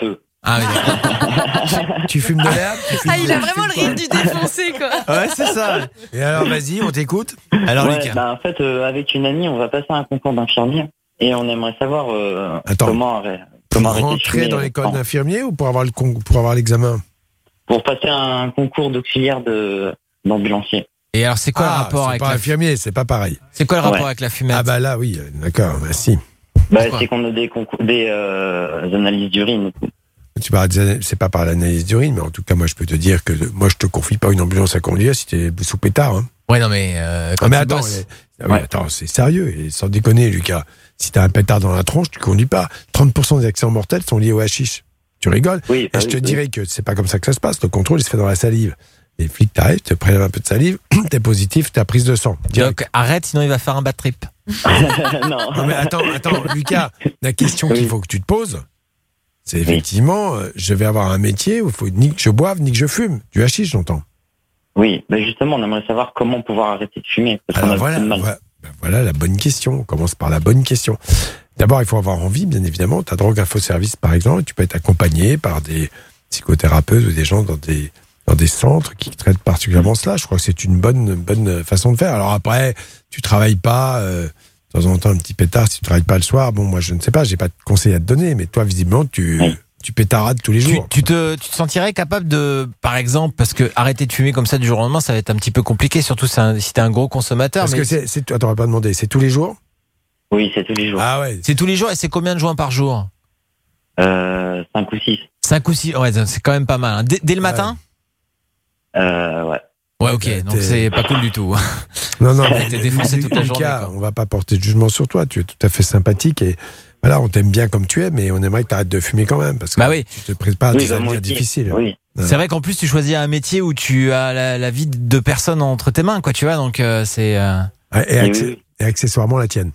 Ah oui, d'accord.
Tu fumes de l'herbe tu fumes
Ah, il
de-
a
tu
vraiment
fumes
le rire du défoncé, quoi.
Ouais, c'est ça.
Et alors, vas-y, on t'écoute.
Alors,
Ouais,
Lucas.
bah, en fait, euh, avec une amie, on va passer un concours d'infirmier et on aimerait savoir euh,
Attends.
comment, arrêter-
Pour
comment arrêter de
rentrer
fumer,
dans
euh,
l'école
sans-
d'infirmier ou pour avoir le con- pour avoir l'examen
Pour passer un concours d'auxiliaire de d'ambulancier.
Et alors, c'est quoi
Ah,
le rapport
c'est
avec
pas
la
infirmier, c'est pas pareil.
C'est quoi le rapport
Ouais.
avec la fumette?
Ah bah là, oui, euh, d'accord, bah si.
Bah,
Pourquoi
c'est qu'on a des concours, des euh, analyses d'urine.
Tu parles des- c'est pas par l'analyse d'urine, mais en tout cas, moi, je peux te dire que moi, je te confie pas une ambulance à conduire si t'es sous pétard. Hein.
Ouais, non, mais euh, quand
Ah, mais
tu
attends,
bosses-
les- ah oui,
Ouais.
attends, c'est sérieux, et sans déconner, Lucas. Si t'as un pétard dans la tronche, tu conduis pas. trente pour cent des accidents mortels sont liés au hashish. Tu rigoles?
Oui,
Et
bah
je
oui,
te
oui.
dirais que c'est pas comme ça que ça se passe. Le contrôle, il se fait dans la salive. Les flics t'arrivent, te prennent un peu de salive, t'es positif, t'as prise de sang. Direct.
Donc, arrête, sinon il va faire un bad trip.
non.
Non, mais attends, attends, Lucas, la question qu'il faut que tu te poses, c'est effectivement, euh, je vais avoir un métier où il faut ni que je boive, ni que je fume. Du hashish, j'entends.
Oui, bah justement, on aimerait savoir comment pouvoir arrêter de fumer. Parce qu'on
Alors
a
voilà,
beaucoup de mal.
voilà, ben voilà la bonne question. On commence par la bonne question. D'abord, il faut avoir envie, bien évidemment. Ta drogue info service, par exemple, tu peux être accompagné par des psychothérapeutes ou des gens dans des dans des centres qui traitent particulièrement cela. Je crois que c'est une bonne bonne façon de faire. Alors après, tu travailles pas euh, de temps en temps un petit pétard si tu travailles pas le soir. Bon, moi je ne sais pas, j'ai pas de conseils à te donner, mais toi visiblement tu
Oui.
tu pétarades tous les
Tu,
jours.
tu te, tu te sentirais capable de, par exemple, parce que arrêter de fumer comme ça du jour au lendemain, ça va être un petit peu compliqué, surtout si, un- si t'es un gros consommateur.
Parce
mais
que c'est c'est attends, on va pas demander, c'est tous les jours.
Oui, c'est tous les jours.
Ah ouais.
c'est tous les jours et c'est combien de joints par jour?
Euh, cinq ou six.
cinq ou six, ouais, c'est quand même pas mal. hein. Dès, dès le matin?
Euh, ouais.
Ouais, ok,
T'es-
donc c'est pas cool du tout.
Non, non, mais
T'es défoncé toute la journée,
Lucas,
quoi.
on va pas porter de jugement sur toi. Tu es tout à fait sympathique et voilà, on t'aime bien comme tu es, mais on aimerait que tu arrêtes de fumer quand même parce que
Bah oui.
tu te prépares à
Oui,
des
bah, moi
avenirs
aussi.
difficiles.
Oui.
C'est vrai qu'en plus tu choisis un métier où tu as la, la vie de personnes entre tes mains, quoi, tu vois, donc euh, c'est. euh,
Et,
Oui,
accé-
oui.
et accessoirement la tienne.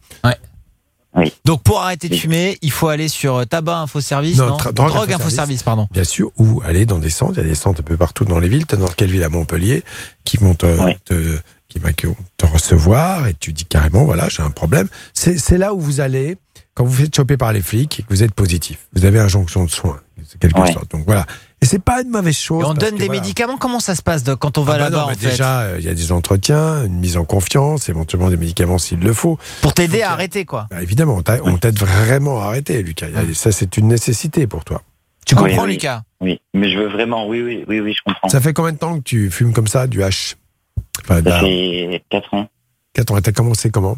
Donc pour arrêter de fumer, il faut aller sur Tabac Info Service,
Non,
non,
tra-
Drogue,
Drogue
Info
Info
Service, pardon.
Bien sûr, ou aller dans des centres. Il y a des centres un peu partout dans les villes. Tu as dans quelle ville? À Montpellier, qui vont te,
Ouais.
te- qui va te recevoir et tu dis carrément, voilà, j'ai un problème. C'est c'est là où vous allez, quand vous vous faites choper par les flics et que vous êtes positif. Vous avez injonction de soins, de quelque
Ouais.
sorte. Donc voilà. Et c'est pas une mauvaise chose.
Et on
parce
donne
que,
des
voilà.
médicaments, comment ça se passe Doc, quand on va
Ah bah
là-bas
non,
en
mais
fait
déjà, euh, il y a des entretiens, une mise en confiance, éventuellement des médicaments s'il le faut.
Pour t'aider
Faut
à
que-
arrêter, quoi.
Bah, évidemment, on t'a- on t'aide vraiment à arrêter, Lucas. Il y a- Ça, c'est une nécessité pour toi.
Tu comprends,
Oui, oui.
Lucas?
Oui, mais je veux vraiment, oui, oui, oui, oui, je comprends.
Ça fait combien de temps que tu fumes comme ça, du hash enfin, de
Ça
la-
fait quatre ans.
quatre ans. Et t'as commencé comment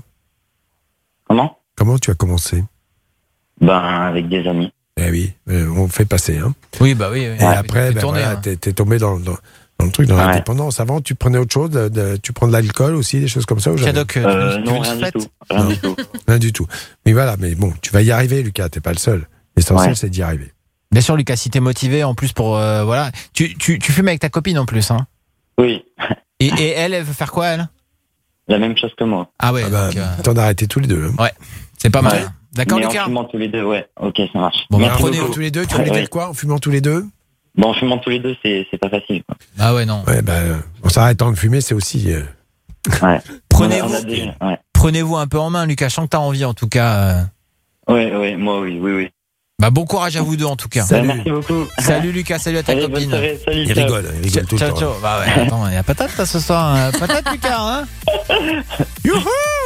Comment
Comment tu as commencé
Ben, avec des amis.
Eh oui, euh, on fait passer. Hein.
Oui, bah oui. oui.
Et
Ouais,
après,
tu fais
ben
tourner,
voilà,
hein.
t'es, t'es tombé dans, dans, dans le truc, dans
Ouais.
la dépendance. Avant, tu prenais autre chose, de- de- tu prends de l'alcool aussi, des choses comme ça ou jamais
Cadoc, euh,
Euh,
tu veux
non,
une
rien du
fête
tout. Rien
Non.
du tout.
Rien du tout. Mais voilà, mais bon, tu vas y arriver, Lucas, t'es pas le seul. L'essentiel,
Ouais.
c'est d'y arriver.
Bien sûr, Lucas, si t'es motivé, en plus pour euh, voilà, tu, tu, tu fumes avec ta copine en plus, hein.
Oui,
Et, et elle, elle veut faire quoi, elle?
la même chose que moi.
Ah ouais,
Ah bah,
donc, euh,
t'en as arrêté tous les deux. Hein.
c'est pas mal.
Ouais.
D'accord,
Mais en
Lucas?
fumant tous les deux, ouais. Ok, ça marche.
Bon, bah,
Merci
prenez-
beaucoup.
tous les deux, tu
Ouais,
voulais
ouais.
dire quoi en fumant tous les deux?
Bon, en fumant tous les deux, c'est c'est pas facile. Quoi.
Ah ouais, non.
Ouais, ben, en s'arrêtant de fumer, c'est aussi. euh,
Ouais.
Prenez-vous-
On a- on a des- ouais.
Prenez-vous un peu en main, Lucas. Je sens que t'as envie, en tout cas. euh.
Ouais, ouais, moi, oui, oui, oui.
Bah, bon courage à vous deux, en tout cas.
Salut.
Bah, merci beaucoup.
Salut, Lucas. Salut à ta
Allez, bonne
copine.
soirée. Salut,
Il
ciao.
rigole, il rigole tout le
Ciao,
temps.
ciao. Bah ouais, attends, il y a patate là ce soir. hein. Patate, Lucas, hein? Youhou!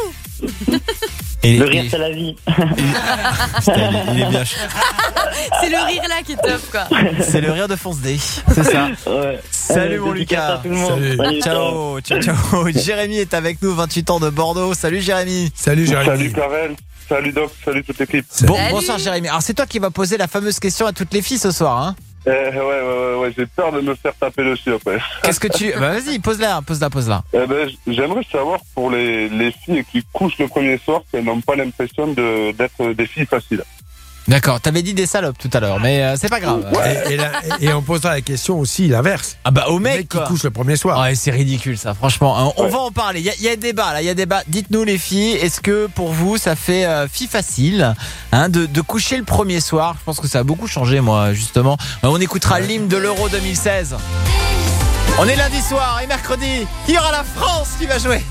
Et,
Le
et-
rire, c'est la vie.
Putain, il, il est bien. ch-
C'est le rire là qui est top, quoi.
C'est le rire de Fonce D. C'est ça.
Ouais.
Salut,
Allez,
mon
dédicace
Lucas.
à tout le monde.
Salut.
Salut, ciao.
Ciao, ciao, ciao. Jérémy est avec nous, vingt-huit ans de Bordeaux. Salut, Jérémy.
Salut, Jérémy.
Salut Karel, salut Doc, salut toute l'équipe.
Bon,
Salut.
bonsoir, Jérémy. Alors, c'est toi qui vas poser la fameuse question à toutes les filles ce soir, hein?
Eh, ouais, ouais, ouais, ouais, j'ai peur de me faire taper dessus après.
Qu'est-ce que tu. Bah, vas-y, pose-la, pose-la, pose-la.
Eh ben, j'aimerais savoir pour les, les filles qui couchent le premier soir, qu'elles n'ont pas l'impression de, d'être des filles faciles.
D'accord, t'avais dit des salopes tout à l'heure, mais euh, c'est pas grave.
Et, et la- et on posera la question aussi l'inverse.
Ah bah, au
Le
mec,
mec qui
quoi.
couche le premier soir.
Ouais, c'est ridicule ça, franchement. Hein, on
Ouais.
va en parler. Il y, a- il y a débat là, il y a débat. Dites-nous les filles, est-ce que pour vous ça fait euh, fille facile hein, de, de coucher le premier soir? Je pense que ça a beaucoup changé, moi, justement. Euh, on écoutera l'hymne de l'Euro deux mille seize. On est lundi soir et mercredi, il y aura la France qui va jouer.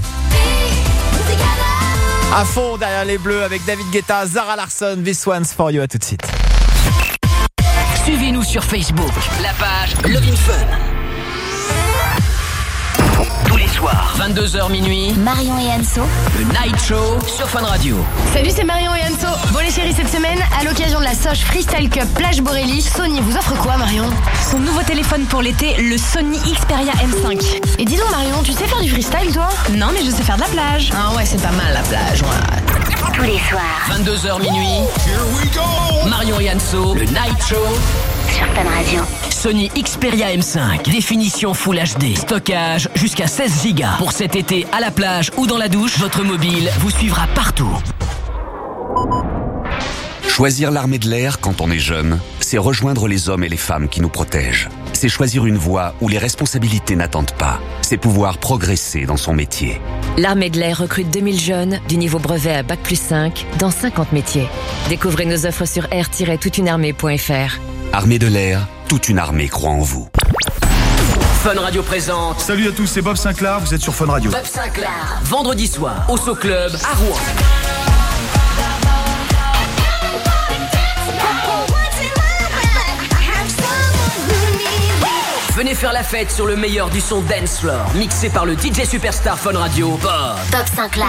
À fond derrière les Bleus avec David Guetta, Zara Larsson, This One's for You. À tout de suite.
Suivez-nous sur Facebook, la page Love in Fun. Tous les soirs, vingt-deux heures minuit,
Marion et Anso,
le Night Show sur Fun Radio.
Salut, c'est Marion et Anso. Bon les chéris, cette semaine, à l'occasion de la Soche Freestyle Cup Plage Borély, Sony vous offre quoi, Marion?
Son nouveau téléphone pour l'été, le Sony Xperia M cinq.
Et dis donc, Marion, tu sais faire du freestyle, toi?
Non, mais je sais faire de la plage.
Ah ouais, c'est pas mal la plage, ouais.
tous les soirs,
vingt-deux heures minuit, Marion et Anso, le Night Show
sur Fun Radio.
Sony Xperia M cinq, définition Full H D, stockage jusqu'à seize gigas. Pour cet été, à la plage ou dans la douche, votre mobile vous suivra partout.
Choisir l'armée de l'air quand on est jeune, c'est rejoindre les hommes et les femmes qui nous protègent. C'est choisir une voie où les responsabilités n'attendent pas. C'est pouvoir progresser dans son métier.
L'armée de l'air recrute deux mille jeunes du niveau brevet à bac plus cinq dans cinquante métiers. Découvrez nos offres sur air tiret toute une armée point f r.
Armée de l'air, toute une armée croit en vous.
Fun Radio présente.
Salut à tous, c'est Bob Sinclair, vous êtes sur Fun Radio.
Bob Sinclair, vendredi soir, au So Club, à Rouen. Venez faire la fête sur le meilleur du son dance floor, mixé par le D J Superstar Fun Radio, Bob.
Bob Sinclair.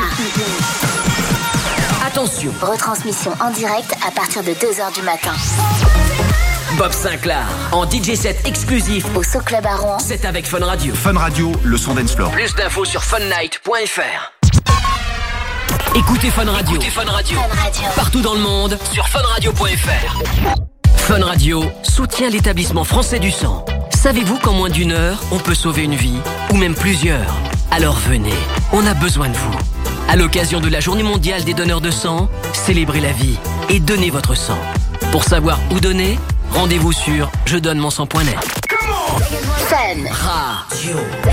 Attention,
Retransmission en direct à partir de deux heures du matin.
Bob Sinclair, en D J set exclusif
Au So Club à Rouen.
c'est avec Fun Radio.
Fun Radio, le son dance floor.
Plus d'infos sur fun night point f r. Écoutez Fun Radio. Écoutez Fun Radio.
Fun Radio.
Partout dans le monde sur fun radio point f r. Fun Radio soutient l'établissement français du sang. Savez-vous qu'en moins d'une heure, on peut sauver une vie, ou même plusieurs? Alors venez, on a besoin de vous. À l'occasion de la Journée mondiale des donneurs de sang, célébrez la vie et donnez votre sang. Pour savoir où donner, rendez-vous sur je donne mon sang point net.
Fun
Radio.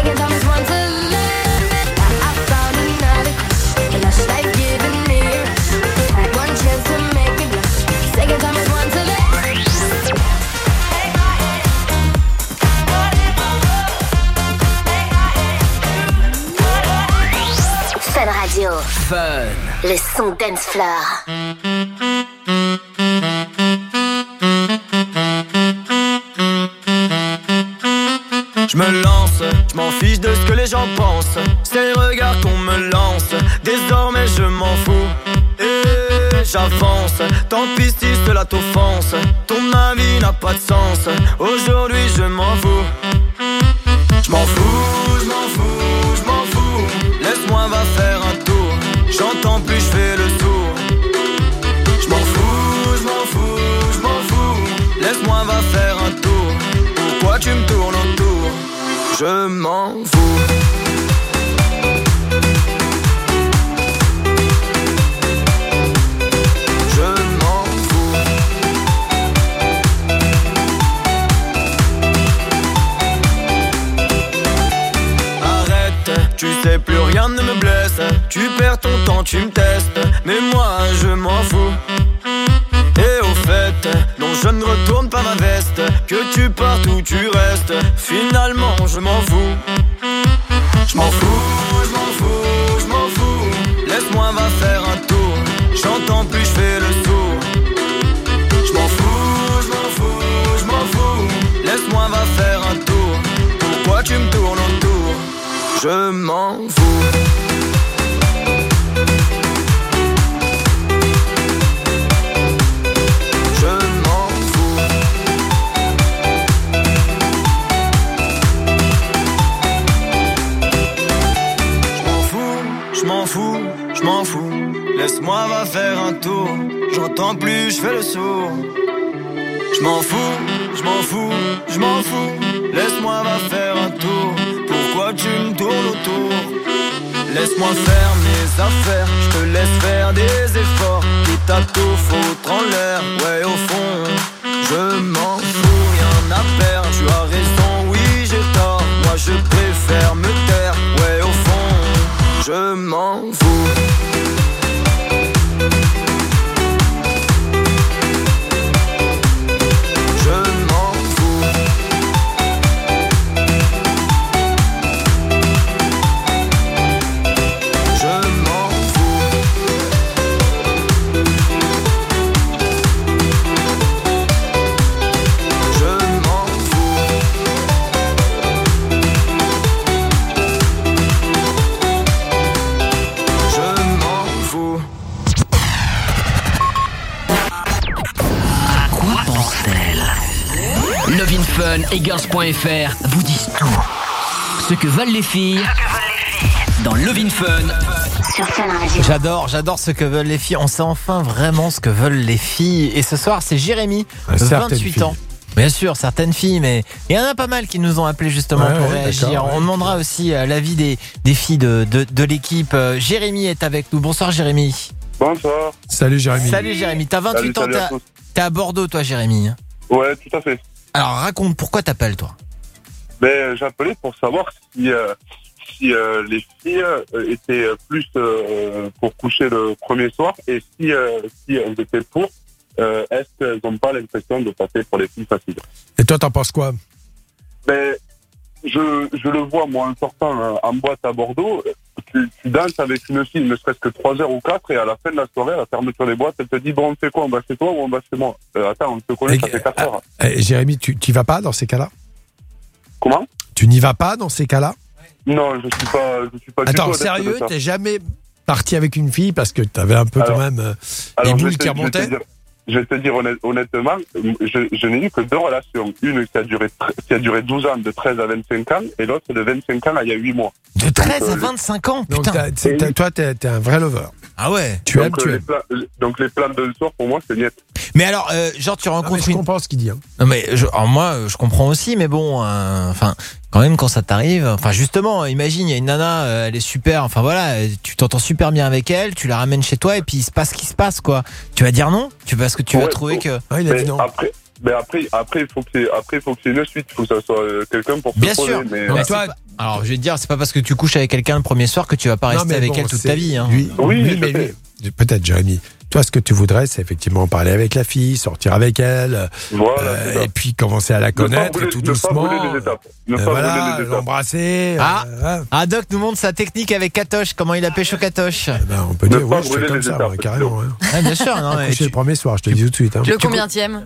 Fun Radio.
Fun.
Le son dance floor.
Je me lance, je m'en fiche de ce que les gens pensent. C'est le regard qu'on me lance. Désormais je m'en fous. Et j'avance. Tant pis si cela t'offense. Ton avis n'a pas de sens. Aujourd'hui je m'en fous. Je m'en fous, je m'en fous, je m'en fous. Laisse-moi va faire un tour. J'entends plus, je fais le tour. Je m'en fous, je m'en fous, je m'en fous. Laisse-moi va faire un tour. Pourquoi tu me tournes autour? Je m'en fous. Je m'en fous. Arrête, tu sais plus rien ne me blesse. Tu perds ton temps, tu me testes. Mais moi je m'en fous. Et au fait, non je ne retourne pas ma veste. Que tu partes ou tu restes, finalement je m'en fous. Je m'en fous, je m'en fous, je m'en fous. Laisse-moi va faire un tour. J'entends plus, je fais le sourd. Je m'en fous, je m'en fous, je m'en fous. Laisse-moi va faire un tour. Pourquoi tu me tournes autour? Je m'en fous. Je m'en fous, laisse-moi va faire un tour. J'entends plus, je fais le sourd. Je m'en fous, je m'en fous, je m'en fous. Laisse-moi va faire un tour. Pourquoi tu me tournes autour? Laisse-moi faire mes affaires, je te laisse faire des efforts. Quitte à tout foutre en l'air, ouais au fond je m'en fous, rien à perdre. Tu as raison, oui j'ai tort. Moi je préfère me taire, ouais au fond je m'en fous.
Fun et girls point f r vous disent tout. Ce que veulent les filles dans Love in Fun.
Sur Fun Radio.
J'adore, j'adore ce que veulent les filles. On sait enfin vraiment ce que veulent les filles. Et ce soir, c'est Jérémy,
Ah, certaines
vingt-huit
filles.
ans. Bien sûr, certaines filles, mais il y en a pas mal qui nous ont appelés justement
Ouais,
pour
ouais,
réagir.
d'accord, ouais.
On demandera aussi euh, l'avis des, des filles de, de, de l'équipe. Euh, Jérémy est avec nous. Bonsoir Jérémy.
Bonsoir.
Salut Jérémy.
Salut Jérémy, t'as vingt-huit
Salut,
ans,
salut
t'es
à
à,
tous.
t'es à Bordeaux toi Jérémy.
Ouais, tout à fait.
Alors raconte, pourquoi t'appelles toi?
Ben, j'appelais pour savoir si, euh, si euh, les filles euh, étaient plus euh, pour coucher le premier soir et si, euh, si elles étaient pour, euh, est-ce qu'elles n'ont pas l'impression de passer pour les filles faciles?
Et toi, t'en penses quoi?
Ben, je, je le vois, moi, en sortant euh, en boîte à Bordeaux, tu, tu danses avec une fille, ne serait-ce que trois heures ou quatre, et à la fin de la soirée, à la fermeture des boîtes, elle te dit, bon, on fait quoi? On va chez toi ou on va chez moi? euh, Attends, on te connaît,
Et-
ça fait quatre heures.
Eh, Jérémy, tu n'y vas pas dans ces cas-là?
Comment?
Tu n'y vas pas dans ces cas-là?
Non, je suis pas, je suis pas du tout
Attends,
adepte de
sérieux,
ça.
t'es jamais parti avec une fille parce que t'avais un peu
Alors-
quand même euh,
Alors,
les
je
boules
vais te-
qui
je vais te
remontaient?
dire- Je vais te dire honnête- honnêtement, je, je n'ai eu que deux relations. Une qui a duré, tr- qui a duré douze ans, de treize à vingt-cinq ans, et l'autre de vingt-cinq ans, il y a huit mois.
De treize
Donc,
à
euh,
vingt-cinq ans,
Donc
putain.
t'as- c'est- t'as- toi, t'es t'es un vrai lover.
Ah ouais.
Tu aimes,
donc,
tu
euh, les
aimes.
plans, donc les plans de soir, pour moi, c'est net.
Mais alors, euh, genre tu
Non, mais
rencontres
je
une...
comprends ce qu'il dit. Hein.
Non mais je, alors moi euh, je comprends aussi, mais bon, euh, enfin quand même quand ça t'arrive, enfin justement, imagine il y a une nana, euh, elle est super, enfin voilà, euh, tu t'entends super bien avec elle, tu la ramènes chez toi et puis il se passe ce qui se passe quoi. Tu vas dire non? Tu parce que tu vas
Ouais,
trouver
bon.
que
Ah, il a
Mais
dit non.
après, mais après, après, il faut que c'est, après, il faut que c'est une suite. Il faut que ça soit euh, quelqu'un pour se
bien
poser.
sûr.
Mais,
Non, mais
euh,
toi,
c'est pas- Alors je vais te dire, c'est pas parce que tu couches avec quelqu'un le premier soir que tu vas pas
non,
rester
mais
avec
bon,
elle toute
c'est-
ta vie. Hein.
Lui,
Oui,
lui,
je
mais
sais.
lui, peut-être Jérémy. Toi, ce que tu voudrais, c'est effectivement parler avec la fille, sortir avec elle,
voilà,
euh,
c'est ça.
et puis commencer à la
Ne pas
connaître
brûler-
tout
ne pas
doucement.
brûler les étapes. Ne
Euh,
pas
voilà,
brûler les étapes.
l'embrasser.
Ah.
euh, hein.
Ah Doc nous montre sa technique avec Katoche, comment il a pêché Katoche.
Eh ben, on peut
Ne
dire,
pas
ouais, je fais
brûler
comme
les
ça,
étapes.
moi, carrément. Hein.
Ah, bien sûr, non, mais
Coucher
tu-
le premier soir, je te le dis tout de suite. Hein.
Le combienième?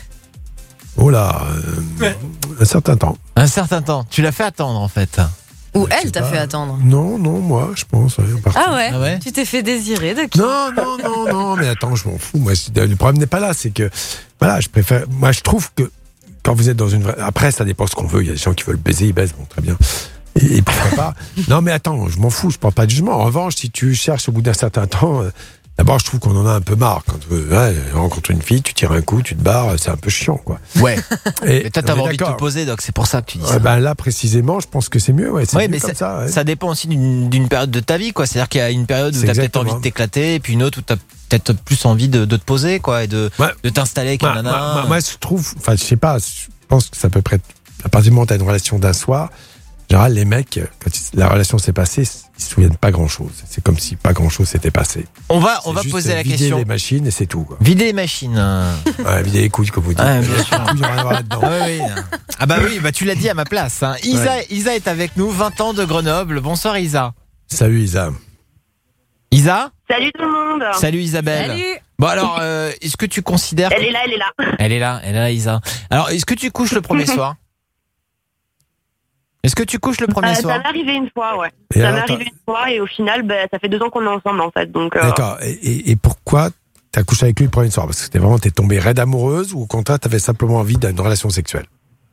Oh là, euh, un certain temps.
un certain temps. Tu l'as fait attendre en fait.
Ou
Je sais
elle t'a
pas.
fait attendre?
Non, non, moi, je pense. ouais, en partie.
Ah ouais,
Ah ouais
Tu t'es fait désirer de qui?
Non, non, non, non, mais attends, je m'en fous. Moi, c'est- le problème n'est pas là, c'est que, voilà, je préfère. Moi, je trouve que quand vous êtes dans une vraie. Après, ça dépend ce qu'on veut. Il y a des gens qui veulent baiser, ils baisent, bon, très bien. Et, et pourquoi pas. Non, mais attends, je m'en fous, je prends pas de jugement. En revanche, si tu cherches au bout d'un certain temps. euh, D'abord, je trouve qu'on en a un peu marre. Quand tu ouais, rencontres une fille, tu tires un coup, tu te barres, c'est un peu chiant, quoi.
Ouais.
Et,
Mais toi
on
t'avais
est
envie de te
d'accord.
poser Doc, c'est pour ça que tu dis
Ouais,
ça.
ben là, précisément, je pense que c'est mieux. Ouais, c'est
Oui,
mieux
mais
comme
ça,
ça. ouais.
ça dépend aussi d'une d'une période de ta vie, quoi. C'est-à-dire qu'il y a une période où
C'est
t'as peut-être
exactement.
envie de t'éclater, et puis une autre où t'as peut-être plus envie de, de te poser, quoi, et de,
Ouais.
de t'installer avec
Moi,
un nana.
moi, moi, moi, je trouve, enfin, je sais pas, je pense que ça peut près. À partir du moment où tu as une relation d'un soir, en général, les mecs, quand ils- la relation s'est passée, ils se souviennent pas grand chose. C'est comme si pas grand chose s'était passé.
On va, on
C'est
va
juste
poser la
vider
question.
les machines et c'est tout. Quoi.
Vider les machines. euh.
Ouais, vider les couilles, comme vous dites.
Ouais, bien
Les
sûr.
couilles, il y en aura là-dedans.
Ah, oui, oui. Ah bah oui, bah tu l'as dit à ma place. hein. Isa,
Ouais.
Isa est avec nous, vingt ans de Grenoble. Bonsoir Isa.
Salut Isa.
Isa.
Salut tout le monde.
Salut Isabelle.
Salut.
Bon alors, euh, est-ce que tu considères
Elle est là, elle est là.
Elle est là, elle est là Isa. Alors, est-ce que tu couches le premier soir? Est-ce que tu couches le premier
Euh, ça
soir?
m'est arrivé une fois, ouais.
Et
ça
alors,
m'est arrivé une fois et au final, ben, ça fait deux ans qu'on est ensemble en fait. Donc, euh,
D'accord. Et, et- et pourquoi t'as couché avec lui le premier soir? Parce que c'était vraiment, t'es tombée raide amoureuse ou au contraire, t'avais simplement envie d'une relation sexuelle?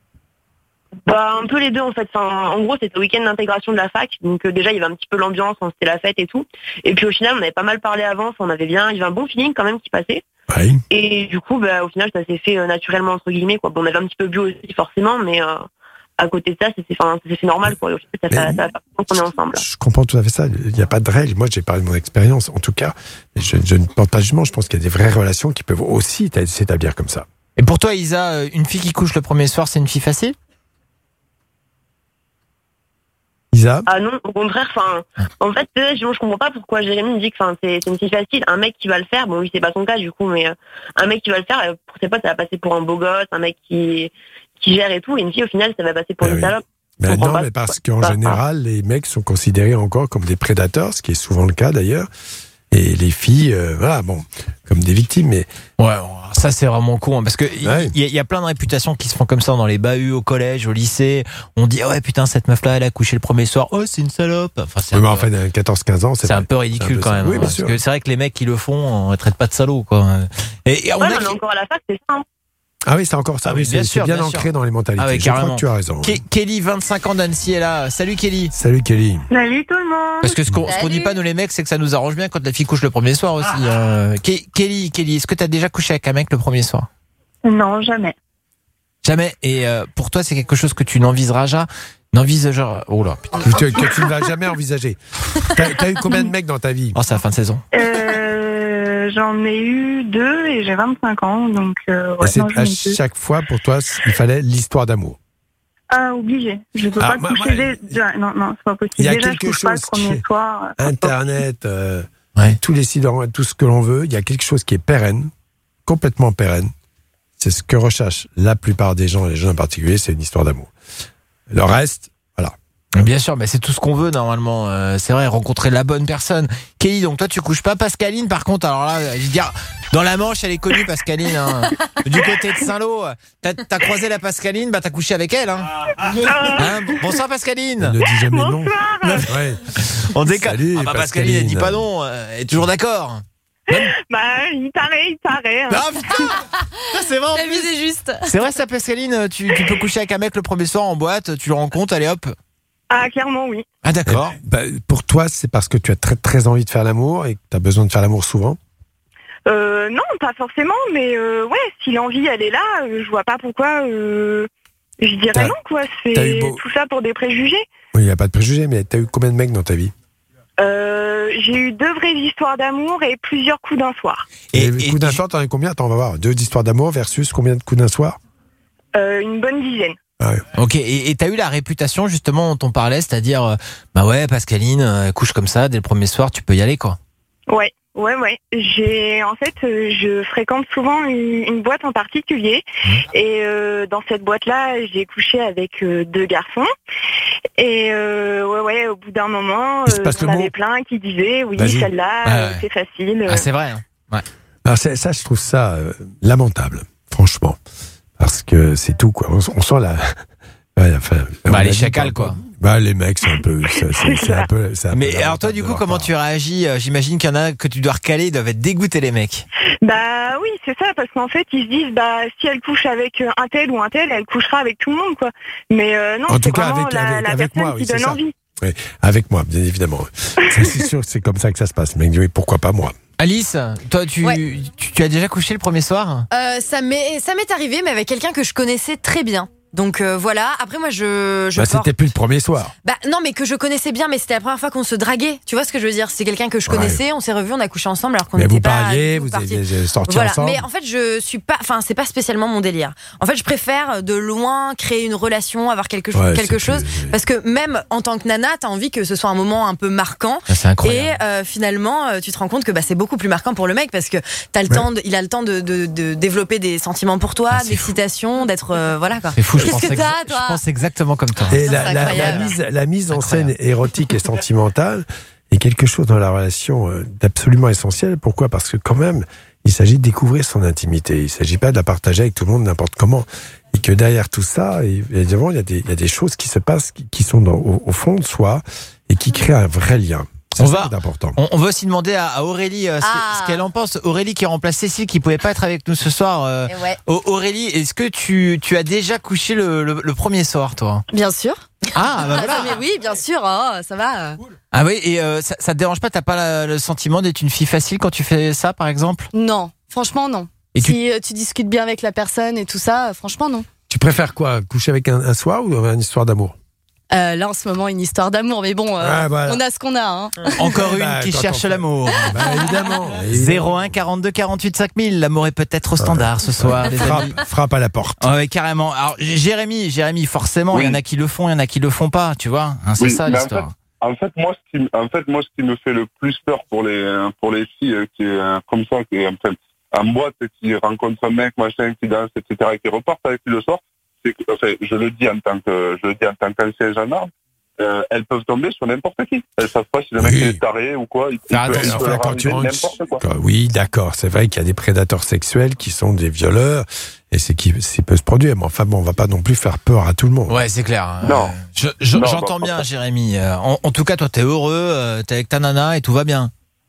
bah, un peu les deux en fait. Enfin, en gros, c'était le week-end d'intégration de la fac. Donc euh, déjà, il y avait un petit peu l'ambiance, hein, c'était la fête et tout. Et puis au final, on avait pas mal parlé avant. Enfin, on avait bien, il y avait un bon feeling quand même qui passait.
Oui.
Et du coup, bah, au final, ça s'est fait euh, naturellement entre guillemets. Quoi. Bon, on avait un petit peu bu aussi forcément, mais euh, à côté de ça, c'était, enfin, ça s'est fait normal. Quoi. Et au final, ça fait, ça fait pas longtemps qu'on est ensemble.
Je comprends tout à fait ça. Il n'y a pas de règle. Moi, j'ai parlé de mon expérience, en tout cas. Je, je ne porte pas de jugement. Je pense qu'il y a des vraies relations qui peuvent aussi s'établir comme ça.
Et pour toi Isa, euh, une fille qui couche le premier soir, c'est une fille facile?
Isa?
Ah non, au contraire, enfin, en fait, euh, je, je comprends pas pourquoi Jérémy me dit que enfin, c'est, c'est une fille facile. Un mec qui va le faire, bon, lui, c'est pas son cas, du coup, mais euh, un mec qui va le faire, euh, pour ses potes, ça va passer pour un beau gosse, un mec qui, qui gère et tout, et une fille, au final, ça va passer pour
Ben
une
oui.
salope.
Ben
Je comprends
non,
pas
mais parce
pourquoi.
qu'en
Bah,
général, les mecs sont considérés encore comme des prédateurs, ce qui est souvent le cas d'ailleurs. Et les filles, euh, voilà, bon, comme des victimes. Mais
Ouais, ça c'est vraiment con hein, parce que il
Ouais.
y, a- y a plein de réputations qui se font comme ça dans les bahuts, au collège, au lycée. On dit ouais putain cette meuf là elle a couché le premier soir. Oh c'est une salope. Enfin c'est
oui,
un
mais
peu-
enfin, quatorze quinze ans, c'est
c'est un
vrai.
peu ridicule
C'est un peu
quand
ça.
même.
Oui,
hein,
bien
parce
sûr.
que c'est vrai que les mecs qui le font, on les traite pas de salauds quoi. Et, et on
Ouais,
a
non, mais
qui-
encore à la fac, c'est ça. hein.
Ah oui, c'est encore ça.
Ah oui,
oui,
bien
c'est,
sûr,
c'est bien,
bien
ancré
sûr.
dans les mentalités.
Ah oui,
Je crois
carrément.
que tu as raison.
Ke- Kelly, vingt-cinq ans d'Annecy est là. Salut Kelly.
Salut Kelly.
Salut tout le monde.
Parce que ce qu'on, ce qu'on dit pas nous les mecs, c'est que ça nous arrange bien quand la fille couche le premier soir aussi. Euh, Ke- Kelly, Kelly, est-ce que tu as déjà couché avec un mec le premier soir?
Non, jamais.
Jamais. Et euh, pour toi, c'est quelque chose que tu n'envisageras jamais. N'envisageras. Oh là. Putain.
Que, tu- que tu ne vas jamais envisager. T'as, t'as eu combien de mecs dans ta vie?
Oh, c'est la fin de saison.
Euh, j'en ai eu deux et j'ai vingt-cinq ans, donc euh, ouais,
Et c'est,
non, j'en
à
ai deux.
chaque fois, pour toi, il fallait l'histoire d'amour.
Ah, obligé. Je peux
Ah,
pas
moi,
coucher
moi,
déjà. Non, non, c'est pas possible.
Il y a
déjà,
quelque
je couche pas le
chose
premier
qui-
soir.
Internet, euh, tous les sites, tout ce que l'on veut, il y a quelque chose qui est pérenne, complètement pérenne. C'est ce que recherchent la plupart des gens, les jeunes en particulier, c'est une histoire d'amour. Le reste, voilà.
Bien sûr, mais c'est tout ce qu'on veut normalement. Euh, c'est vrai, rencontrer la bonne personne. Kelly, donc toi tu couches pas. Pascaline, par contre, alors là, je veux dire, dans la Manche, elle est connue, Pascaline. Hein. Du côté de Saint-Lô, t'as, t'as croisé la Pascaline, bah t'as couché avec elle. Hein. Hein, bonsoir Pascaline.
Ne dis jamais non. Ouais.
On déconne.
Salut,
Ah bah Pascaline, elle dit pas non. Elle est toujours d'accord.
Bah, il paraît, il paraît. hein.
Ah putain, c'est vrai.
La vie, c'est juste.
C'est vrai ça, Pascaline. Tu, tu peux coucher avec un mec le premier soir en boîte, tu le rencontres, allez hop.
Ah, clairement, oui.
Ah d'accord.
Bah, pour toi, c'est parce que tu as très très envie de faire l'amour et que tu as besoin de faire l'amour souvent.
Euh, non, pas forcément, mais euh, ouais, si l'envie, elle est là, euh, je vois pas pourquoi euh, je dirais
T'as-
non, quoi.
t'as eu
C'est
beau-
tout ça pour des préjugés.
Oui, il n'y a pas de préjugés, mais tu as eu combien de mecs dans ta vie?
Euh, j'ai eu deux vraies histoires d'amour et plusieurs coups d'un soir.
Et, les coups d'un soir, t'en as combien? Attends, on va voir. Deux histoires d'amour versus combien de coups d'un soir?
Euh, une bonne dizaine.
Ah ouais.
Ok, et et t'as eu la réputation justement dont on parlait, c'est-à-dire, euh, bah ouais, Pascaline, euh, elle couche comme ça, dès le premier soir, tu peux y aller quoi.
Ouais, ouais, ouais. J'ai, en fait, euh, je fréquente souvent une, une boîte en particulier, et euh, dans cette boîte-là, j'ai couché avec euh, deux garçons. Et euh, ouais, ouais, au bout d'un moment,
Il se
euh,
passe
il y
le
en
mot.
avait plein qui disaient, oui,
Vas-y.
celle-là,
Ouais,
euh,
ouais.
c'est facile.
Ah c'est vrai. Hein. Ouais.
Alors c'est- ça, je trouve ça euh, lamentable, franchement, parce que c'est tout quoi. On, on sent la. Ouais, enfin, on
Bah
a
les
dit
chacals
pas-
quoi.
Bah les mecs, c'est un peu. C'est, c'est- c'est un peu. c'est un peu
Mais alors
lamentable
toi du
de
coup
leur
comment
part.
tu réagis? Euh, J'imagine qu'il y en a que tu dois recaler, ils doivent être dégoûtés les mecs.
Bah oui, c'est ça, parce qu'en fait, ils se disent, bah si elle couche avec euh, un tel ou un tel, elle couchera avec tout le monde, quoi. Mais euh, non,
En
c'est
tout cas,
vraiment
avec,
la,
avec,
la
avec
personne
moi, oui,
qui
c'est
donne
ça.
envie.
Oui, avec moi, bien évidemment. Ça, c'est sûr que c'est comme ça que ça se passe. Mais oui, pourquoi pas moi?
Alice, toi tu,
Ouais.
tu, tu as déjà couché le premier soir?
Euh, ça m'est ça m'est arrivé, mais avec quelqu'un que je connaissais très bien. Donc euh, voilà. Après moi je je
Bah,
porte-
c'était plus le premier soir.
Bah non, mais que je connaissais bien, mais c'était la première fois qu'on se draguait. Tu vois ce que je veux dire? C'est quelqu'un que je
Ouais.
connaissais, on s'est revus, on a couché ensemble alors qu'on
Mais
n'était
vous
pas.
parliez,
du tout
vous
partis.
avez sorti
Voilà.
ensemble.
Mais en fait, je suis pas. Enfin, c'est pas spécialement mon délire. En fait, je préfère de loin créer une relation, avoir quelque,
Ouais,
quelque
c'est
chose, parce que même en tant que nana, t'as envie que ce soit un moment un peu marquant.
Ah, c'est incroyable.
Et euh, finalement, euh, tu te rends compte que bah, c'est beaucoup plus marquant pour le mec parce que t'as le
Ouais.
temps, de, il a le temps de, de, de développer des sentiments pour toi,
Ah, c'est
d'excitation, d'être euh, voilà quoi.
C'est fou, je
Qu'est-ce
pense,
que
exa-
t'as, toi
je pense exactement comme toi.
Et
Ça,
la,
c'est
la- la
incroyable.
mise, la mise en
Incroyable.
scène érotique et sentimentale est quelque chose dans la relation euh, d'absolument essentiel. Pourquoi? Parce que quand même, il s'agit de découvrir son intimité. Il ne s'agit pas de la partager avec tout le monde n'importe comment. Et que derrière tout ça, évidemment, il y a des, il y a des choses qui se passent, qui, qui sont dans, au, au fond de soi et qui créent un vrai lien. C'est
On
ça
va-
qui est important.
On, on va aussi demander à, à Aurélie euh, ce,
Ah.
ce qu'elle en pense. Aurélie qui remplace Cécile qui pouvait pas être avec nous ce soir. euh,
Et ouais.
Au- Aurélie, est-ce que tu, tu as déjà couché le, le, le premier soir, toi?
Bien sûr.
Ah, bah voilà.
Ah, mais oui, bien sûr. Oh, ça va.
Ah oui, et euh, ça, ça te dérange pas? T'as pas la- le sentiment d'être une fille facile quand tu fais ça, par exemple?
Non, franchement, non.
Et tu-
si euh, tu discutes bien avec la personne et tout ça, euh, franchement, non.
Tu préfères quoi? Coucher avec un, un soir ou une histoire d'amour?
Euh, là, en ce moment, une histoire d'amour, mais bon, euh,
Ah, voilà.
on a ce qu'on a. Hein.
Encore une
Bah,
qui
quand on
cherche
fait-
l'amour.
Bah, évidemment.
zéro un quarante-deux quarante-huit cinq mille. L'amour est peut-être au standard ce soir, les amis.
Frappe, frappe à la porte.
Ah ouais, carrément. Alors, Jérémy, Jérémy, forcément, il
Oui.
y en a qui le font, il y en a qui le font pas, tu vois. Hein, c'est
Oui,
ça
mais en
l'histoire.
fait- En fait, moi, ce qui, en fait, moi, ce qui me fait le plus peur pour les, pour les filles euh, qui, euh, comme ça, qui, enfin, en boîte, qui rencontrent un mec, machin, qui danse, et cetera, et qui repartent avec lui le soir, c'est que, enfin, je le dis en tant que, je le dis en tant qu'ancien gendarme, euh, elles peuvent tomber sur n'importe qui. Elles savent pas si le mec
Oui.
est taré ou quoi. Il, il
Faire
peut, il
attention,
peut
Enfin,
leur
quand tu
arriver
rentres-
n'importe quoi.
Quoi, oui, d'accord. C'est vrai qu'il y a des prédateurs sexuels qui sont des violeurs et c'est qui, ça peut se produire. Mais enfin bon, on va pas non plus faire peur à tout le monde.
Ouais, c'est clair.
Non.
Euh, je- je-
Non,
J'entends
bah,
bien, Jérémy. Euh, En, en tout cas, toi, t'es heureux, euh, t'es avec ta nana et tout va bien.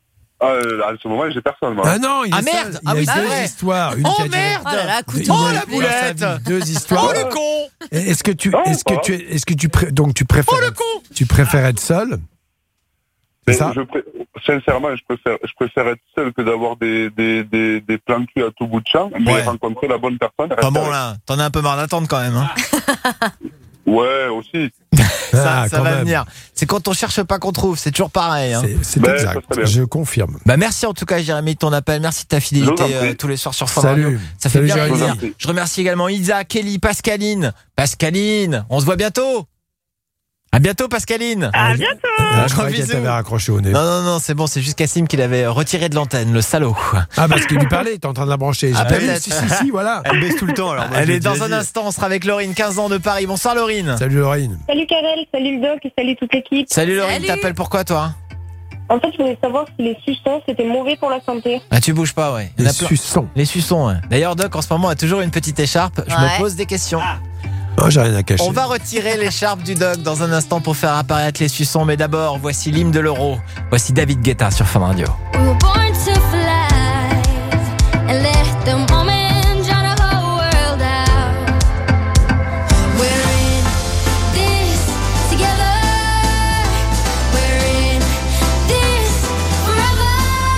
euh, à ce moment, j'ai personne. Moi.
Ah non, il
Ah
est
merde.
seul.
Ah
Il
oui,
y a
c'est
deux
vrai.
histoires. Une
Oh
qui a duré-
merde.
Oh là là,
Il
couteau.
a-
Oh, la
il a
boulette.
sa vie, Deux histoires.
Oh le con.
Est-ce que tu,
Non,
est-ce que
pas
tu, est-ce que tu, pré- donc tu préfères,
Oh le
être-
con.
tu préfères être seul?
Mais
C'est ça?
je pré- Sincèrement, je préfère, je préfère être seul que d'avoir des, des, des, des plans de cul à tout bout de champ, mais
Ouais.
rencontrer la bonne personne.
Pas
rester
bon
avec.
là, t'en as un peu marre d'attendre quand même. Hein.
Ouais, aussi.
Ça,
Ah,
ça
quand
va
même.
venir. C'est quand on cherche pas qu'on trouve, c'est toujours pareil. Hein.
C'est, c'est
Ben,
exact.
ça serait bien.
Je confirme.
Bah merci en tout cas Jérémy de ton appel, merci de ta fidélité
Je vous en prie.
euh, tous les soirs sur Fun
Salut.
Radio. Ça fait
Salut,
bien
Jérémy.
plaisir. Je remercie également Isa, Kelly, Pascaline. Pascaline, on se voit bientôt. À bientôt Pascaline.
À bientôt.
Ah, je
Gros
croyais qu'elle
bisous.
t'avait raccroché au nez.
Non non non, c'est bon, c'est juste Cassim qui l'avait retiré de l'antenne, le salaud.
Ah, parce qu'il lui parlait, t'es en train de la brancher. J'ai
Ah,
pas vu.
peut-être.
Si, si, si, voilà.
Elle baisse tout le temps alors. moi,
Elle
je
est
l'ai
dans
déjà
un
dit.
instant, on sera avec Laurine, quinze ans de Paris. Bonsoir Laurine.
Salut Laurine.
Salut Karel, salut le doc et salut toute l'équipe.
Salut Laurine,
Salut.
t'appelles pourquoi toi?
En fait, je voulais savoir si les suçons c'était mauvais pour la santé.
Ah tu bouges pas ouais. Il y en
Les
a plein.
suçons.
Les suçons ouais. D'ailleurs Doc en ce moment a toujours une petite écharpe, je
Ouais.
me pose des questions.
Oh, j'ai rien à cacher.
On va retirer l'écharpe du Doc dans un instant pour faire apparaître les suçons, mais d'abord, voici l'hymne de l'euro. Voici David Guetta sur Fun Radio.
We were born to fly and let the moment drown our whole world out. We're in this together. We're in this forever.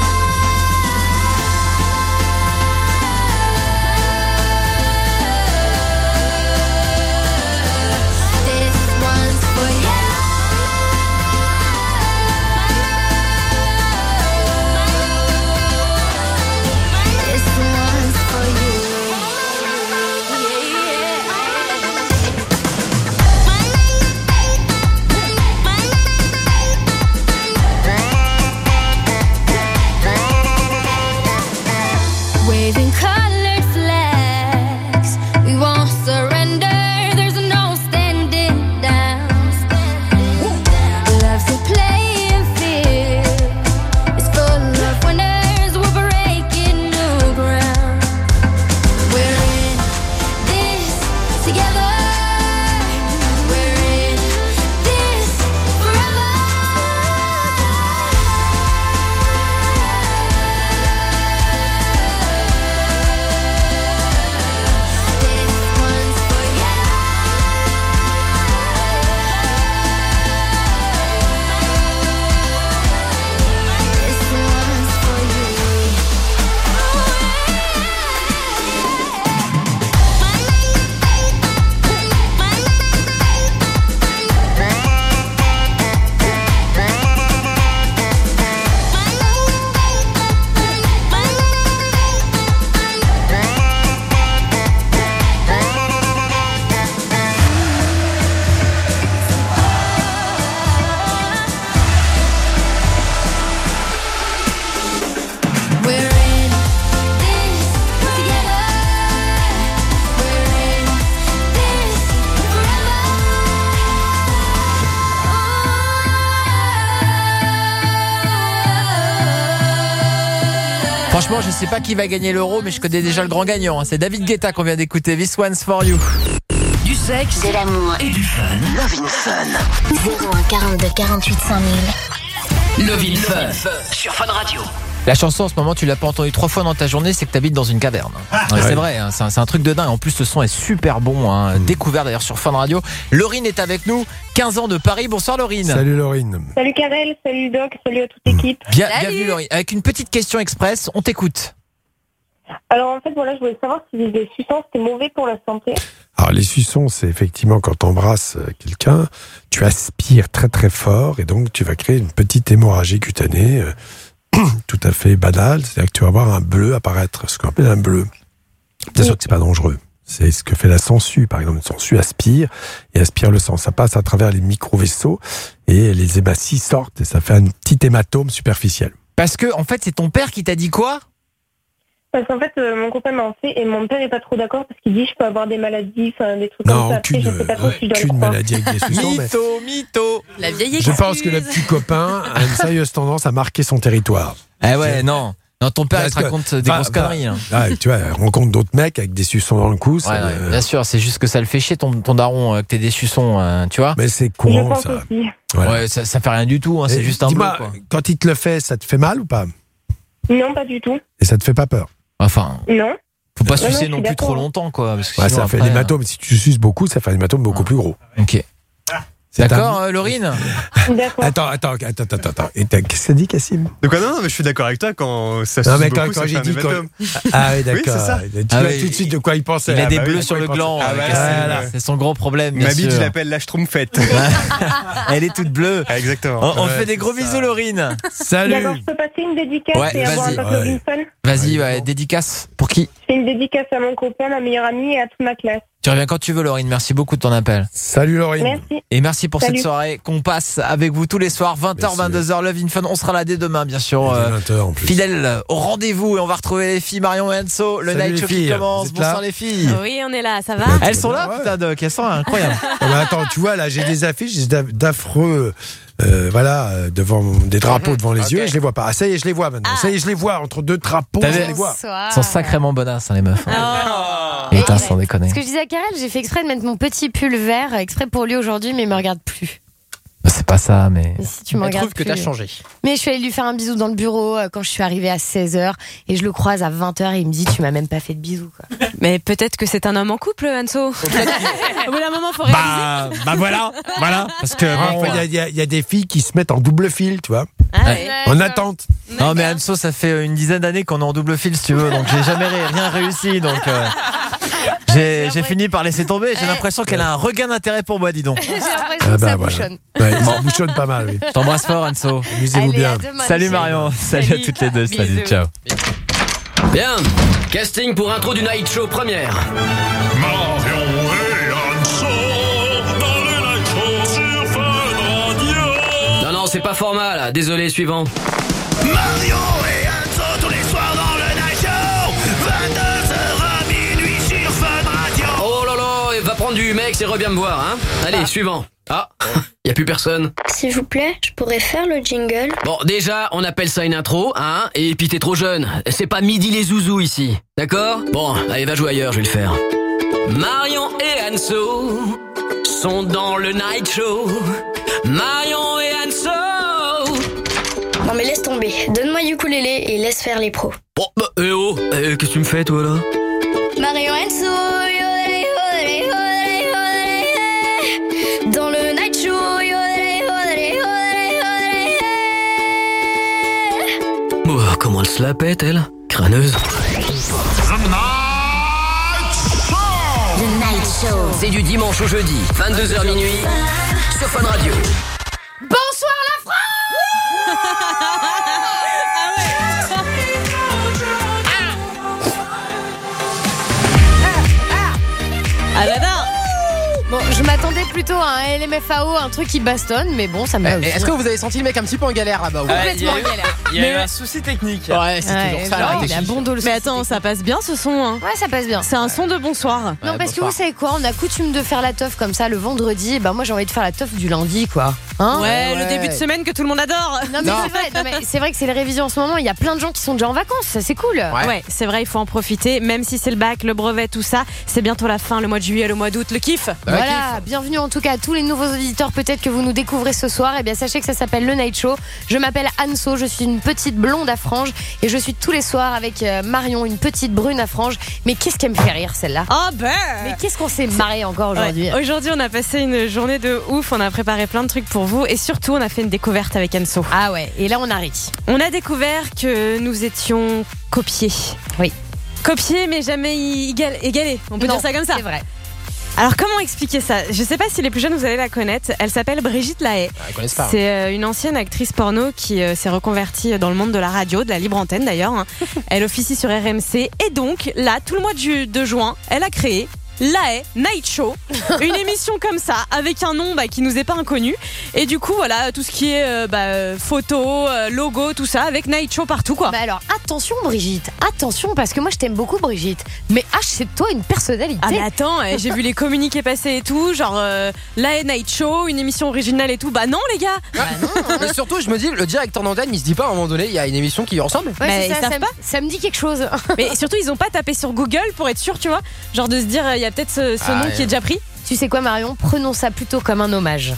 This one's for you. This one's for you. Waving colored flags, we won't surrender. There's no standing down. Love's a playing field. It's full of winners. We're breaking new ground. We're in this together. We're in this forever. This one's for you. This one's for you. We're in this together. We're in this forever.
Franchement, je sais pas qui va gagner l'euro, mais je connais déjà le grand gagnant. hein. C'est David Guetta qu'on vient d'écouter. This one's for you.
Du sexe,
De l'amour.
et du fun. Love in Fun.
zéro un quarante-deux quarante-huit cinq mille.
Love in Fun. Sur Fun Radio.
La chanson en ce moment, tu l'as pas entendue trois fois dans ta journée, c'est que t'habites dans une caverne. Ouais, c'est vrai, hein, c'est un, c'est un truc de dingue. En plus, le son est super bon. Hein. Découvert d'ailleurs sur Fun Radio. Laurine est avec nous, quinze ans de Paris. Bonsoir Laurine.
Salut Laurine.
Salut Karel, salut le doc, salut à toute l'équipe.
Bien,
Salut.
bienvenue Laurine. Avec une petite question express, on t'écoute.
Alors en fait, voilà, je voulais savoir si les suçons c'était mauvais pour la santé.
Alors les suçons, c'est effectivement quand tu embrasses quelqu'un, tu aspires très très fort et donc tu vas créer une petite hémorragie cutanée euh, tout à fait banale. C'est-à-dire que tu vas voir un bleu apparaître, ce qu'on appelle un bleu. Bien sûr que c'est pas dangereux. C'est ce que fait la sangsue, par exemple. Une sangsue aspire et aspire le sang. Ça passe à travers les micro-vaisseaux et les hématies sortent et ça fait un petit hématome superficiel.
Parce que en fait, c'est ton père qui t'a dit quoi?
Parce qu'en fait, euh, mon copain m'a en fait et mon père est pas trop d'accord parce qu'il dit je peux avoir des maladies, enfin des trucs
Non,
comme ça.
aucune,
Après, je sais pas trop si je dois le
aucune
croire.
maladie avec des suçons. mais
Mytho, mytho.
La vieille
je
excuse.
pense que le petit copain a une sérieuse tendance à marquer son territoire.
Eh ouais, non. Non, ton père, il
Parce
te
que-
raconte des
va-
grosses
va-
conneries. hein.
Ah, tu vois, elle rencontre d'autres mecs avec des suçons dans le cou. ça,
Ouais, ouais,
euh,
bien sûr, c'est juste que ça le fait chier ton, ton daron euh, que t'aies des suçons, euh, tu vois.
Mais c'est
Je
courant,
pense
ça.
aussi.
Voilà.
Ouais, ça, ça fait rien du tout, hein, c'est
Et
juste un bleu,
dis-moi,
quoi.
quand il te le fait, ça te fait mal ou pas?
Non, pas du tout.
Et ça te fait pas peur?
Enfin.
Non.
Faut pas
Non, non,
sucer
je
non
suis
plus
d'accord.
trop longtemps, quoi. Parce que
Ouais,
sinon,
ça fait
après,
l'hématome. Si tu suces beaucoup, ça fait un hématome beaucoup plus gros.
Ok.
C'est
D'accord,
un-
euh, Laurine?
D'accord.
Attends, attends, attends, attends, attends. Et t'as- qu'est-ce que ça dit, Cassim?
Donc, ah non, non, mais je suis d'accord avec toi quand ça se
Non, mais
beaucoup,
quand,
ça
quand
fait
j'ai
un
dit. Quand...
hématome.
Ah oui,
Oui,
d'accord.
c'est ça.
Tu
Ah
vois
oui.
tout de suite de quoi il pensait.
Il a
Ah
des
bah oui,
bleus
de
sur
quoi
le
il pensait.
gland.
Ah
euh,
bah,
Cassim.
c'est-
Voilà, c'est son gros problème, bien
Ma bite,
sûr.
je l'appelle la schtroumpfette.
Elle est toute bleue.
Ah, exactement.
On, on
Ouais,
fait des
c'est
gros
ça.
bisous, Laurine.
Salut.
D'accord, je peux passer une dédicace
Ouais,
et avoir un
vas-y.
papier
Ouais.
Lovin Fun.
Vas-y, ouais, dédicace. Pour qui?
Je fais une dédicace à mon copain, ma meilleure amie et à toute ma classe.
Tu reviens quand tu veux, Laurine. Merci beaucoup de ton appel.
Salut, Laurine.
Merci.
Et merci pour
Salut.
cette soirée qu'on passe avec vous tous les soirs, vingt heures,
Merci.
vingt-deux heures, Love in Fun. On sera là dès demain, bien sûr.
Il est
euh,
vingt heures en plus.
Fidèle au rendez-vous et on va retrouver les filles Marion et Enzo. Le
Salut
night
les
show qui
filles.
commence.
Vous êtes là
Bonsoir les filles.
Oui, on est là, ça va?
Elles sont là,
Ouais.
putain de qu'elles sont incroyables.
Non, mais attends, tu vois, là, j'ai des affiches j'ai d'a- d'affreux, euh, voilà, euh, devant des drapeaux devant les yeux, et je les vois pas. Ah, ça y est, je les vois maintenant. Ça y est, je les vois entre deux drapeaux,
T'as
je
vu
les vois.
Elles sont sacrément bonasses, hein, les meufs.
Oh.
Et putain, sans déconner.
Ce que je disais à Karel, j'ai fait exprès de mettre mon petit pull vert exprès pour lui aujourd'hui, mais il me regarde plus.
C'est pas ça, mais.
Mais si tu me regardes plus. Mais je suis allée lui faire un bisou dans le bureau euh, quand je suis arrivée à seize heures et je le croise à vingt heures et il me dit tu m'as même pas fait de bisous quoi.
Mais peut-être que c'est un homme en couple, Anso. Au bout d'un moment, faut réaliser.
Bah, bah voilà, voilà.
Parce que
Ah,
bon,
il y a- il y, a- il y a des filles qui se mettent en double fil, tu vois,
Ah,
Ouais.
en attente.
Non mais Anso, ça fait une dizaine d'années qu'on est en double fil si tu veux, donc j'ai jamais ré- rien réussi, donc euh, j'ai j'ai fini par laisser tomber. J'ai l'impression qu'elle a un regain d'intérêt pour moi, dis donc.
J'ai l'impression
Ah
que
bah
ça
voilà.
bouchonne.
Ouais, ça bouchonne pas mal, oui.
Je t'embrasse fort, Anso.
Amusez-vous
Allez,
bien.
à demain,
Salut
les
Marion, salut,
Salut.
à toutes les deux, salut,
Bisous.
ciao.
Bien, casting pour intro du Night Show première.
Marion et Anso dans le Night Show sur Fun Radio.
Non, non, c'est pas format là, désolé, suivant.
Marion et Anso tous les soirs dans le Night Show, vingt-deux heures à minuit sur Fun Radio.
Oh là là, va prendre du mec, c'est reviens me voir, hein. Allez, suivant. Ah, y a plus personne.
S'il vous plaît, je pourrais faire le jingle.
Bon, déjà, on appelle ça une intro, hein. Et puis t'es trop jeune. C'est pas midi les zouzous ici, d'accord? Bon, allez, va jouer ailleurs, je vais le faire. Marion et Anso sont dans le Night Show. Marion et Anso.
Non mais laisse tomber, donne-moi ukulélé et laisse faire les pros.
Bon, bah, eh oh, eh, qu'est-ce que tu me fais toi là?
Mario Enzo, yodelé, yodelé, yodelé, yodelé, dans le night show, yodelé, yodelé, yodelé, yodelé.
Oh, comment elle se la pète, elle? Crâneuse.
Le Night Show.
C'est du dimanche au jeudi, vingt-deux heures minuit, sur Fun Radio.
Bonsoir la France.
Ah là là.
Bon, je m'attendais plutôt à un L M F A O, un truc qui bastonne, mais bon, ça m'a aussi.
Est-ce que vous avez senti le mec un petit peu en galère là-bas ou pas?
Complètement en galère.
Il y a eu
un
souci technique. Ouais, c'est
Ouais,
toujours ça.
genre,
la
il a
technique.
bon dos le
Mais
souci
attends, ça passe bien ce son. Hein.
Ouais, ça passe bien.
C'est un son de bonsoir.
Non, parce que vous savez quoi, on a coutume de faire la teuf comme ça le vendredi, et ben moi j'ai envie de faire la teuf du lundi, quoi. Hein
Ouais, le début de semaine que tout le monde adore.
Non, mais c'est vrai, non, mais c'est vrai que c'est les révisions en ce moment, il y a plein de gens qui sont déjà en vacances, ça c'est cool.
Ouais, c'est vrai, il faut en profiter. Même si c'est le bac, le brevet, tout ça, c'est bientôt la fin, le mois de juillet, le mois d'août, le kiff.
Voilà, bienvenue en tout cas à tous les nouveaux auditeurs peut-être que vous nous découvrez ce soir. Et bien sachez que ça s'appelle le Night Show. Je m'appelle Anso, je suis une petite blonde à franges et je suis tous les soirs avec euh, Marion, une petite brune à franges. Mais qu'est-ce qu'elle me fait rire celle-là?
Oh ben
Mais qu'est-ce qu'on s'est marré encore aujourd'hui?
Ouais, aujourd'hui, on a passé une journée de ouf, on a préparé plein de trucs pour vous et surtout, on a fait une découverte avec Anso.
Ah ouais, et là on a ri.
On a découvert que nous étions copiés.
Oui.
Copiés mais jamais égal- égalés, on peut
Non,
dire ça comme ça.
C'est vrai.
Alors comment expliquer ça? Je sais pas si les plus jeunes vous allez la connaître. Elle s'appelle Brigitte Lahaye.
Ah, ils connaissent pas.
C'est euh, une ancienne actrice porno qui euh, s'est reconvertie dans le monde de la radio, de la libre antenne d'ailleurs. hein. Elle officie sur R M C et donc là, tout le mois de, ju- de juin, elle a créé Lahaye Night Show, une émission comme ça avec un nom bah, qui nous est pas inconnu et du coup voilà tout ce qui est euh, bah, euh, photo, euh, logo, tout ça avec Night Show partout quoi.
Bah alors attention Brigitte, attention parce que moi je t'aime beaucoup Brigitte, mais achète-toi une personnalité.
Ah mais attends, eh, j'ai vu les communiqués passer et tout, genre euh, Lahaye Night Show, une émission originale et tout. Bah non les gars.
Bah non. Mais surtout, je me dis, le directeur d'antenne, il se dit pas à un moment donné, il y a une émission qui lui ressemble.
Ouais,
Bah,
c'est
ils
ça,
savent
ça, me-
pas.
ça me dit quelque chose.
Mais surtout ils ont pas tapé sur Google pour être sûr, tu vois, genre de se dire il y a peut-être ce, ce
Ah,
nom
ouais.
qui est déjà pris.
Tu sais quoi Marion, prenons ça plutôt comme un hommage.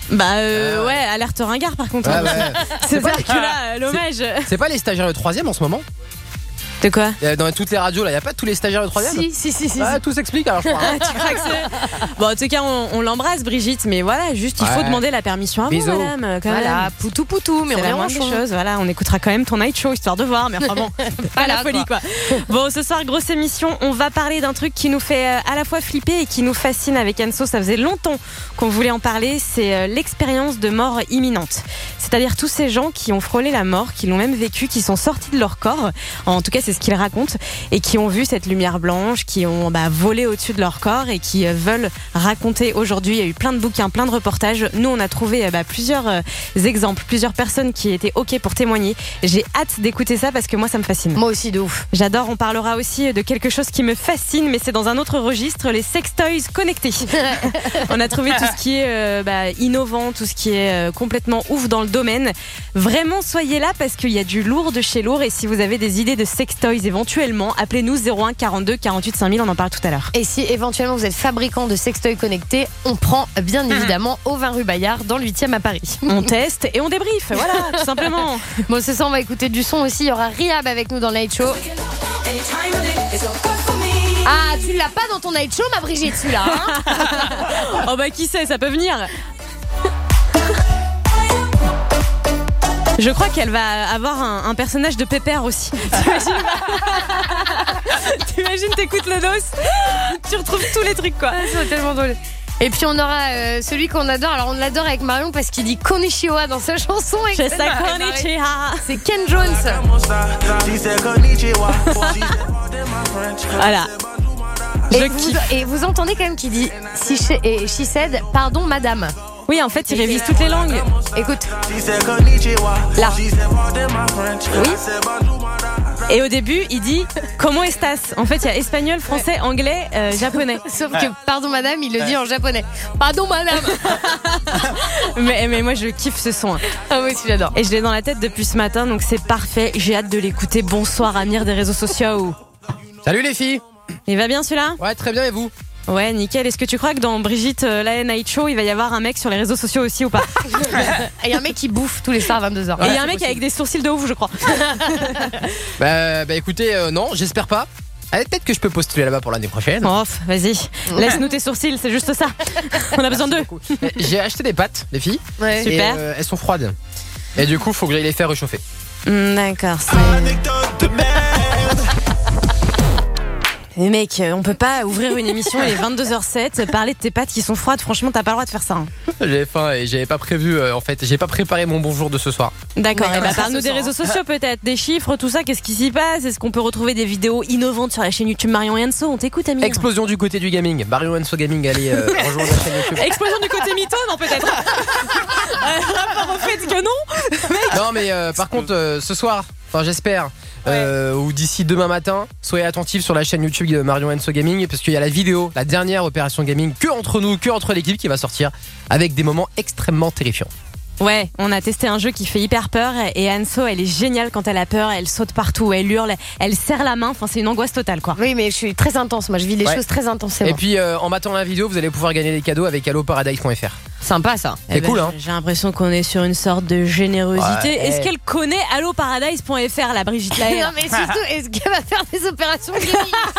Bah euh, ouais, alerte ringard par contre.
Ouais, ouais.
C'est
pas-
ça que là, l'hommage.
C'est pas les stagiaires de troisième en ce moment?
De quoi?
Dans toutes les radios là, y a pas tous les stagiaires de troisième?
Si, si, si, si.
Ah, tout s'explique alors je crois. hein.
Tu crois que c'est... Bon, en tout cas, on, on l'embrasse, Brigitte, mais voilà, juste il faut
Ouais.
demander la permission à vous,
Bisous.
madame. Quand
Voilà,
même.
poutou poutou, mais
C'est
on
la
est en
moindre des
chaud.
choses. Voilà, on écoutera quand même ton night show histoire de voir, mais enfin bon, pas la
Voilà,
folie quoi. Bon, ce soir, grosse émission, on va parler d'un truc qui nous fait euh, à la fois flipper et qui nous fascine avec Enso. Ça faisait longtemps qu'on voulait en parler. C'est euh, l'expérience de mort imminente. C'est-à-dire tous ces gens qui ont frôlé la mort, qui l'ont même vécu, qui sont sortis de leur corps. En tout cas, c'est ce qu'ils racontent et qui ont vu cette lumière blanche, qui ont bah, volé au-dessus de leur corps et qui euh, veulent raconter aujourd'hui. Il y a eu plein de bouquins, plein de reportages. Nous, on a trouvé euh, bah, plusieurs euh, exemples, plusieurs personnes qui étaient OK pour témoigner. J'ai hâte d'écouter ça parce que moi, ça me fascine.
Moi aussi, de ouf.
J'adore. On parlera aussi de quelque chose qui me fascine, mais c'est dans un autre registre, les sextoys connectés. On a trouvé tout ce qui est euh, bah, innovant, tout ce qui est euh, complètement ouf dans le domaine. Vraiment, soyez là parce qu'il y a du lourd de chez lourd. Et si vous avez des idées de sextoys éventuellement, appelez-nous zéro un quarante-deux quarante-huit cinq mille. On en parle tout à l'heure.
Et si éventuellement vous êtes fabricant de sextoys connectés, on prend bien évidemment au vingt rue Bayard dans le huitième à Paris.
On teste et on débriefe, voilà, tout simplement.
Bon, ce soir on va écouter du son aussi. Il y aura Rihab avec nous dans le Night Show. Ah, tu l'as pas dans ton Night Show, ma Brigitte, celui-là. Hein
Oh bah qui sait, ça peut venir. Je crois qu'elle va avoir un, un personnage de Pépère aussi. T'imagines T'imagines, t'écoutes le dos, tu retrouves tous les trucs quoi.
C'est tellement drôle. Et puis on aura euh, celui qu'on adore. Alors on l'adore avec Marion parce qu'il dit Konnichiwa dans sa chanson.
Je sais Konnichiwa.
C'est Ken Jones.
Voilà.
Et vous, et vous entendez quand même qu'il dit si she, et she said pardon madame.
Oui, en fait, il révise toutes les langues.
Écoute.
Là. Oui. Et au début, il dit comment estas. En fait, il y a espagnol, français, anglais, euh, japonais.
Sauf que pardon madame, il le dit en japonais. Pardon madame.
mais, mais moi, je kiffe ce son. Hein.
Ah oui, j'adore.
Et je l'ai dans la tête depuis ce matin, donc c'est parfait. J'ai hâte de l'écouter. Bonsoir, Amir des réseaux sociaux.
Salut les filles.
Il va bien celui-là?
Ouais, très bien, et vous?
Ouais, nickel. Est-ce que tu crois que dans Brigitte euh, la Night Show, il va y avoir un mec sur les réseaux sociaux aussi ou pas?
Et il y a un mec qui bouffe tous les soirs à vingt-deux heures.
Et il y a un mec avec des sourcils de ouf, je crois.
Bah, bah écoutez, euh, non, j'espère pas. Allez, peut-être que je peux postuler là-bas pour l'année prochaine.
Oh, vas-y, laisse-nous tes sourcils, c'est juste ça. On a besoin d'eux.
J'ai acheté des pâtes, les filles.
Ouais.
Et,
Super.
euh, elles sont froides. Et du coup, faut que j'aille les faire réchauffer.
Mm, D'accord. c'est- Mais mec, on peut pas ouvrir une émission, il est vingt-deux heures sept, parler de tes pâtes qui sont froides, franchement, t'as pas le droit de faire ça. Hein.
J'avais faim et j'avais pas prévu, euh, en fait, j'ai pas préparé mon bonjour de ce soir.
D'accord, et bah
D'accord,
parle-nous
ce
des
soir.
réseaux sociaux peut-être, des chiffres, tout ça, qu'est-ce qui s'y passe? Est-ce qu'on peut retrouver des vidéos innovantes sur la chaîne YouTube Marion et Enso? On t'écoute, Amir.
Explosion du côté du gaming. Marion Enso Gaming, allez euh, rejoindre la chaîne YouTube.
Explosion du côté mytho, non peut-être euh, Rapport au fait que non.
Non, mais euh, par contre, euh, ce soir, enfin j'espère, euh, ou d'ici demain matin, soyez attentifs sur la chaîne YouTube de Marion Enso Gaming parce qu'il y a la vidéo, la dernière opération gaming, que entre nous, que entre l'équipe qui va sortir avec des moments extrêmement terrifiants.
Ouais, on a testé un jeu qui fait hyper peur et Anso, elle est géniale quand elle a peur, elle saute partout, elle hurle, elle serre la main, enfin c'est une angoisse totale quoi.
Oui, mais je suis très intense, moi je vis les
Ouais.
choses très intensément.
Et puis euh, en battant la vidéo, vous allez pouvoir gagner des cadeaux avec allo paradise point f r.
Sympa ça.
C'est
Eh ben,
cool hein.
J'ai l'impression qu'on est sur une sorte de générosité.
Ouais.
Est-ce qu'elle connaît allo paradise point f r la Brigitte Lahaye?
Non mais surtout, est-ce qu'elle va faire des opérations gaming?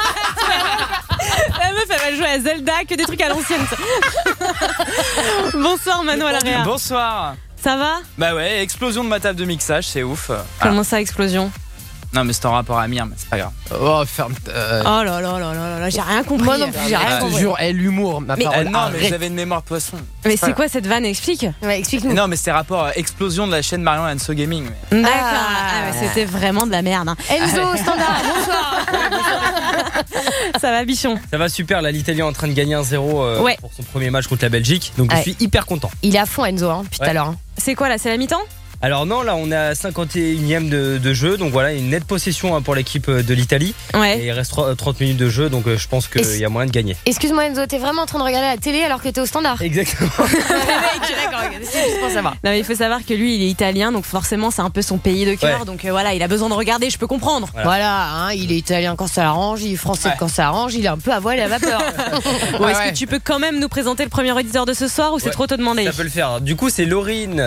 La meuf, elle va jouer à Zelda, que des trucs à l'ancienne. ça. Bonsoir Mano à l'arrière.
Bonsoir.
Ça va?
Bah ouais, explosion de ma table de mixage, c'est ouf.
Comment ça, explosion?
Non mais c'est en rapport à Amir, mais c'est pas grave.
Oh ferme. euh,
Oh là là là là là, j'ai rien compris.
Moi non plus, j'ai rien
Je te
compris.
jure, eh, l'humour, ma
Mais-
parole.
Ah non,
arrête.
mais j'avais une mémoire de poisson.
Mais
pas
c'est
grave.
quoi cette vanne? Explique.
Ouais, explique-nous.
Non mais c'est rapport à explosion de la chaîne Marion Enso Gaming. mais-
D'accord.
Ah.
Ah, mais c'était vraiment de la merde. hein.
Enzo, standard, bonsoir.
Ça va, bichon?
Ça va super, là l'Italie est en train de gagner un zéro euh,
Ouais.
pour son premier match contre la Belgique, donc
Ouais.
je suis hyper content.
Il est à fond Enzo, hein, depuis tout
Ouais.
à l'heure. hein.
C'est quoi là? C'est la mi-temps?
Alors non, là on est à cinquante et unième de, de jeu, donc voilà, une nette possession hein, pour l'équipe de l'Italie.
Ouais.
Et il reste trente minutes de jeu, donc euh, je pense qu'il y a moyen de gagner.
Excuse-moi Enzo, t'es vraiment en train de regarder la télé alors que t'es au standard?
Exactement.
D'accord, c'est juste pour savoir.
Non, mais il faut savoir que lui, il est italien, donc forcément, c'est un peu son pays de cœur.
Ouais.
Donc euh, voilà, il a besoin de regarder, je peux comprendre.
Voilà, voilà hein, il est italien quand ça l'arrange, il est français ouais. quand ça arrange, il est un peu à voile et à vapeur.
Bon, est-ce ouais. que tu peux quand même nous présenter le premier auditeur de ce soir ou c'est ouais. trop te demander?
Ça peut le faire. Du coup, c'est Laurine